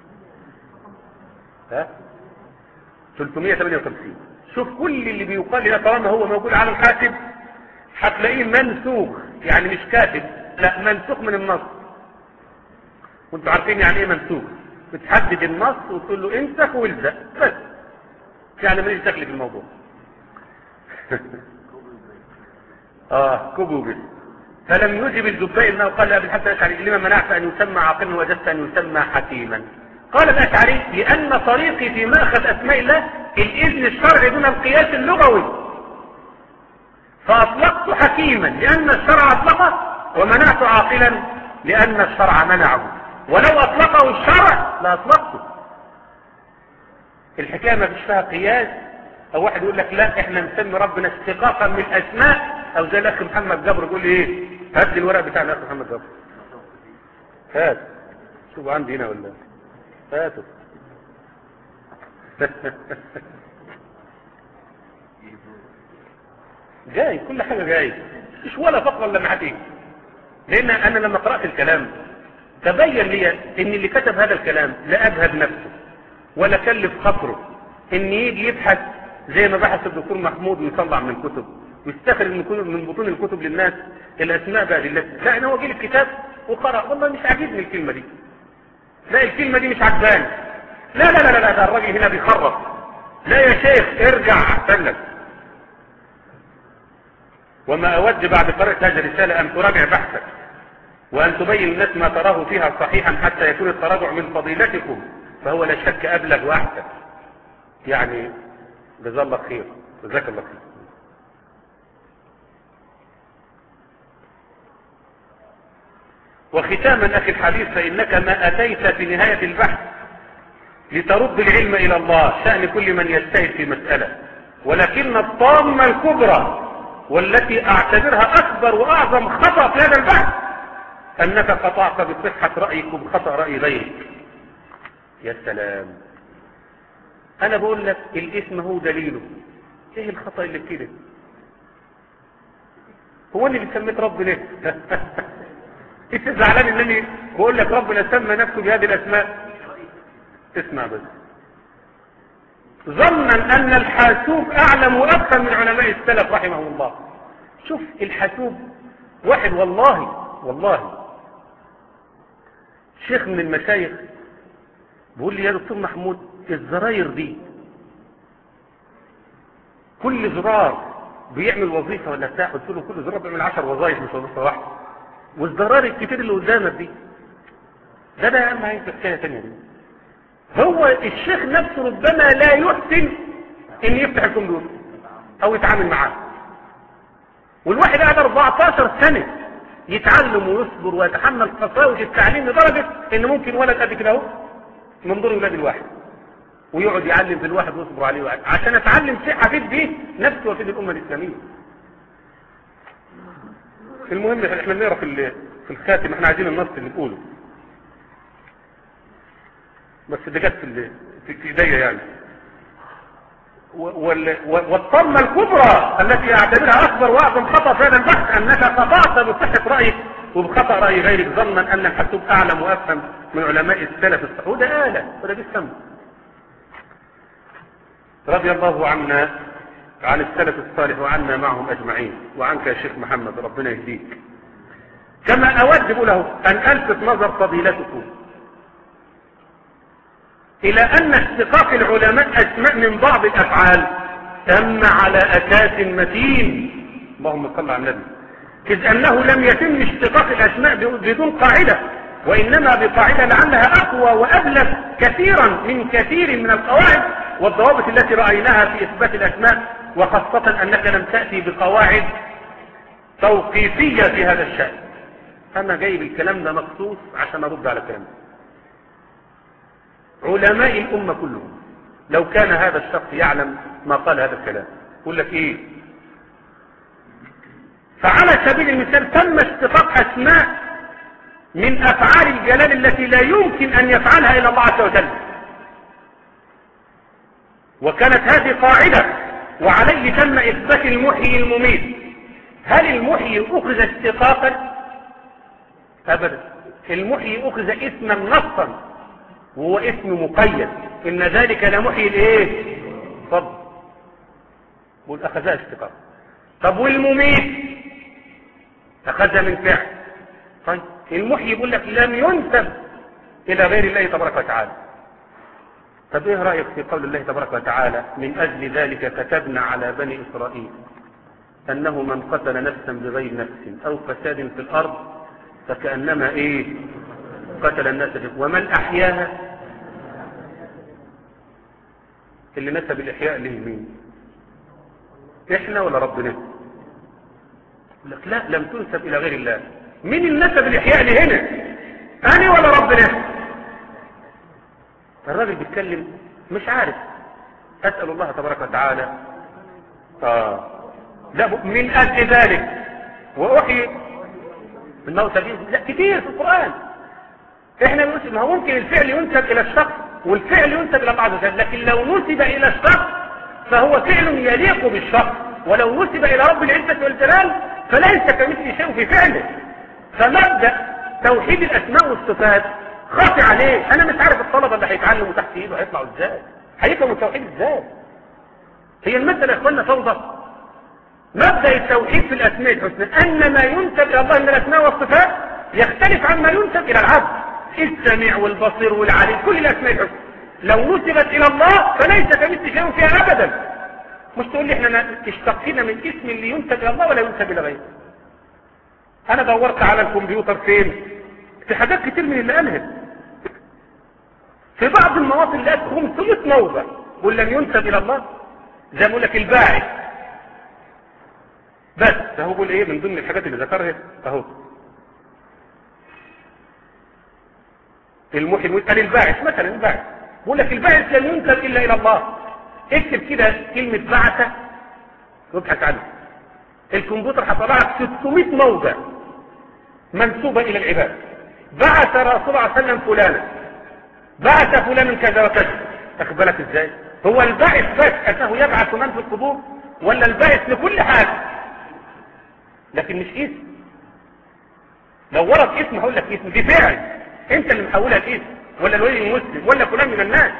A: ها ثلاثمائة وثمانية وخمسين. شوف كل اللي بيقال هنا طالما هو موجود على الحاسب هتلاقيه منسوخ، يعني مش كاتب، لا منسوخ من النص. وانتوا عارفين يعني ايه منسوخ؟ بتحدد النص وتقول له انسخ والزق بس، يعني ماليش دخل في الموضوع. اه كوبو بس. فلم يجب الجبائي انه قال ابي الحسن الاشعري لما منعت ان يسمى عاقلا وجدت ان يسمى حكيما؟ قال الاشعري لان طريقي في ماخذ اسماء الله الاذن الشرعي دون القياس اللغوي، فاطلقت حكيما لان الشرع اطلقه، ومنعت عاقلا لان الشرع منعه، ولو اطلقه الشرع لاطلقته. الحكايه ما فيش فيها قياس، او واحد يقول لك لا احنا نسمي ربنا استقاقا من الاسماء، او زي الاخ محمد جبر يقول لي ايه، هات لي الورق بتاع الاخ محمد جبر، هات شوفوا عندي هنا ولا هاتوا. جاي كل حاجه جاي، مش ولا فقره لما هتيجي. لان انا لما قرات الكلام تبين لي ان اللي كتب هذا الكلام لا ابهد نفسه ولا كلف خاطره ان يجي يبحث زي ما بحث الدكتور محمود ويطلع من الكتب ويستخرج من من بطون الكتب للناس الاسماء بقى لله. لا انا هو جه الكتاب وقرأ، والله مش عاجبني الكلمه دي، لا الكلمه دي مش عجباني، لا لا لا لا ده الراجل هنا بيخرف، لا يا شيخ ارجع احسن لك. وما اود بعد قراءة هذه الرساله ان تراجع بحثك وان تبين الناس ما تراه فيها صحيحا حتى يكون التراجع من فضيلتكم، فهو لا شك ابلغ واحسن. يعني جزا الله خير، جزاك الله خير. وختاما اخي الحديث، فانك ما اتيت في نهاية البحث لترد العلم الى الله شأن كل من يجتهد في مسألة، ولكن الطامة الكبرى والتي اعتبرها اكبر واعظم خطأ في هذا البحث انك قطعت بصحة رأيكم خطأ رأي غيرك. يا سلام، انا بقول لك الاسم هو دليله، ايه الخطأ اللي كده؟ هو اللي بتسميت رب ليه؟ انت زعلان انني بقول لك ربنا سمى نفسه بهذه الاسماء؟ اسمع بس. ظنا ان الحاسوب اعلم واكثر من علماء السلف رحمه الله. شوف الحاسوب واحد، والله والله شيخ من المشايخ بيقول لي يا دكتور محمود الزراير دي كل زرار بيعمل وظيفة ولا بتاع؟ قلت له كل زرار بيعمل عشر وظائف مش وظيفة واحدة. والزرار الكتير اللي قدامك دي ده ده اهم حاجة حكاية تانية دي. هو الشيخ نفسه ربما لا يحسن ان يفتح الكمبيوتر او يتعامل معاه، والواحد قاعد أربعتاشر سنة يتعلم ويصبر ويتحمل قساوة التعليم لدرجة ان ممكن ولد قد كده اهو من دور ولاد الواحد ويقعد يعلم في الواحد ويصبر عليه واحد عشان اتعلم شيء افيد بيه نفسي وافيد الامه الاسلاميه. المهم احنا بنقرا في في الخاتم، احنا عايزين النص اللي نقوله بس ده جت في في ايديا يعني. والطمه الكبرى التي اعتبرها اكبر واعظم خطا في هذا البحث انك قطعت بصحه رايك وبخطا راي غيرك ظنا ان الحاسوب اعلم وافهم من علماء السلف الصحيح. وده آلة وده بالسم. رضي الله عنا عن السلف الصالح وعنا معهم اجمعين، وعنك يا شيخ محمد ربنا يهديك. كما اود له ان الفت نظر فضيلتكم الى ان استقاق العلماء اسماء من بعض الافعال تم على اساس متين، اللهم صل على النبي، اذ انه لم يتم اشتقاق الاسماء بدون قاعدة، وانما بقاعدة لعلها اقوى وابلغ كثيرا من كثير من القواعد والضوابط التي رأيناها في اثبات الاسماء، وخاصة انك لم تأتي بقواعد توقيفية في هذا الشأن. انا جايب الكلام ده مخصوص عشان ارد على الكلام ده. علماء الامة كلهم لو كان هذا الشخص يعلم ما قال هذا الكلام يقول لك ايه؟ فعلى سبيل المثال تم اشتقاق اسماء من افعال الجلال التي لا يمكن ان يفعلها الا الله عز وجل، وكانت هذه قاعدة وعليه تم اثبات المحيي المميت. هل المحيي اخذ اشتقاقا؟ ابدا. المحيي أخذ اسما نصا وهو اسم مقيد، إن ذلك لمحيي الإيه؟ فضل، والأخذها اشتقاق. طب والمميت أخذها من فعل. طيب المحيي يقول لك لم ينسب إلى غير الله تبارك وتعالى. طب إيه رأيك في قول الله تبارك وتعالى من أجل ذلك كتبنا على بني إسرائيل أنه من قتل نفسا بغير نفس أو فساد في الأرض فكأنما إيه قتل الناس، ومن أحياها اللي نسب الإحياء له مين؟ إحنا ولا ربنا؟ يقول لك لا، لم تنسب إلى غير الله. مين اللي نسب الإحياء لهنا؟ أنا ولا ربنا؟ الراجل بيتكلم مش عارف. أسأل الله تبارك وتعالى آه لا من أجل ذلك وأحيي الموتى به. لا كتير في القرآن. احنا بنقول ما هو ممكن الفعل ينسب إلى الشخص والفعل ينسب إلى الله عز وجل، لكن لو نسب إلى الشخص فهو فعل يليق بالشخص، ولو نسب إلى رب العزة والجلال فليس كمثله شيء في فعله. فمبدأ توحيد الأسماء والصفات خاطئ عليه. أنا مش عارف الطلبة اللي هيتعلموا تحت إيده هيطلعوا إزاي، هيفهموا التوحيد إزاي. هي المسألة يا إخواننا فوضى. مبدأ التوحيد في الأسماء الحسنى أن ما ينسب إلى الله من الأسماء والصفات يختلف عن ما ينسب إلى العبد. السميع والبصير والعليم كل الأسماء الحسنى لو نسبت إلى الله فليس كمثله شيء فيها أبدا. مش تقول لي احنا اشتقينا من اسم اللي ينسب إلى الله ولا ينسب إلى غيره. أنا دورت على الكمبيوتر فين؟ في حاجات كتير من اللي قالها. في بعض المواطن لقيت خمسمائة موضع ولم ينسب إلى الله. زي ما بقول لك الباعث بس اهو بقول ايه من ضمن الحاجات اللي ذكرها اهو المحيي قال الباعث مثلا. الباعث بقول لك الباعث لم ينسب الا الى الله. اكتب كده كلمه بعثه وابحث عنها. الكمبيوتر هيطلع لك ستمائة موضع منسوبه الى العباد. بعث رسول الله صلى الله عليه وسلم فلانا، بعث فلان كذا وكذا. تاخد بالك ازاي؟ هو الباعث بس انه يبعث من في القبور ولا الباعث لكل حاجه؟ لكن مش اسم. لو ورد اسم هقول لك اسم دي فعل انت اللي محولها لاسم، ولا الولي المسلم ولا فلان من الناس.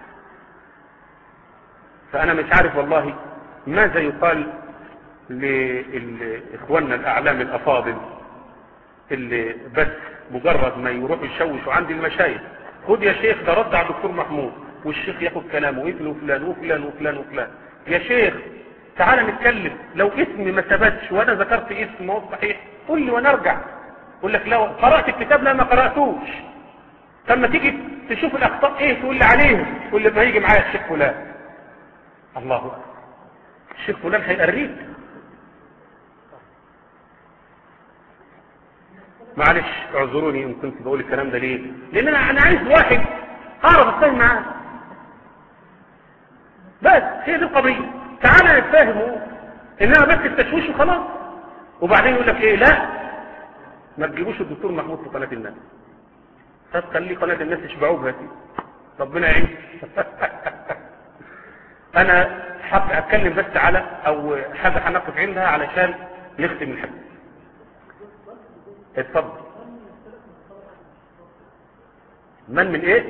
A: فانا مش عارف والله ماذا يقال لاخواننا الاعلام الافاضل اللي بس مجرد ما يروحوا يشوشوا عند المشايخ. خد يا شيخ ده رد على الدكتور محمود، والشيخ ياخد كلامه وابن وفلان وفلان وفلان وفلان. يا شيخ تعالى نتكلم، لو اسم ما ثبتش وانا ذكرت اسم هو صحيح قول لي وانا ارجع. اقول لك لو قرات الكتاب لا ما قراتوش. لما تيجي تشوف الاخطاء ايه تقول لي عليهم، تقول لي ما يجي معايا الشيخ فلان. الله اكبر، الشيخ فلان هيقريك. معلش اعذروني ان كنت بقول الكلام ده ليه، لان انا انا عايز واحد اعرف اتفاهم معاه بس. هي دي القضيه. تعالى نتفاهموا انها بس التشويش وخلاص. وبعدين يقول لك ايه لا ما تجيبوش الدكتور محمود في قناه الناس. طب خلي قناه الناس يشبعوه بها. ربنا يعين. انا حابب اتكلم بس على او حاجه هنقف عندها علشان نختم الحديث. اتفضل. من من ايه؟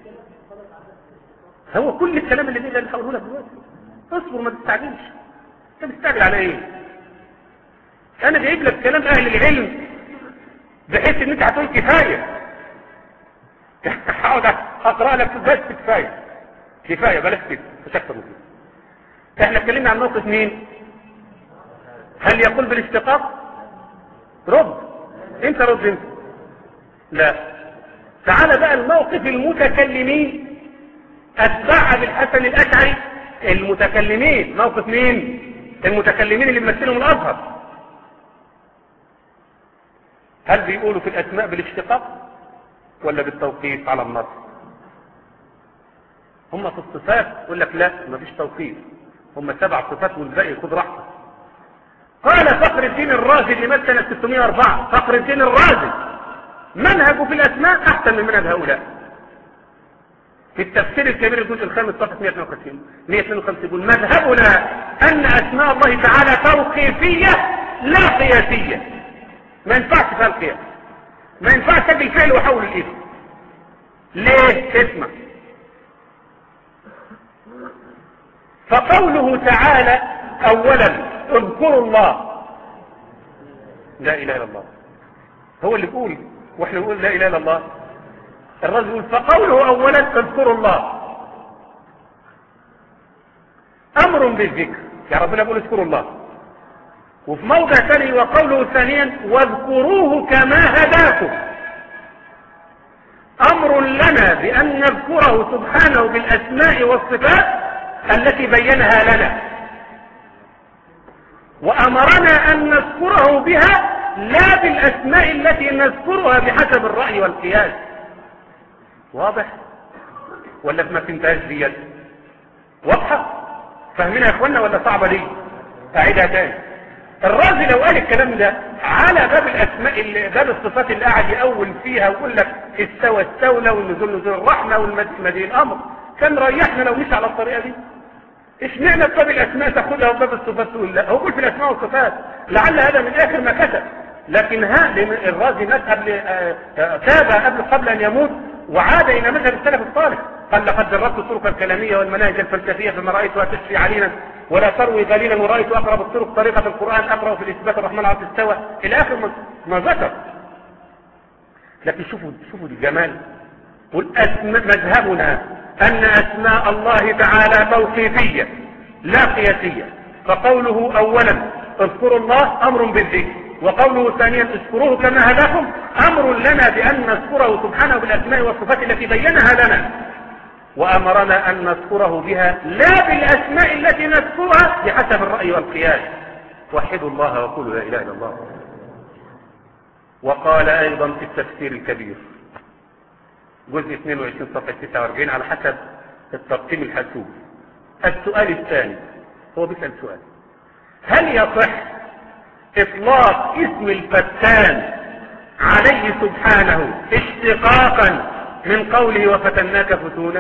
A: هو كل الكلام اللي بيجي اللي هقوله لك دلوقتي. اصبر ما تستعجلش. انت مستعجل على ايه؟ انا جايب لك كلام اهل العلم بحيث ان انت هتقول كفايه. هقعد اقرا لك بس كفايه كفايه بلاش كده مش اكتر من كده. احنا اتكلمنا عن موقف مين؟ هل يقول بالاشتقاق؟ رد انت رد انت. لا تعال بقى الموقف المتكلمين اتبع بالحسن الاشعري. المتكلمين موقف مين؟ المتكلمين اللي بيمثلهم الازهر. هل بيقولوا في الاسماء بالاشتقاق ولا بالتوقيف على النص؟ هم في الصفات يقول لك لا مفيش توقيف، هم سبع صفات والباقي خد راحتك. قال فخر الدين الرازي اللي مات سنه ستمائة وأربعة، فخر الدين الرازي منهجه في الاسماء احسن من منهج هؤلاء. في التفسير الكبير الجزء الخامس صفحه مئة واثنين وخمسين يقول مذهبنا ان اسماء الله تعالى توقيفيه لا قياسيه. ما ينفعش فيها القياس. ما ينفعش اجي الفعل واحول الاسم. ليه؟ اسمع. فقوله تعالى اولا اذكروا الله، لا اله الا الله، هو اللي بيقول واحنا بنقول لا اله الا الله. الرجل يقول فقوله اولا اذكروا الله امر بالذكر، يعني ربنا يقول اذكروا الله. وفي موضع ثاني وقوله ثانيا واذكروه كما هداكم، امر لنا بان نذكره سبحانه بالاسماء والصفات التي بينها لنا، وامرنا ان نذكره بها لا بالاسماء التي نذكرها بحسب الرأي والقياس. واضح ولا ما فهمتهاش ديت؟ واضحه؟ فاهمينها يا اخوانا ولا صعبه دي؟ اعيدها تاني. الرازي لو قال الكلام ده على باب الاسماء، باب الصفات اللي قاعد يأول فيها ويقول لك استوى استولى والنزول نزول الرحمه والمدين الامر، كان ريحنا لو مشي على الطريقه دي. اشمعنى باب الاسماء تاخدها وباب الصفات تقول لا؟ هو كل في الاسماء والصفات، لعل هذا من اخر ما كتب. لكن ها الرازي مات قبل تاب قبل قبل ان يموت وعاد الى مذهب السلف الصالح. قال لقد جربت الطرق الكلاميه والمناهج الفلسفيه فما رايتها تشفي علينا ولا تروي قليلا، ورأيت أقرب الطرق طريقة القرآن أقرأ في الإثبات الرحمن على استوى إلى آخر ما ذكر. لكن شوفوا شوفوا الجمال. مذهبنا أن أسماء الله تعالى توقيفية لا قياسية، فقوله أولا اذكروا الله أمر بالذكر، وقوله ثانيا اذكروه كما هداكم أمر لنا بأن نذكره سبحانه بالأسماء والصفات التي بينها لنا، وأمرنا أن نذكره بها لا بالأسماء التي نذكرها بحسب الرأي والقياس. وحدوا الله وقولوا لا إله إلا الله. وقال أيضا في التفسير الكبير جزء اثنين وعشرين صفحة تسعة وأربعين على حسب الترتيب الحاسوب. السؤال الثاني، هو بيسأل سؤال: هل يصح إطلاق اسم الفتان عليه سبحانه اشتقاقا من قوله وفتناك فتونا؟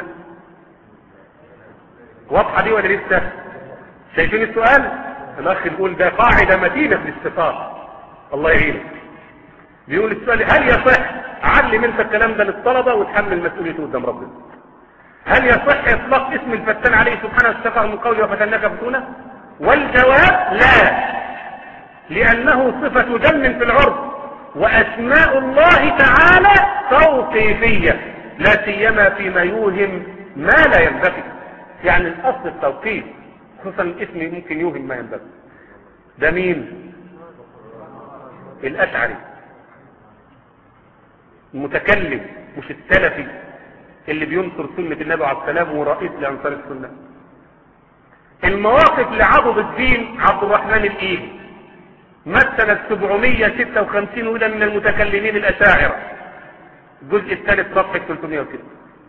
A: واضحة دي ولا لسه؟ شايفين السؤال؟ الأخ يقول ده قاعدة متينة في الاستفاق، الله يعينك. بيقول السؤال: هل يصح؟ علم انت الكلام ده للطلبة وتحمل مسؤوليته قدام ربنا. هل يصح إطلاق اسم الفتان عليه سبحانه اشتقاقا من قوله وفتناك فتونا؟ والجواب لا، لأنه صفة دم في العرف، وأسماء الله تعالى توقيفية لا سيما فيما يوهم ما لا ينبغي. يعني الأصل التوقيف، خصوصا الاسم ممكن يوهم ما ينبغي. ده مين؟ الأشعري المتكلم، مش السلفي اللي بينصر سنة النبي عليه السلام ورئيس لأنصار السنة. المواقف لعضد الدين عبد الرحمن الإيلي مات سنة سبعمية وستة وخمسين، وده من المتكلمين الأشاعرة، الجزء الثالث صفحة ثلاثمائة وستة.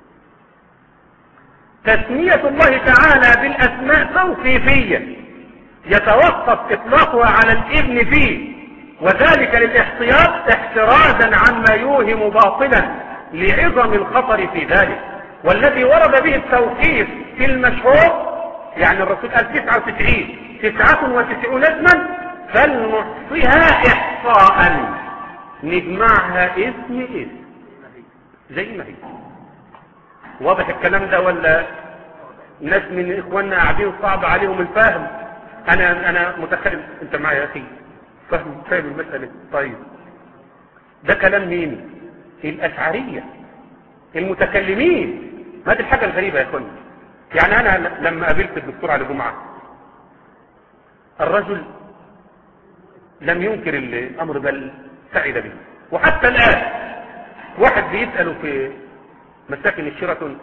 A: تسمية الله تعالى بالأسماء توقيفية يتوقف إطلاقها على الابن فيه، وذلك للاحتياط احترازا عما يوهم باطلا لعظم الخطر في ذلك. والذي ورد به التوقيف في المشهور، يعني الرسول قال تسعة وتسعين تسعة وتسعون اسما فلنحصيها احصاء، نجمعها اسم اسم زي ما هي. واضح الكلام ده ولا ناس من اخواننا قاعدين صعب عليهم الفهم؟ انا انا متخيل انت معايا يا اخي، فاهم فاهم المسألة. طيب ده كلام مين؟ الاشعرية المتكلمين. هذه الحاجة الغريبة يا اخواني. يعني انا لما قابلت الدكتور علي جمعة، الرجل لم ينكر الامر بل سعد به. وحتى الان واحد بيسأله في مساكن الشيراتون،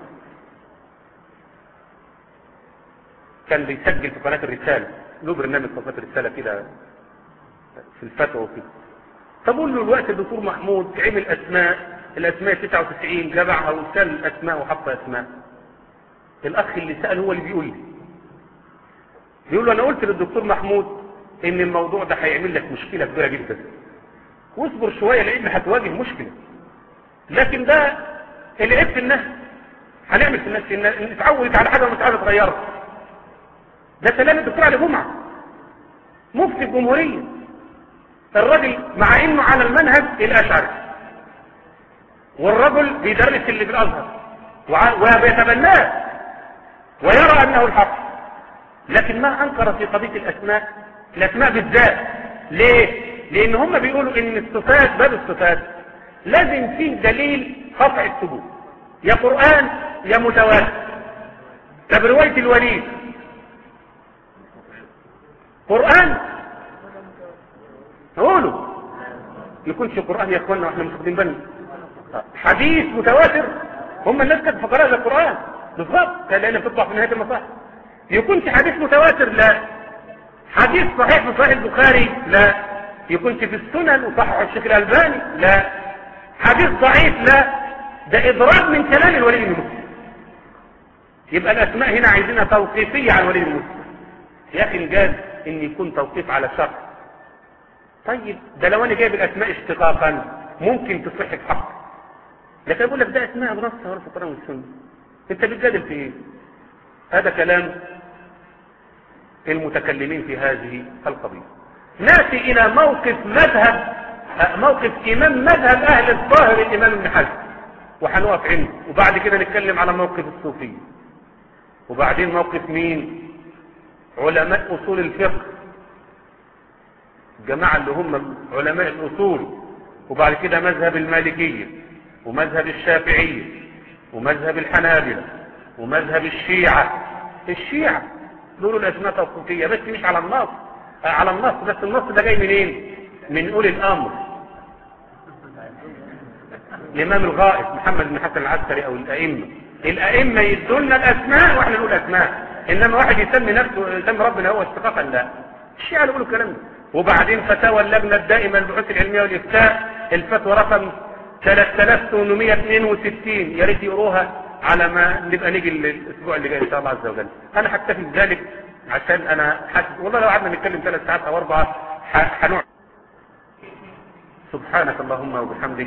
A: كان بيسجل في قناة الرسالة، له برنامج قناة الرسالة كده في الفتوى وكده. فبقول له الوقت الدكتور محمود عمل اسماء، الاسماء تسعة وتسعين جمعها وسال اسماء وحط اسماء. الاخ اللي سأل هو اللي بيقول لي بيقول له انا قلت للدكتور محمود ان الموضوع ده هيعمل لك مشكلة كبيرة جدا، واصبر شوية لان هتواجه مشكلة. لكن ده اللي عيب في الناس، هنعمل في الناس ان نتعود على حاجة ومش عايز تغيرها. ده كلام الدكتور علي جمعة مفتي الجمهورية، الراجل مع انه على المنهج الاشعري والرجل بيدرس اللي في الازهر وبيتبناه ويرى انه الحق، لكن ما انكر في قضيه الاسماء، الاسماء بالذات. ليه؟ لان هم بيقولوا ان الصفات، باب الصفات لازم فيه دليل قطع الثبوت، يا قرآن يا متواتر. طب رواية الوليد قرآن؟ قولوا يكونش قرآن يا اخوانا واحنا مش واخدين بالنا. حديث متواتر، هم الناس كانت فقراء زي القرآن بالضبط، لان بتطلع في نهاية المصاحف. يكونش حديث متواتر؟ لا. حديث صحيح في صحيح البخاري؟ لا. يكونش في السنن وصحح الشيخ الألباني؟ لا. حديث ضعيف؟ لا. ده إضراب من كلام الولي بن مسلم. يبقى الأسماء هنا عايزينها توقيفية على الولي بن مسلم. يا أخي جاز إن يكون توقيف على شرط. طيب ده لو أنا جايب الأسماء اشتقاقا ممكن تصح في حق، لكن أقول لك ده أسماء بنصها ولا في القرآن والسنة، أنت بتجادل في إيه؟ هذا كلام المتكلمين في هذه القضية. نأتي إلى موقف مذهب موقف إمام مذهب أهل الظاهر الإمام ابن حزم، وحنوقف عنده، وبعد كده نتكلم على موقف الصوفية، وبعدين موقف مين؟ علماء أصول الفقه، الجماعة اللي هم علماء الأصول، وبعد كده مذهب المالكية ومذهب الشافعية ومذهب الحنابلة ومذهب الشيعة. الشيعة دول الأسماء توقيفية بس مش على النص، على النص بس. النص ده جاي منين؟ من أولي الأمر، الإمام الغائب محمد بن حسن العسكري أو الأئمة. الأئمة يدولنا الأسماء وإحنا نقول أسماء، إنما واحد يسمي نفسه يسمي ربنا هو اشتقاقا، لا. الشيعة يقولوا الكلام ده. وبعدين فتاوى اللجنة الدائمة للبحوث العلمية والإفتاء، الفتوى رقم ثلاثة آلاف وثمانمائة واثنين وستين، يا ريت يقروها على ما نبقى نيجي الأسبوع اللي جاي إن شاء الله عز وجل. أنا هكتفي بذلك عشان أنا حاسس والله لو قعدنا نتكلم ثلاث ساعات أو أربعة هنقعد. سبحانك اللهم وبحمدك،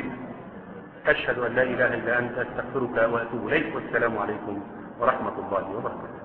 A: أشهد أن لا إله إلا أنت، أستغفرك وأتوب إليك، والسلام عليكم ورحمة الله وبركاته.